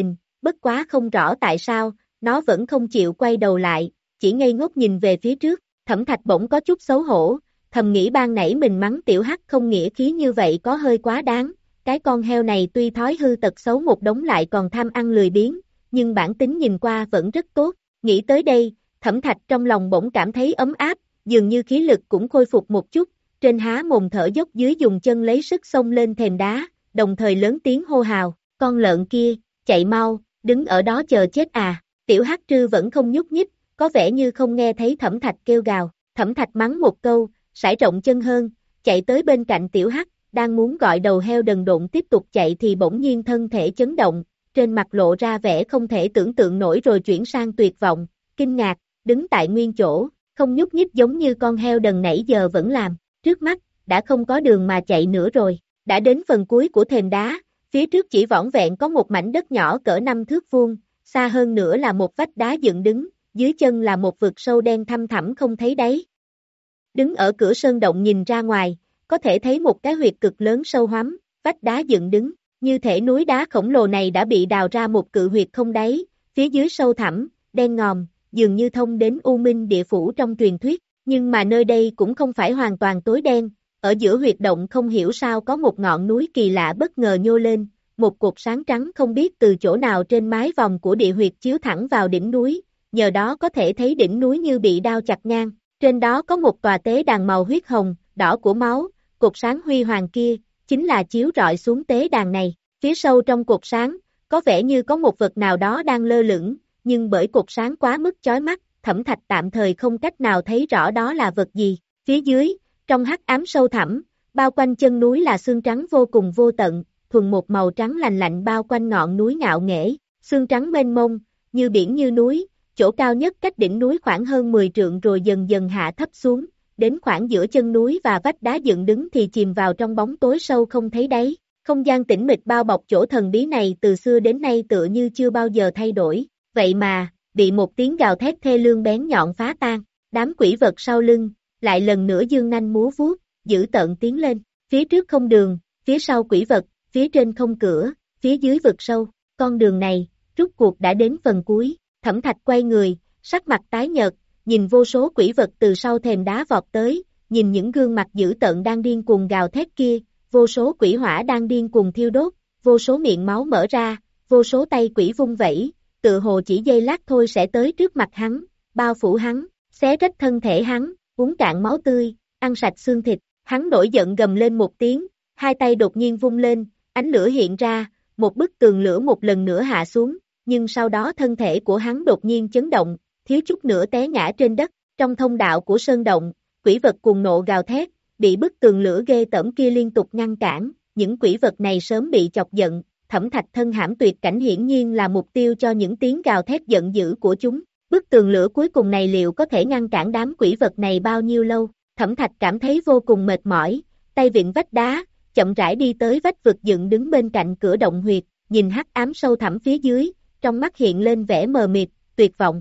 bất quá không rõ tại sao, nó vẫn không chịu quay đầu lại, chỉ ngây ngốc nhìn về phía trước, Thẩm Thạch bỗng có chút xấu hổ, thầm nghĩ ban nãy mình mắng tiểu hắc không nghĩa khí như vậy có hơi quá đáng, cái con heo này tuy thói hư tật xấu một đống lại còn tham ăn lười biếng, nhưng bản tính nhìn qua vẫn rất tốt, nghĩ tới đây, Thẩm Thạch trong lòng bỗng cảm thấy ấm áp, dường như khí lực cũng khôi phục một chút, trên há mồm thở dốc dưới dùng chân lấy sức xông lên thềm đá, đồng thời lớn tiếng hô hào, con lợn kia, chạy mau, đứng ở đó chờ chết à, tiểu hắc trư vẫn không nhúc nhích, có vẻ như không nghe thấy Thẩm Thạch kêu gào, Thẩm Thạch mắng một câu, sải rộng chân hơn, chạy tới bên cạnh tiểu hắc, đang muốn gọi đầu heo đần độn tiếp tục chạy thì bỗng nhiên thân thể chấn động, trên mặt lộ ra vẻ không thể tưởng tượng nổi rồi chuyển sang tuyệt vọng, kinh ngạc, đứng tại nguyên chỗ, không nhúc nhích giống như con heo đần nãy giờ vẫn làm, trước mắt, đã không có đường mà chạy nữa rồi, đã đến phần cuối của thềm đá, phía trước chỉ vỏn vẹn có một mảnh đất nhỏ cỡ năm thước vuông, xa hơn nữa là một vách đá dựng đứng, dưới chân là một vực sâu đen thăm thẳm không thấy đáy. Đứng ở cửa sơn động nhìn ra ngoài, có thể thấy một cái huyệt cực lớn sâu hoắm, vách đá dựng đứng, như thể núi đá khổng lồ này đã bị đào ra một cự huyệt không đáy, phía dưới sâu thẳm, đen ngòm, dường như thông đến U Minh địa phủ trong truyền thuyết, nhưng mà nơi đây cũng không phải hoàn toàn tối đen, ở giữa huyệt động không hiểu sao có một ngọn núi kỳ lạ bất ngờ nhô lên, một cột sáng trắng không biết từ chỗ nào trên mái vòng của địa huyệt chiếu thẳng vào đỉnh núi, nhờ đó có thể thấy đỉnh núi như bị đao chặt ngang, trên đó có một tòa tế đàn màu huyết hồng, đỏ của máu, cột sáng huy hoàng kia, chính là chiếu rọi xuống tế đàn này, phía sâu trong cột sáng, có vẻ như có một vật nào đó đang lơ lửng, nhưng bởi cột sáng quá mức chói mắt, Thẩm Thạch tạm thời không cách nào thấy rõ đó là vật gì, phía dưới, trong hắc ám sâu thẳm, bao quanh chân núi là xương trắng vô cùng vô tận, thuần một màu trắng lành lạnh bao quanh ngọn núi ngạo nghễ, xương trắng mênh mông, như biển như núi, chỗ cao nhất cách đỉnh núi khoảng hơn mười trượng rồi dần dần hạ thấp xuống, đến khoảng giữa chân núi và vách đá dựng đứng thì chìm vào trong bóng tối sâu không thấy đáy. Không gian tĩnh mịch bao bọc chỗ thần bí này từ xưa đến nay tựa như chưa bao giờ thay đổi, vậy mà, bị một tiếng gào thét thê lương bén nhọn phá tan, đám quỷ vật sau lưng, lại lần nữa dương nanh múa vuốt, dữ tợn tiến lên, phía trước không đường, phía sau quỷ vật, phía trên không cửa, phía dưới vực sâu, con đường này, rút cuộc đã đến phần cuối, Thẩm Thạch quay người, sắc mặt tái nhợt, nhìn vô số quỷ vật từ sau thềm đá vọt tới, nhìn những gương mặt dữ tợn đang điên cuồng gào thét kia, vô số quỷ hỏa đang điên cuồng thiêu đốt, vô số miệng máu mở ra, vô số tay quỷ vung vẩy, tự hồ chỉ giây lát thôi sẽ tới trước mặt hắn, bao phủ hắn, xé rách thân thể hắn, uống cạn máu tươi, ăn sạch xương thịt, hắn nổi giận gầm lên một tiếng, hai tay đột nhiên vung lên, ánh lửa hiện ra, một bức tường lửa một lần nữa hạ xuống, nhưng sau đó thân thể của hắn đột nhiên chấn động, thiếu chút nữa té ngã trên đất, trong thông đạo của sơn động, quỷ vật cuồng nộ gào thét, bị bức tường lửa ghê tởm kia liên tục ngăn cản, những quỷ vật này sớm bị chọc giận, Thẩm Thạch thân hãm tuyệt cảnh hiển nhiên là mục tiêu cho những tiếng gào thét giận dữ của chúng, bức tường lửa cuối cùng này liệu có thể ngăn cản đám quỷ vật này bao nhiêu lâu, Thẩm Thạch cảm thấy vô cùng mệt mỏi, tay vịn vách đá, chậm rãi đi tới vách vực dựng đứng bên cạnh cửa động huyệt, nhìn hắc ám sâu thẳm phía dưới, trong mắt hiện lên vẻ mờ mịt, tuyệt vọng.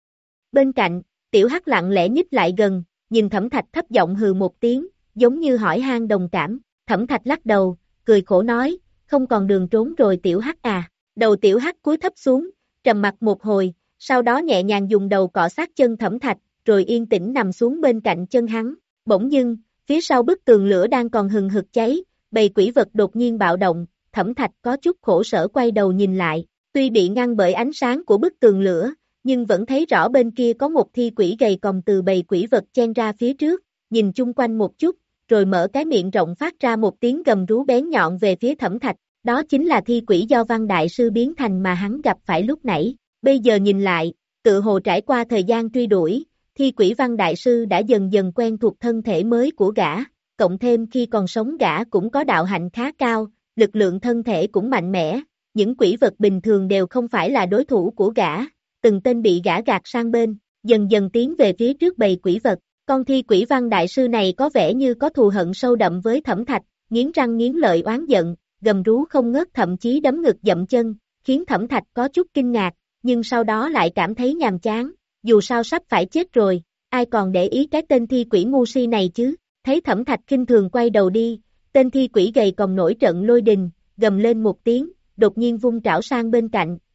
Bên cạnh, tiểu hắc lặng lẽ nhích lại gần, nhìn Thẩm Thạch thấp giọng hừ một tiếng, giống như hỏi han đồng cảm, Thẩm Thạch lắc đầu, cười khổ nói, không còn đường trốn rồi tiểu hắc à, đầu tiểu hắc cúi thấp xuống, trầm mặt một hồi, sau đó nhẹ nhàng dùng đầu cọ sát chân Thẩm Thạch, rồi yên tĩnh nằm xuống bên cạnh chân hắn, bỗng dưng, phía sau bức tường lửa đang còn hừng hực cháy, bầy quỷ vật đột nhiên bạo động, Thẩm Thạch có chút khổ sở quay đầu nhìn lại, tuy bị ngăn bởi ánh sáng của bức tường lửa, nhưng vẫn thấy rõ bên kia có một thi quỷ gầy còm từ bầy quỷ vật chen ra phía trước, nhìn chung quanh một chút, rồi mở cái miệng rộng phát ra một tiếng gầm rú bén nhọn về phía Thẩm Thạch, đó chính là thi quỷ do Văn Đại Sư biến thành mà hắn gặp phải lúc nãy, bây giờ nhìn lại, tự hồ trải qua thời gian truy đuổi, thi quỷ Văn Đại Sư đã dần dần quen thuộc thân thể mới của gã, cộng thêm khi còn sống gã cũng có đạo hạnh khá cao, lực lượng thân thể cũng mạnh mẽ, những quỷ vật bình thường đều không phải là đối thủ của gã, từng tên bị gã gạt sang bên, dần dần tiến về phía trước bầy quỷ vật. Con thi quỷ Văn Đại Sư này có vẻ như có thù hận sâu đậm với Thẩm Thạch, nghiến răng nghiến lợi oán giận, gầm rú không ngớt thậm chí đấm ngực dậm chân, khiến Thẩm Thạch có chút kinh ngạc, nhưng sau đó lại cảm thấy nhàm chán, dù sao sắp phải chết rồi, ai còn để ý cái tên thi quỷ ngu si này chứ, thấy Thẩm Thạch khinh thường quay đầu đi, tên thi quỷ gầy còm nổi trận lôi đình, gầm lên một tiếng, đột nhiên vung trảo sang bên cạnh,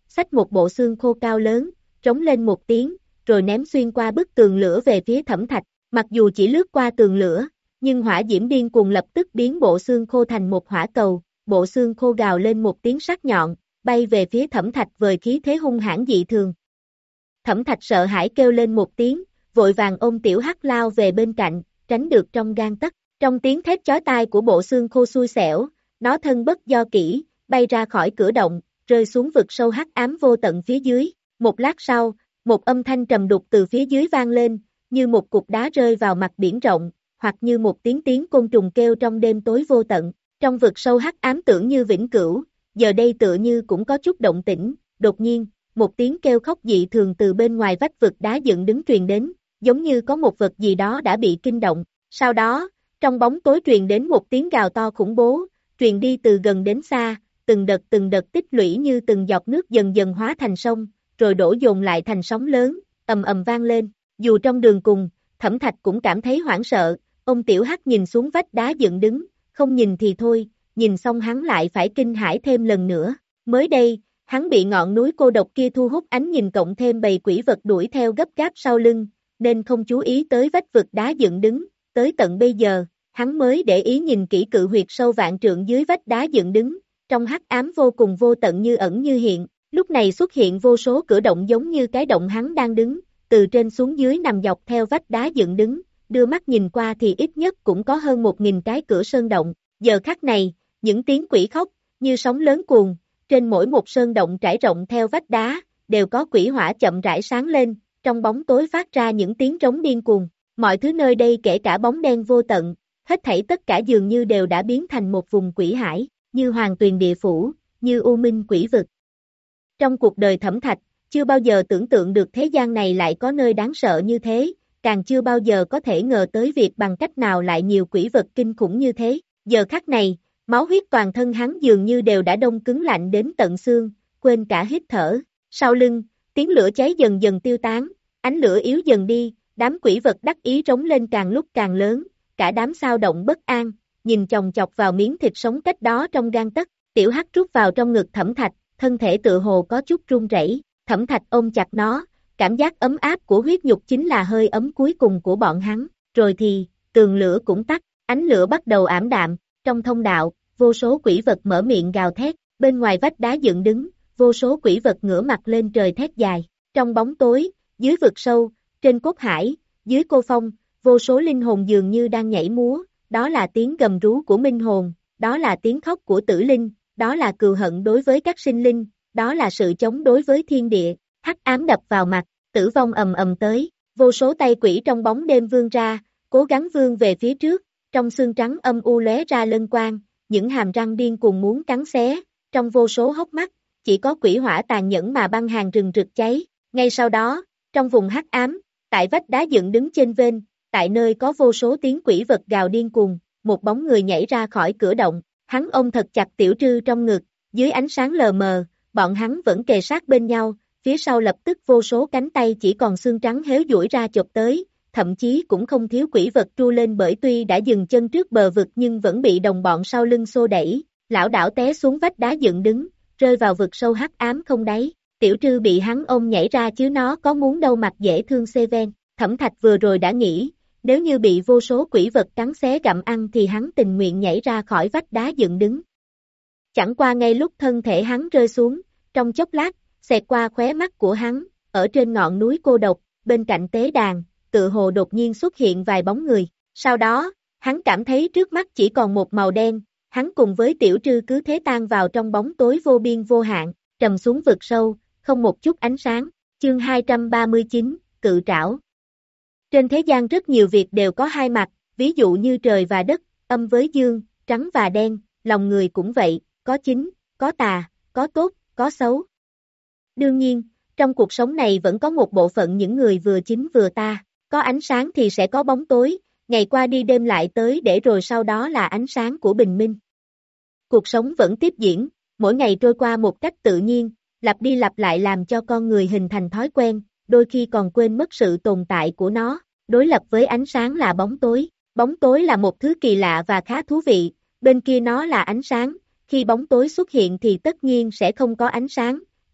xách một bộ xương khô cao lớn, trống lên một tiếng, rồi ném xuyên qua bức tường lửa về phía Thẩm Thạch. Mặc dù chỉ lướt qua tường lửa, nhưng hỏa diễm điên cuồng lập tức biến bộ xương khô thành một hỏa cầu, bộ xương khô gào lên một tiếng sắc nhọn, bay về phía Thẩm Thạch với khí thế hung hãn dị thường. Thẩm Thạch sợ hãi kêu lên một tiếng, vội vàng ôm Tiểu Hắc lao về bên cạnh, tránh được trong gang tấc. Trong tiếng thét chói tai của bộ xương khô xui xẻo, nó thân bất do kỹ, bay ra khỏi cửa động, rơi xuống vực sâu hắc ám vô tận phía dưới. Một lát sau, một âm thanh trầm đục từ phía dưới vang lên, như một cục đá rơi vào mặt biển rộng, hoặc như một tiếng tiếng côn trùng kêu trong đêm tối vô tận. Trong vực sâu hắc ám tưởng như vĩnh cửu, giờ đây tựa như cũng có chút động tĩnh. Đột nhiên, một tiếng kêu khóc dị thường từ bên ngoài vách vực đá dựng đứng truyền đến, giống như có một vật gì đó đã bị kinh động. Sau đó, trong bóng tối truyền đến một tiếng gào to khủng bố, truyền đi từ gần đến xa, từng đợt từng đợt tích lũy như từng giọt nước dần dần hóa thành sông, rồi đổ dồn lại thành sóng lớn, ầm ầm vang lên. Dù trong đường cùng, Thẩm Thạch cũng cảm thấy hoảng sợ, ông Tiểu Hắc nhìn xuống vách đá dựng đứng, không nhìn thì thôi, nhìn xong hắn lại phải kinh hãi thêm lần nữa. Mới đây, hắn bị ngọn núi cô độc kia thu hút ánh nhìn cộng thêm bầy quỷ vật đuổi theo gấp gáp sau lưng, nên không chú ý tới vách vực đá dựng đứng. Tới tận bây giờ, hắn mới để ý nhìn kỹ cự huyệt sâu vạn trượng dưới vách đá dựng đứng, trong hắc ám vô cùng vô tận như ẩn như hiện, lúc này xuất hiện vô số cửa động giống như cái động hắn đang đứng, từ trên xuống dưới nằm dọc theo vách đá dựng đứng, đưa mắt nhìn qua thì ít nhất cũng có hơn một nghìn cái cửa sơn động. Giờ khắc này, những tiếng quỷ khóc, như sóng lớn cuồn, trên mỗi một sơn động trải rộng theo vách đá, đều có quỷ hỏa chậm rãi sáng lên, trong bóng tối phát ra những tiếng trống điên cuồng. Mọi thứ nơi đây kể cả bóng đen vô tận, hết thảy tất cả dường như đều đã biến thành một vùng quỷ hải, như hoàng tuyền địa phủ, như u minh quỷ vực. Trong cuộc đời Thẩm Thạch, chưa bao giờ tưởng tượng được thế gian này lại có nơi đáng sợ như thế, càng chưa bao giờ có thể ngờ tới việc bằng cách nào lại nhiều quỷ vật kinh khủng như thế. Giờ khắc này, máu huyết toàn thân hắn dường như đều đã đông cứng lạnh đến tận xương, quên cả hít thở. Sau lưng, tiếng lửa cháy dần dần tiêu tán, ánh lửa yếu dần đi. Đám quỷ vật đắc ý rống lên càng lúc càng lớn, cả đám sao động bất an, nhìn chòng chọc vào miếng thịt sống cách đó trong gang tấc. Tiểu Hắc rút vào trong ngực Thẩm Thạch, thân thể tự hồ có chút run rẩy. Thẩm Thạch ôm chặt nó, cảm giác ấm áp của huyết nhục chính là hơi ấm cuối cùng của bọn hắn. Rồi thì, tường lửa cũng tắt, ánh lửa bắt đầu ảm đạm, trong thông đạo, vô số quỷ vật mở miệng gào thét, bên ngoài vách đá dựng đứng, vô số quỷ vật ngửa mặt lên trời thét dài. Trong bóng tối, dưới vực sâu, trên cốt hải, dưới cô phong, vô số linh hồn dường như đang nhảy múa, đó là tiếng gầm rú của minh hồn, đó là tiếng khóc của tử linh, đó là cừu hận đối với các sinh linh, đó là sự chống đối với thiên địa. Hắc ám đập vào mặt, tử vong ầm ầm tới, vô số tay quỷ trong bóng đêm vươn ra, cố gắng vươn về phía trước, trong xương trắng âm u lóe ra lân quang, những hàm răng điên cuồng muốn cắn xé, trong vô số hốc mắt, chỉ có quỷ hỏa tàn nhẫn mà băng hàng rừng rực cháy. Ngay sau đó, trong vùng hắc ám, tại vách đá dựng đứng trên vên, tại nơi có vô số tiếng quỷ vật gào điên cuồng, một bóng người nhảy ra khỏi cửa động, hắn ôm thật chặt Tiểu Trư trong ngực, dưới ánh sáng lờ mờ, bọn hắn vẫn kề sát bên nhau, phía sau lập tức vô số cánh tay chỉ còn xương trắng héo duỗi ra chộp tới, thậm chí cũng không thiếu quỷ vật tru lên bởi tuy đã dừng chân trước bờ vực nhưng vẫn bị đồng bọn sau lưng xô đẩy, lảo đảo té xuống vách đá dựng đứng, rơi vào vực sâu hắc ám không đáy. Tiểu Trư bị hắn ôm nhảy ra chứ nó có muốn đâu mặt dễ thương xê ven. Thẩm Thạch vừa rồi đã nghĩ, nếu như bị vô số quỷ vật cắn xé gặm ăn thì hắn tình nguyện nhảy ra khỏi vách đá dựng đứng. Chẳng qua ngay lúc thân thể hắn rơi xuống, trong chốc lát, xẹt qua khóe mắt của hắn, ở trên ngọn núi cô độc, bên cạnh tế đàn, tự hồ đột nhiên xuất hiện vài bóng người. Sau đó, hắn cảm thấy trước mắt chỉ còn một màu đen, hắn cùng với Tiểu Trư cứ thế tan vào trong bóng tối vô biên vô hạn, trầm xuống vực sâu, không một chút ánh sáng. Chương hai trăm ba mươi chín, Cự Trảo. Trên thế gian rất nhiều việc đều có hai mặt, ví dụ như trời và đất, âm với dương, trắng và đen, lòng người cũng vậy, có chính, có tà, có tốt, có xấu. Đương nhiên, trong cuộc sống này vẫn có một bộ phận những người vừa chính vừa tà, có ánh sáng thì sẽ có bóng tối, ngày qua đi đêm lại tới để rồi sau đó là ánh sáng của bình minh. Cuộc sống vẫn tiếp diễn, mỗi ngày trôi qua một cách tự nhiên, lặp đi lặp lại làm cho con người hình thành thói quen, đôi khi còn quên mất sự tồn tại của nó. Đối lập với ánh sáng là bóng tối, bóng tối là một thứ kỳ lạ và khá thú vị, bên kia nó là ánh sáng, khi bóng tối xuất hiện thì tất nhiên sẽ không có ánh sáng,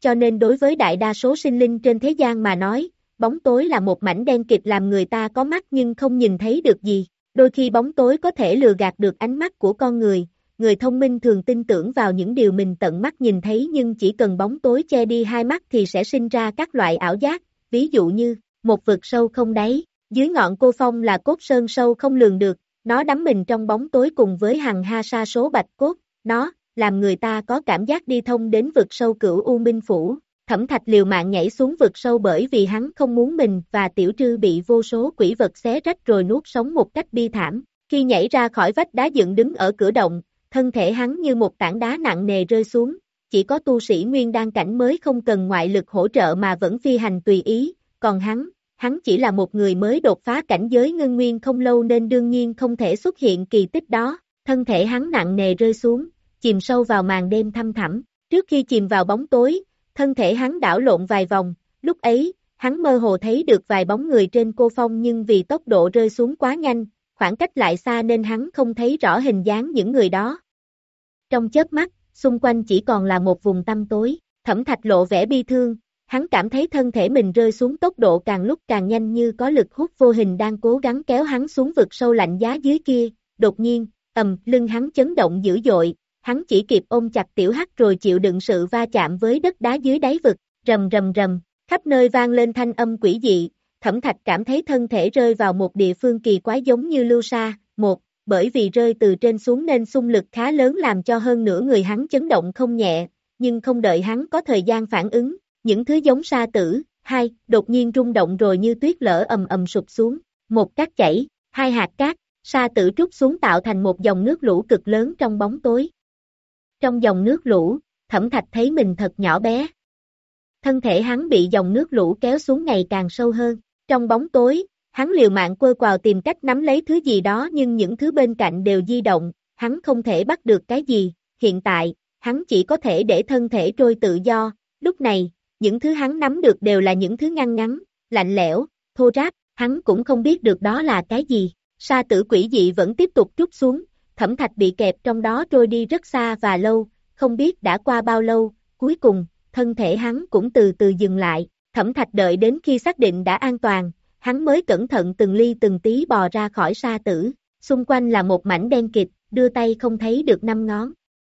cho nên đối với đại đa số sinh linh trên thế gian mà nói, bóng tối là một mảnh đen kịt làm người ta có mắt nhưng không nhìn thấy được gì. Đôi khi bóng tối có thể lừa gạt được ánh mắt của con người, người thông minh thường tin tưởng vào những điều mình tận mắt nhìn thấy nhưng chỉ cần bóng tối che đi hai mắt thì sẽ sinh ra các loại ảo giác, ví dụ như một vực sâu không đáy, dưới ngọn cô phong là cốt sơn sâu không lường được, nó đắm mình trong bóng tối cùng với hằng ha sa số bạch cốt, nó làm người ta có cảm giác đi thông đến vực sâu Cửu U Minh Phủ. Thẩm Thạch liều mạng nhảy xuống vực sâu bởi vì hắn không muốn mình và Tiểu Trư bị vô số quỷ vật xé rách rồi nuốt sống một cách bi thảm. Khi nhảy ra khỏi vách đá dựng đứng ở cửa động, thân thể hắn như một tảng đá nặng nề rơi xuống, chỉ có tu sĩ nguyên đan cảnh mới không cần ngoại lực hỗ trợ mà vẫn phi hành tùy ý, còn hắn, hắn chỉ là một người mới đột phá cảnh giới ngưng nguyên không lâu nên đương nhiên không thể xuất hiện kỳ tích đó. Thân thể hắn nặng nề rơi xuống, chìm sâu vào màn đêm thăm thẳm. Trước khi chìm vào bóng tối, thân thể hắn đảo lộn vài vòng, lúc ấy, hắn mơ hồ thấy được vài bóng người trên cô phong nhưng vì tốc độ rơi xuống quá nhanh, khoảng cách lại xa nên hắn không thấy rõ hình dáng những người đó. Trong chớp mắt, xung quanh chỉ còn là một vùng tăm tối. Thẩm Thạch lộ vẻ bi thương, hắn cảm thấy thân thể mình rơi xuống tốc độ càng lúc càng nhanh như có lực hút vô hình đang cố gắng kéo hắn xuống vực sâu lạnh giá dưới kia. Đột nhiên, ầm, lưng hắn chấn động dữ dội, hắn chỉ kịp ôm chặt Tiểu Hắc rồi chịu đựng sự va chạm với đất đá dưới đáy vực, rầm rầm rầm, khắp nơi vang lên thanh âm quỷ dị. Thẩm Thạch cảm thấy thân thể rơi vào một địa phương kỳ quái giống như lưu sa. Một, bởi vì rơi từ trên xuống nên xung lực khá lớn làm cho hơn nửa người hắn chấn động không nhẹ, nhưng không đợi hắn có thời gian phản ứng, những thứ giống sa tử. Hai, đột nhiên rung động rồi như tuyết lở ầm ầm sụp xuống. Một, cát chảy, hai hạt cát, sa tử trút xuống tạo thành một dòng nước lũ cực lớn trong bóng tối. Trong dòng nước lũ, Thẩm Thạch thấy mình thật nhỏ bé. Thân thể hắn bị dòng nước lũ kéo xuống ngày càng sâu hơn. Trong bóng tối, hắn liều mạng quơ quào tìm cách nắm lấy thứ gì đó nhưng những thứ bên cạnh đều di động, hắn không thể bắt được cái gì. Hiện tại, hắn chỉ có thể để thân thể trôi tự do. Lúc này, những thứ hắn nắm được đều là những thứ ngăn ngắn, lạnh lẽo, thô ráp, hắn cũng không biết được đó là cái gì. Sa tử quỷ dị vẫn tiếp tục trút xuống. Thẩm Thạch bị kẹp trong đó trôi đi rất xa và lâu, không biết đã qua bao lâu, cuối cùng, thân thể hắn cũng từ từ dừng lại. Thẩm Thạch đợi đến khi xác định đã an toàn, hắn mới cẩn thận từng ly từng tí bò ra khỏi sa tử, xung quanh là một mảnh đen kịt, đưa tay không thấy được năm ngón.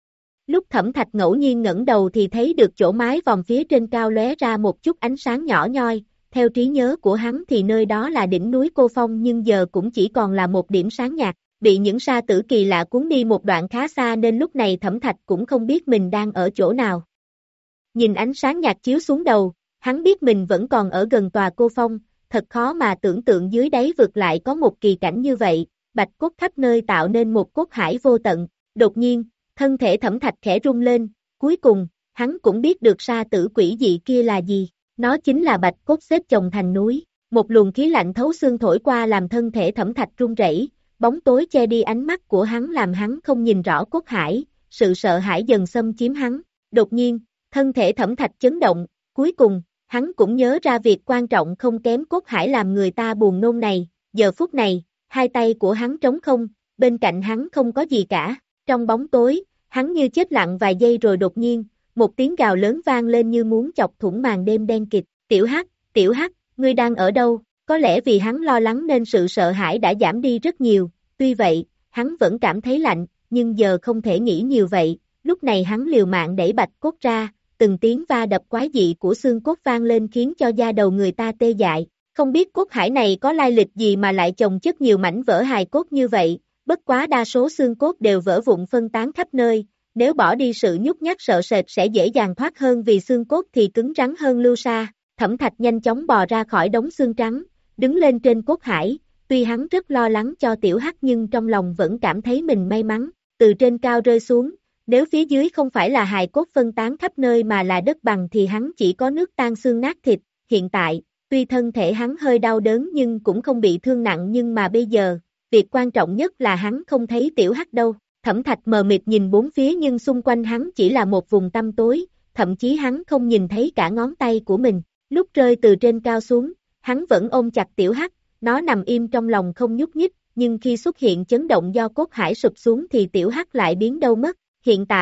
Lúc Thẩm Thạch ngẫu nhiên ngẩng đầu thì thấy được chỗ mái vòm phía trên cao lóe ra một chút ánh sáng nhỏ nhoi, theo trí nhớ của hắn thì nơi đó là đỉnh núi Cô Phong nhưng giờ cũng chỉ còn là một điểm sáng nhạt. Bị những sa tử kỳ lạ cuốn đi một đoạn khá xa nên lúc này Thẩm Thạch cũng không biết mình đang ở chỗ nào. Nhìn ánh sáng nhạt chiếu xuống đầu, hắn biết mình vẫn còn ở gần tòa cô phong, thật khó mà tưởng tượng dưới đáy vực lại có một kỳ cảnh như vậy, bạch cốt khắp nơi tạo nên một cốt hải vô tận. Đột nhiên, thân thể Thẩm Thạch khẽ rung lên, cuối cùng, hắn cũng biết được sa tử quỷ dị kia là gì, nó chính là bạch cốt xếp chồng thành núi. Một luồng khí lạnh thấu xương thổi qua làm thân thể Thẩm Thạch run rẩy. Bóng tối che đi ánh mắt của hắn làm hắn không nhìn rõ cốt hải, sự sợ hãi dần xâm chiếm hắn. Đột nhiên, thân thể Thẩm Thạch chấn động, cuối cùng, hắn cũng nhớ ra việc quan trọng không kém cốt hải làm người ta buồn nôn này. Giờ phút này, hai tay của hắn trống không, bên cạnh hắn không có gì cả. Trong bóng tối, hắn như chết lặng vài giây rồi đột nhiên, một tiếng gào lớn vang lên như muốn chọc thủng màn đêm đen kịt. Tiểu Hắc, Tiểu Hắc, ngươi đang ở đâu? Có lẽ vì hắn lo lắng nên sự sợ hãi đã giảm đi rất nhiều, tuy vậy, hắn vẫn cảm thấy lạnh, nhưng giờ không thể nghĩ nhiều vậy, lúc này hắn liều mạng đẩy bạch cốt ra, từng tiếng va đập quái dị của xương cốt vang lên khiến cho da đầu người ta tê dại, không biết cốt hải này có lai lịch gì mà lại chồng chất nhiều mảnh vỡ hài cốt như vậy, bất quá đa số xương cốt đều vỡ vụn phân tán khắp nơi, nếu bỏ đi sự nhút nhát sợ sệt sẽ dễ dàng thoát hơn vì xương cốt thì cứng rắn hơn lưu sa. Thẩm Thạch nhanh chóng bò ra khỏi đống xương trắng, đứng lên trên cốt hải, tuy hắn rất lo lắng cho Tiểu Hắc nhưng trong lòng vẫn cảm thấy mình may mắn, từ trên cao rơi xuống, nếu phía dưới không phải là hài cốt phân tán khắp nơi mà là đất bằng thì hắn chỉ có nước tan xương nát thịt. Hiện tại, tuy thân thể hắn hơi đau đớn nhưng cũng không bị thương nặng nhưng mà bây giờ, việc quan trọng nhất là hắn không thấy Tiểu Hắc đâu. Thẩm Thạch mờ mịt nhìn bốn phía nhưng xung quanh hắn chỉ là một vùng tăm tối, thậm chí hắn không nhìn thấy cả ngón tay của mình. Lúc rơi từ trên cao xuống, hắn vẫn ôm chặt Tiểu Hắc, nó nằm im trong lòng không nhúc nhích, nhưng khi xuất hiện chấn động do cốt hải sụp xuống thì Tiểu Hắc lại biến đâu mất. Hiện tại,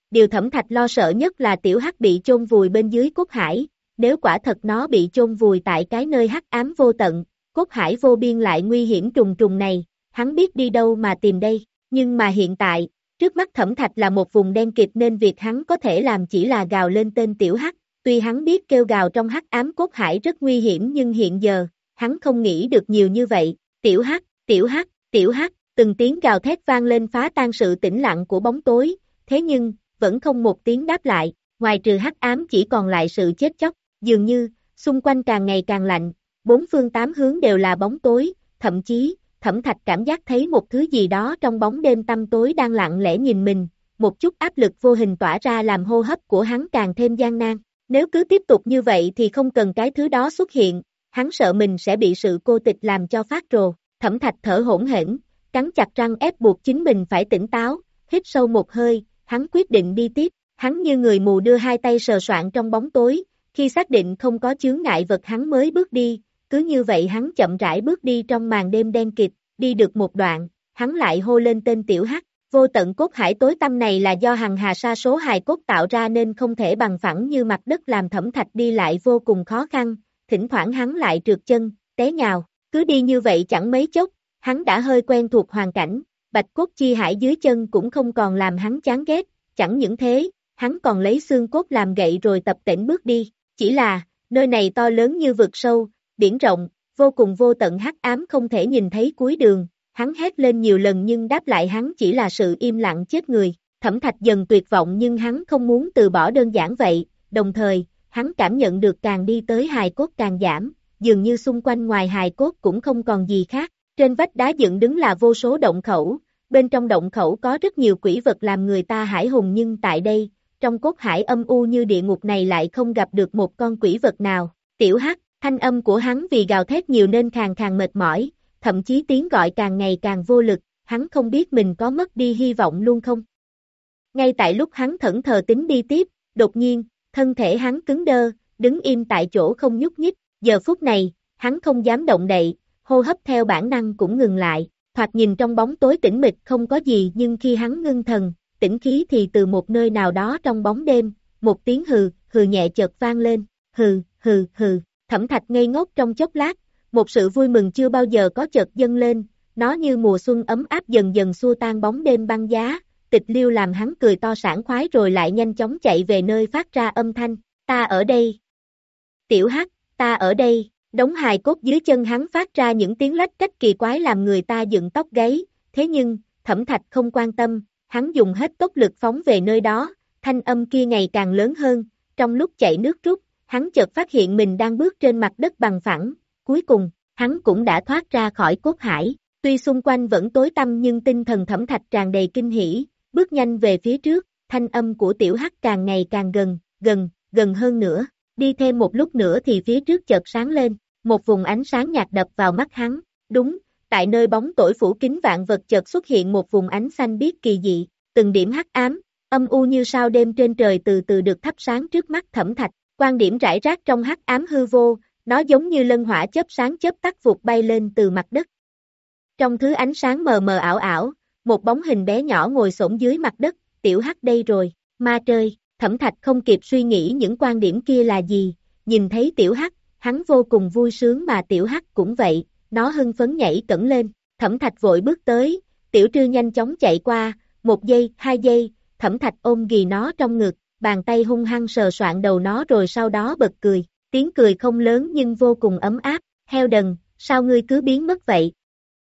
Điều Thẩm Thạch lo sợ nhất là tiểu hắc bị chôn vùi bên dưới cốt hải, nếu quả thật nó bị chôn vùi tại cái nơi hắc ám vô tận, cốt hải vô biên lại nguy hiểm trùng trùng này, hắn biết đi đâu mà tìm đây, nhưng mà hiện tại, trước mắt Thẩm Thạch là một vùng đen kịt nên việc hắn có thể làm chỉ là gào lên tên tiểu hắc, tuy hắn biết kêu gào trong hắc ám cốt hải rất nguy hiểm nhưng hiện giờ, hắn không nghĩ được nhiều như vậy, tiểu hắc, tiểu hắc, tiểu hắc, từng tiếng gào thét vang lên phá tan sự tĩnh lặng của bóng tối, thế nhưng, vẫn không một tiếng đáp lại, ngoài trừ hắc ám chỉ còn lại sự chết chóc, dường như, xung quanh càng ngày càng lạnh, bốn phương tám hướng đều là bóng tối, thậm chí, Thẩm Thạch cảm giác thấy một thứ gì đó trong bóng đêm tăm tối đang lặng lẽ nhìn mình, một chút áp lực vô hình tỏa ra làm hô hấp của hắn càng thêm gian nan, nếu cứ tiếp tục như vậy thì không cần cái thứ đó xuất hiện, hắn sợ mình sẽ bị sự cô tịch làm cho phát rồ, Thẩm Thạch thở hổn hển, cắn chặt răng ép buộc chính mình phải tỉnh táo, hít sâu một hơi, hắn quyết định đi tiếp, hắn như người mù đưa hai tay sờ soạng trong bóng tối, khi xác định không có chướng ngại vật hắn mới bước đi, cứ như vậy hắn chậm rãi bước đi trong màn đêm đen kịt, đi được một đoạn, hắn lại hô lên tên tiểu hắc, vô tận cốt hải tối tăm này là do hằng hà sa số hài cốt tạo ra nên không thể bằng phẳng như mặt đất làm Thẩm Thạch đi lại vô cùng khó khăn, thỉnh thoảng hắn lại trượt chân, té nhào, cứ đi như vậy chẳng mấy chốc, hắn đã hơi quen thuộc hoàn cảnh, bạch cốt chi hải dưới chân cũng không còn làm hắn chán ghét, chẳng những thế, hắn còn lấy xương cốt làm gậy rồi tập tễnh bước đi, chỉ là, nơi này to lớn như vực sâu, biển rộng, vô cùng vô tận hắc ám không thể nhìn thấy cuối đường, hắn hét lên nhiều lần nhưng đáp lại hắn chỉ là sự im lặng chết người, Thẩm Thạch dần tuyệt vọng nhưng hắn không muốn từ bỏ đơn giản vậy, đồng thời, hắn cảm nhận được càng đi tới hài cốt càng giảm, dường như xung quanh ngoài hài cốt cũng không còn gì khác, trên vách đá dựng đứng là vô số động khẩu, bên trong động khẩu có rất nhiều quỷ vật làm người ta hãi hùng nhưng tại đây, trong cốt hải âm u như địa ngục này lại không gặp được một con quỷ vật nào, tiểu hắc, thanh âm của hắn vì gào thét nhiều nên khàn khàn mệt mỏi, thậm chí tiếng gọi càng ngày càng vô lực, hắn không biết mình có mất đi hy vọng luôn không. Ngay tại lúc hắn thẫn thờ tính đi tiếp, đột nhiên, thân thể hắn cứng đơ, đứng im tại chỗ không nhúc nhích, giờ phút này, hắn không dám động đậy, hô hấp theo bản năng cũng ngừng lại, thoạt nhìn trong bóng tối tĩnh mịch không có gì nhưng khi hắn ngưng thần, tĩnh khí thì từ một nơi nào đó trong bóng đêm, một tiếng hừ, hừ nhẹ chợt vang lên, hừ, hừ, hừ, Thẩm Thạch ngây ngốc trong chốc lát, một sự vui mừng chưa bao giờ có chợt dâng lên, nó như mùa xuân ấm áp dần dần xua tan bóng đêm băng giá, tịch liêu làm hắn cười to sảng khoái rồi lại nhanh chóng chạy về nơi phát ra âm thanh, ta ở đây. Tiểu hắc, ta ở đây, đống hài cốt dưới chân hắn phát ra những tiếng lách cách kỳ quái làm người ta dựng tóc gáy, thế nhưng, Thẩm Thạch không quan tâm, hắn dùng hết tốc lực phóng về nơi đó, thanh âm kia ngày càng lớn hơn, trong lúc chạy nước rút, hắn chợt phát hiện mình đang bước trên mặt đất bằng phẳng, cuối cùng, hắn cũng đã thoát ra khỏi cốt hải, tuy xung quanh vẫn tối tăm nhưng tinh thần Thẩm Thạch tràn đầy kinh hỉ, bước nhanh về phía trước, thanh âm của tiểu hắc càng ngày càng gần, gần, gần hơn nữa, đi thêm một lúc nữa thì phía trước chợt sáng lên, một vùng ánh sáng nhạt đập vào mắt hắn, đúng, tại nơi bóng tối phủ kín vạn vật chợt xuất hiện một vùng ánh xanh biếc kỳ dị, từng điểm hắc ám, âm u như sao đêm trên trời từ từ được thắp sáng trước mắt Thẩm Thạch, quan điểm rải rác trong hắc ám hư vô, nó giống như lân hỏa chớp sáng chớp tắt vụt bay lên từ mặt đất. Trong thứ ánh sáng mờ mờ ảo ảo, một bóng hình bé nhỏ ngồi xổm dưới mặt đất, tiểu hắc đây rồi, ma trời, Thẩm Thạch không kịp suy nghĩ những quan điểm kia là gì, nhìn thấy tiểu hắc, hắn vô cùng vui sướng mà tiểu hắc cũng vậy, nó hưng phấn nhảy cẫng lên, Thẩm Thạch vội bước tới, tiểu trư nhanh chóng chạy qua, một giây, hai giây, Thẩm Thạch ôm ghì nó trong ngực, bàn tay hung hăng sờ soạng đầu nó rồi sau đó bật cười, tiếng cười không lớn nhưng vô cùng ấm áp, heo đần, sao ngươi cứ biến mất vậy?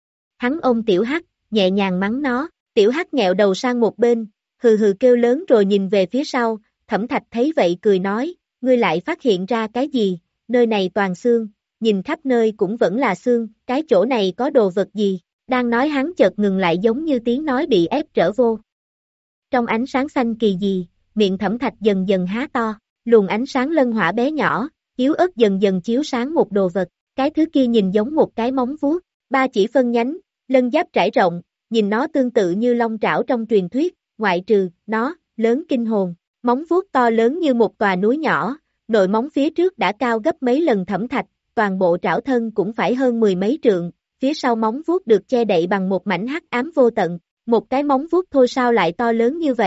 Hắn ôm tiểu hắc, nhẹ nhàng mắng nó, tiểu hắc nghẹo đầu sang một bên, hừ hừ kêu lớn rồi nhìn về phía sau, Thẩm Thạch thấy vậy cười nói, ngươi lại phát hiện ra cái gì, nơi này toàn xương, nhìn khắp nơi cũng vẫn là xương, cái chỗ này có đồ vật gì, đang nói hắn chợt ngừng lại giống như tiếng nói bị ép trở vô. Trong ánh sáng xanh kỳ dị, miệng Thẩm Thạch dần dần há to, luồng ánh sáng lân hỏa bé nhỏ, yếu ớt dần dần chiếu sáng một đồ vật, cái thứ kia nhìn giống một cái móng vuốt, ba chỉ phân nhánh, lân giáp trải rộng, nhìn nó tương tự như long trảo trong truyền thuyết, ngoại trừ, nó, lớn kinh hồn, móng vuốt to lớn như một tòa núi nhỏ, nội móng phía trước đã cao gấp mấy lần Thẩm Thạch, toàn bộ trảo thân cũng phải hơn mười mấy trượng, phía sau móng vuốt được che đậy bằng một mảnh hắc ám vô tận, một cái móng vuốt thôi sao lại to lớn như vậy,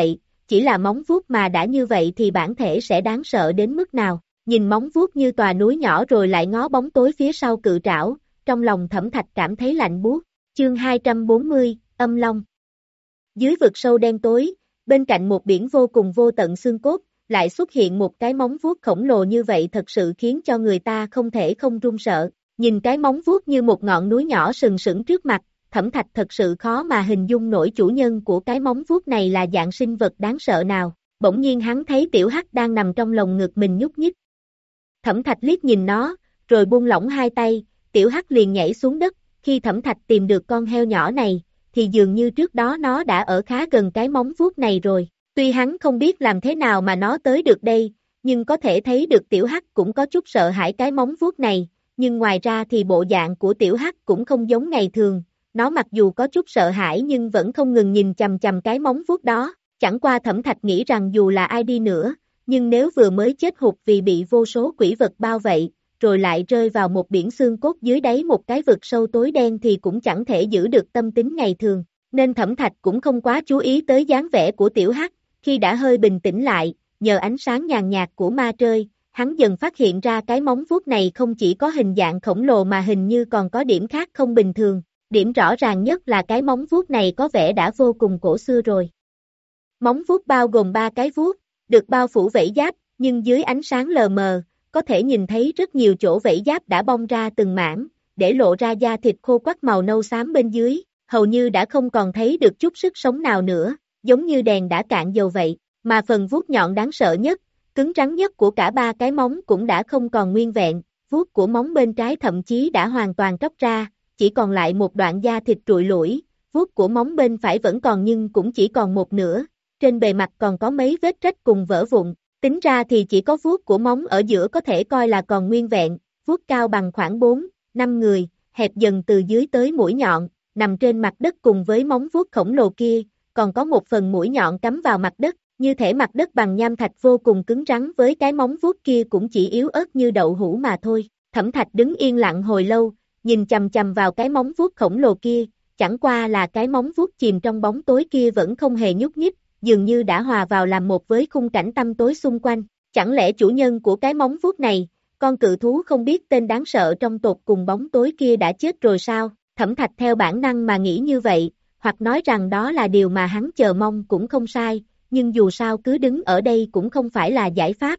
chỉ là móng vuốt mà đã như vậy thì bản thể sẽ đáng sợ đến mức nào. Nhìn móng vuốt như tòa núi nhỏ rồi lại ngó bóng tối phía sau cự trảo, trong lòng Thẩm Thạch cảm thấy lạnh buốt. Chương hai trăm bốn mươi, Âm Long. Dưới vực sâu đen tối, bên cạnh một biển vô cùng vô tận xương cốt, lại xuất hiện một cái móng vuốt khổng lồ như vậy thật sự khiến cho người ta không thể không run sợ. Nhìn cái móng vuốt như một ngọn núi nhỏ sừng sững trước mặt, Thẩm Thạch thật sự khó mà hình dung nổi chủ nhân của cái móng vuốt này là dạng sinh vật đáng sợ nào. Bỗng nhiên hắn thấy Tiểu Hắc đang nằm trong lồng ngực mình nhúc nhích. Thẩm Thạch liếc nhìn nó, rồi buông lỏng hai tay, Tiểu Hắc liền nhảy xuống đất. Khi Thẩm Thạch tìm được con heo nhỏ này, thì dường như trước đó nó đã ở khá gần cái móng vuốt này rồi. Tuy hắn không biết làm thế nào mà nó tới được đây, nhưng có thể thấy được Tiểu Hắc cũng có chút sợ hãi cái móng vuốt này, nhưng ngoài ra thì bộ dạng của Tiểu Hắc cũng không giống ngày thường, nó mặc dù có chút sợ hãi nhưng vẫn không ngừng nhìn chằm chằm cái móng vuốt đó. Chẳng qua Thẩm Thạch nghĩ rằng dù là ai đi nữa, nhưng nếu vừa mới chết hụt vì bị vô số quỷ vật bao vây, rồi lại rơi vào một biển xương cốt dưới đáy một cái vực sâu tối đen thì cũng chẳng thể giữ được tâm tính ngày thường, nên Thẩm Thạch cũng không quá chú ý tới dáng vẻ của Tiểu Hắc. Khi đã hơi bình tĩnh lại, nhờ ánh sáng nhàn nhạt của ma trơi, hắn dần phát hiện ra cái móng vuốt này không chỉ có hình dạng khổng lồ mà hình như còn có điểm khác không bình thường. Điểm rõ ràng nhất là cái móng vuốt này có vẻ đã vô cùng cổ xưa rồi. Móng vuốt bao gồm ba cái vuốt, được bao phủ vảy giáp, nhưng dưới ánh sáng lờ mờ, có thể nhìn thấy rất nhiều chỗ vảy giáp đã bong ra từng mảng, để lộ ra da thịt khô quắt màu nâu xám bên dưới, hầu như đã không còn thấy được chút sức sống nào nữa, giống như đèn đã cạn dầu vậy, mà phần vuốt nhọn đáng sợ nhất, cứng rắn nhất của cả ba cái móng cũng đã không còn nguyên vẹn, vuốt của móng bên trái thậm chí đã hoàn toàn tróc ra, chỉ còn lại một đoạn da thịt trụi lủi, vuốt của móng bên phải vẫn còn nhưng cũng chỉ còn một nửa, trên bề mặt còn có mấy vết rách cùng vỡ vụn. Tính ra thì chỉ có vuốt của móng ở giữa có thể coi là còn nguyên vẹn, vuốt cao bằng khoảng bốn, năm người, hẹp dần từ dưới tới mũi nhọn, nằm trên mặt đất cùng với móng vuốt khổng lồ kia, còn có một phần mũi nhọn cắm vào mặt đất, như thể mặt đất bằng nham thạch vô cùng cứng rắn với cái móng vuốt kia cũng chỉ yếu ớt như đậu hũ mà thôi. Thẩm Thạch đứng yên lặng hồi lâu, nhìn chằm chằm vào cái móng vuốt khổng lồ kia, chẳng qua là cái móng vuốt chìm trong bóng tối kia vẫn không hề nhúc nhích, dường như đã hòa vào làm một với khung cảnh tăm tối xung quanh. Chẳng lẽ chủ nhân của cái móng vuốt này, con cự thú không biết tên đáng sợ trong tột cùng bóng tối kia đã chết rồi sao? Thẩm Thạch theo bản năng mà nghĩ như vậy, hoặc nói rằng đó là điều mà hắn chờ mong cũng không sai, nhưng dù sao cứ đứng ở đây cũng không phải là giải pháp.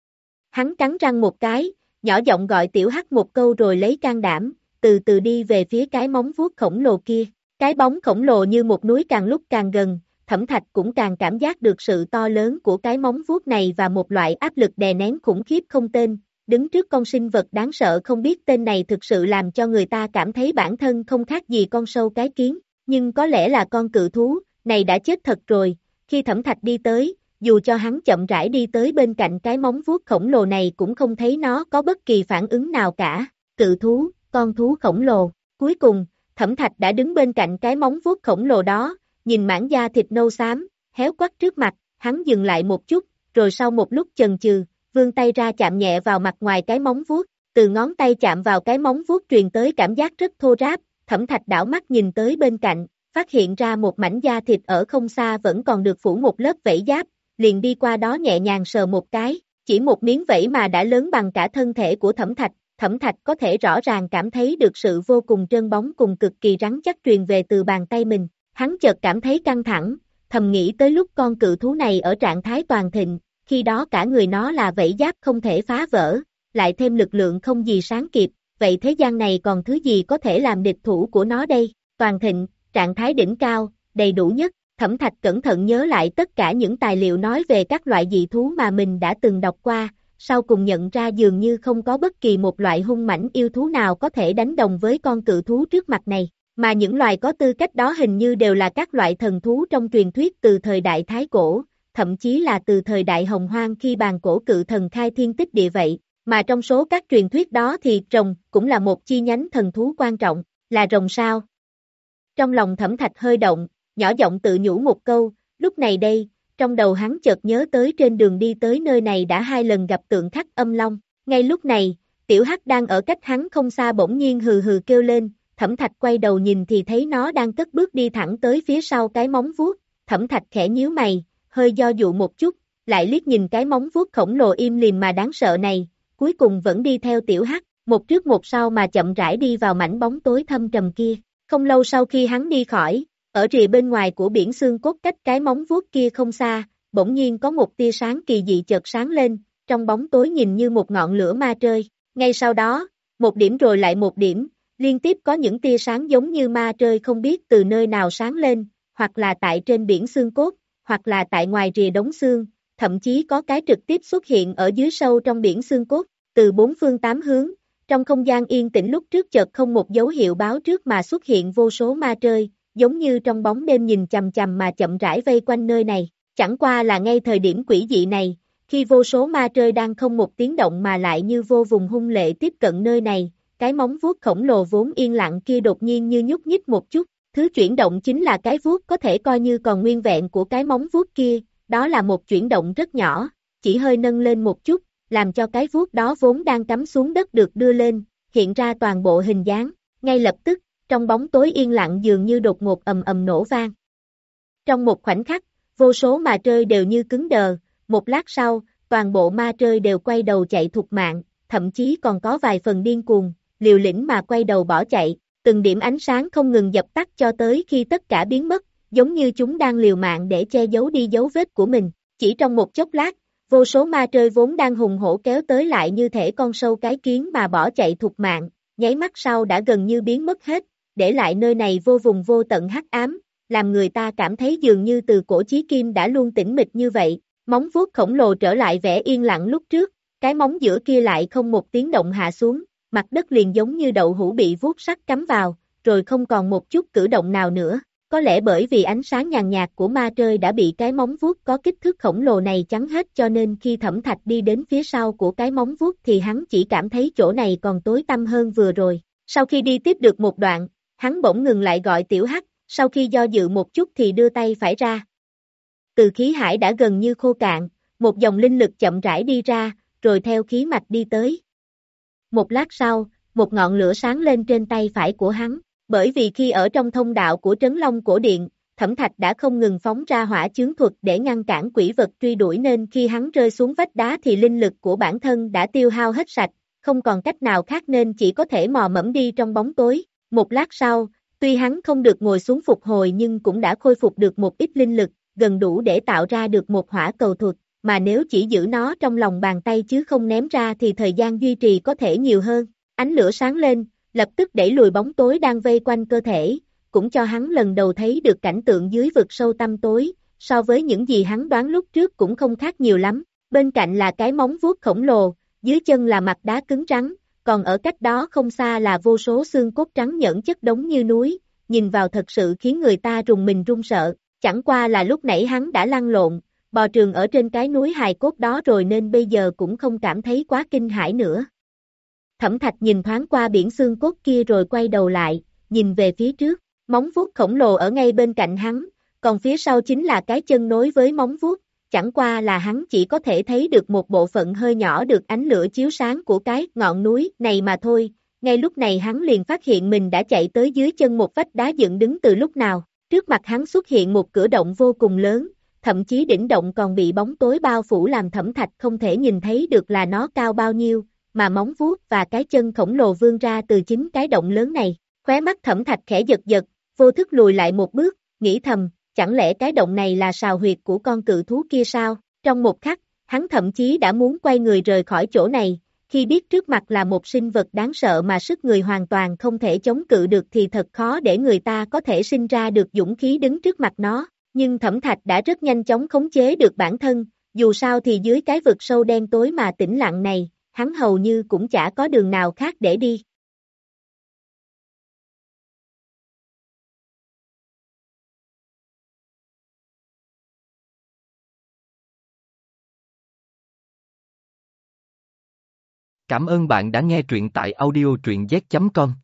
Hắn cắn răng một cái, nhỏ giọng gọi Tiểu Hắc một câu rồi lấy can đảm, từ từ đi về phía cái móng vuốt khổng lồ kia. Cái bóng khổng lồ như một núi càng lúc càng gần, Thẩm Thạch cũng càng cảm giác được sự to lớn của cái móng vuốt này và một loại áp lực đè nén khủng khiếp không tên. Đứng trước con sinh vật đáng sợ không biết tên này thực sự làm cho người ta cảm thấy bản thân không khác gì con sâu cái kiến, nhưng có lẽ là con cự thú này đã chết thật rồi. Khi Thẩm Thạch đi tới, dù cho hắn chậm rãi đi tới bên cạnh cái móng vuốt khổng lồ này cũng không thấy nó có bất kỳ phản ứng nào cả. Cự thú, con thú khổng lồ. Cuối cùng, Thẩm Thạch đã đứng bên cạnh cái móng vuốt khổng lồ đó, nhìn mảng da thịt nâu xám, héo quắt trước mặt, hắn dừng lại một chút, rồi sau một lúc chần chừ, vươn tay ra chạm nhẹ vào mặt ngoài cái móng vuốt, từ ngón tay chạm vào cái móng vuốt truyền tới cảm giác rất thô ráp. Thẩm Thạch đảo mắt nhìn tới bên cạnh, phát hiện ra một mảnh da thịt ở không xa vẫn còn được phủ một lớp vảy giáp, liền đi qua đó nhẹ nhàng sờ một cái, chỉ một miếng vảy mà đã lớn bằng cả thân thể của Thẩm Thạch. Thẩm Thạch có thể rõ ràng cảm thấy được sự vô cùng trơn bóng cùng cực kỳ rắn chắc truyền về từ bàn tay mình. Hắn chợt cảm thấy căng thẳng, thầm nghĩ tới lúc con cự thú này ở trạng thái toàn thịnh, khi đó cả người nó là vảy giáp không thể phá vỡ, lại thêm lực lượng không gì sánh kịp, vậy thế gian này còn thứ gì có thể làm địch thủ của nó đây? Toàn thịnh, trạng thái đỉnh cao, đầy đủ nhất. Thẩm Thạch cẩn thận nhớ lại tất cả những tài liệu nói về các loại dị thú mà mình đã từng đọc qua, sau cùng nhận ra dường như không có bất kỳ một loại hung mãnh yêu thú nào có thể đánh đồng với con cự thú trước mặt này, mà những loài có tư cách đó hình như đều là các loại thần thú trong truyền thuyết từ thời đại Thái Cổ, thậm chí là từ thời đại Hồng Hoang khi bàn cổ cự thần khai thiên tích địa vậy, mà trong số các truyền thuyết đó thì rồng cũng là một chi nhánh thần thú quan trọng, là rồng sao? Trong lòng Thẩm Thạch hơi động, nhỏ giọng tự nhủ một câu, lúc này đây, trong đầu hắn chợt nhớ tới trên đường đi tới nơi này đã hai lần gặp tượng khắc âm long, ngay lúc này, Tiểu Hắc đang ở cách hắn không xa bỗng nhiên hừ hừ kêu lên, Thẩm Thạch quay đầu nhìn thì thấy nó đang cất bước đi thẳng tới phía sau cái móng vuốt, Thẩm Thạch khẽ nhíu mày, hơi do dự một chút, lại liếc nhìn cái móng vuốt khổng lồ im lìm mà đáng sợ này, cuối cùng vẫn đi theo tiểu hắc, một trước một sau mà chậm rãi đi vào mảnh bóng tối thâm trầm kia. Không lâu sau khi hắn đi khỏi, ở rìa bên ngoài của biển xương cốt cách cái móng vuốt kia không xa, bỗng nhiên có một tia sáng kỳ dị chợt sáng lên, trong bóng tối nhìn như một ngọn lửa ma rơi. Ngay sau đó, một điểm rồi lại một điểm, liên tiếp có những tia sáng giống như ma rơi không biết từ nơi nào sáng lên, hoặc là tại trên biển xương cốt, hoặc là tại ngoài rìa đống xương, thậm chí có cái trực tiếp xuất hiện ở dưới sâu trong biển xương cốt, từ bốn phương tám hướng. Trong không gian yên tĩnh lúc trước chợt không một dấu hiệu báo trước mà xuất hiện vô số ma rơi, giống như trong bóng đêm nhìn chằm chằm mà chậm rãi vây quanh nơi này. Chẳng qua là ngay thời điểm quỷ dị này, khi vô số ma rơi đang không một tiếng động mà lại như vô vùng hung lệ tiếp cận nơi này, cái móng vuốt khổng lồ vốn yên lặng kia đột nhiên như nhúc nhích một chút, thứ chuyển động chính là cái vuốt có thể coi như còn nguyên vẹn của cái móng vuốt kia, đó là một chuyển động rất nhỏ, chỉ hơi nâng lên một chút, làm cho cái vuốt đó vốn đang cắm xuống đất được đưa lên, hiện ra toàn bộ hình dáng, ngay lập tức, trong bóng tối yên lặng dường như đột ngột ầm ầm nổ vang. Trong một khoảnh khắc, vô số ma trơi đều như cứng đờ, một lát sau, toàn bộ ma trơi đều quay đầu chạy thục mạng, thậm chí còn có vài phần điên cuồng, liều lĩnh mà quay đầu bỏ chạy, từng điểm ánh sáng không ngừng dập tắt cho tới khi tất cả biến mất, giống như chúng đang liều mạng để che giấu đi dấu vết của mình. Chỉ trong một chốc lát, vô số ma trơi vốn đang hùng hổ kéo tới lại như thể con sâu cái kiến mà bỏ chạy thục mạng, nháy mắt sau đã gần như biến mất hết, để lại nơi này vô vùng vô tận hắc ám, làm người ta cảm thấy dường như từ cổ chí kim đã luôn tĩnh mịch như vậy. Móng vuốt khổng lồ trở lại vẻ yên lặng lúc trước, cái móng giữa kia lại không một tiếng động hạ xuống, mặt đất liền giống như đậu hũ bị vuốt sắt cắm vào, rồi không còn một chút cử động nào nữa. Có lẽ bởi vì ánh sáng nhàn nhạt của ma trơi đã bị cái móng vuốt có kích thước khổng lồ này chắn hết, cho nên khi Thẩm Thạch đi đến phía sau của cái móng vuốt thì hắn chỉ cảm thấy chỗ này còn tối tăm hơn vừa rồi. Sau khi đi tiếp được một đoạn, hắn bỗng ngừng lại gọi Tiểu Hắc, sau khi do dự một chút thì đưa tay phải ra. Từ khí hải đã gần như khô cạn, một dòng linh lực chậm rãi đi ra, rồi theo khí mạch đi tới. Một lát sau, một ngọn lửa sáng lên trên tay phải của hắn, bởi vì khi ở trong thông đạo của Trấn Long Cổ Điện, Thẩm Thạch đã không ngừng phóng ra hỏa chướng thuật để ngăn cản quỷ vật truy đuổi, nên khi hắn rơi xuống vách đá thì linh lực của bản thân đã tiêu hao hết sạch, không còn cách nào khác nên chỉ có thể mò mẫm đi trong bóng tối. Một lát sau, tuy hắn không được ngồi xuống phục hồi nhưng cũng đã khôi phục được một ít linh lực, gần đủ để tạo ra được một hỏa cầu thuật, mà nếu chỉ giữ nó trong lòng bàn tay chứ không ném ra thì thời gian duy trì có thể nhiều hơn. Ánh lửa sáng lên, lập tức đẩy lùi bóng tối đang vây quanh cơ thể, cũng cho hắn lần đầu thấy được cảnh tượng dưới vực sâu tăm tối, so với những gì hắn đoán lúc trước cũng không khác nhiều lắm. Bên cạnh là cái móng vuốt khổng lồ, dưới chân là mặt đá cứng rắn, còn ở cách đó không xa là vô số xương cốt trắng nhẫn chất đống như núi, nhìn vào thật sự khiến người ta rùng mình run sợ. Chẳng qua là lúc nãy hắn đã lăn lộn, bò trường ở trên cái núi hài cốt đó rồi nên bây giờ cũng không cảm thấy quá kinh hãi nữa. Thẩm Thạch nhìn thoáng qua biển xương cốt kia rồi quay đầu lại, nhìn về phía trước, móng vuốt khổng lồ ở ngay bên cạnh hắn, còn phía sau chính là cái chân nối với móng vuốt, chẳng qua là hắn chỉ có thể thấy được một bộ phận hơi nhỏ được ánh lửa chiếu sáng của cái ngọn núi này mà thôi. Ngay lúc này hắn liền phát hiện mình đã chạy tới dưới chân một vách đá dựng đứng từ lúc nào, trước mặt hắn xuất hiện một cửa động vô cùng lớn, thậm chí đỉnh động còn bị bóng tối bao phủ làm Thẩm Thạch không thể nhìn thấy được là nó cao bao nhiêu, mà móng vuốt và cái chân khổng lồ vươn ra từ chính cái động lớn này. Khóe mắt Thẩm Thạch khẽ giật giật, vô thức lùi lại một bước, nghĩ thầm, chẳng lẽ cái động này là sào huyệt của con cự thú kia sao? Trong một khắc, hắn thậm chí đã muốn quay người rời khỏi chỗ này, khi biết trước mặt là một sinh vật đáng sợ mà sức người hoàn toàn không thể chống cự được thì thật khó để người ta có thể sinh ra được dũng khí đứng trước mặt nó. Nhưng Thẩm Thạch đã rất nhanh chóng khống chế được bản thân, dù sao thì dưới cái vực sâu đen tối mà tĩnh lặng này, hắn hầu như cũng chả có đường nào khác để đi. Cảm ơn bạn đã nghe truyện tại audio truyện z chấm com.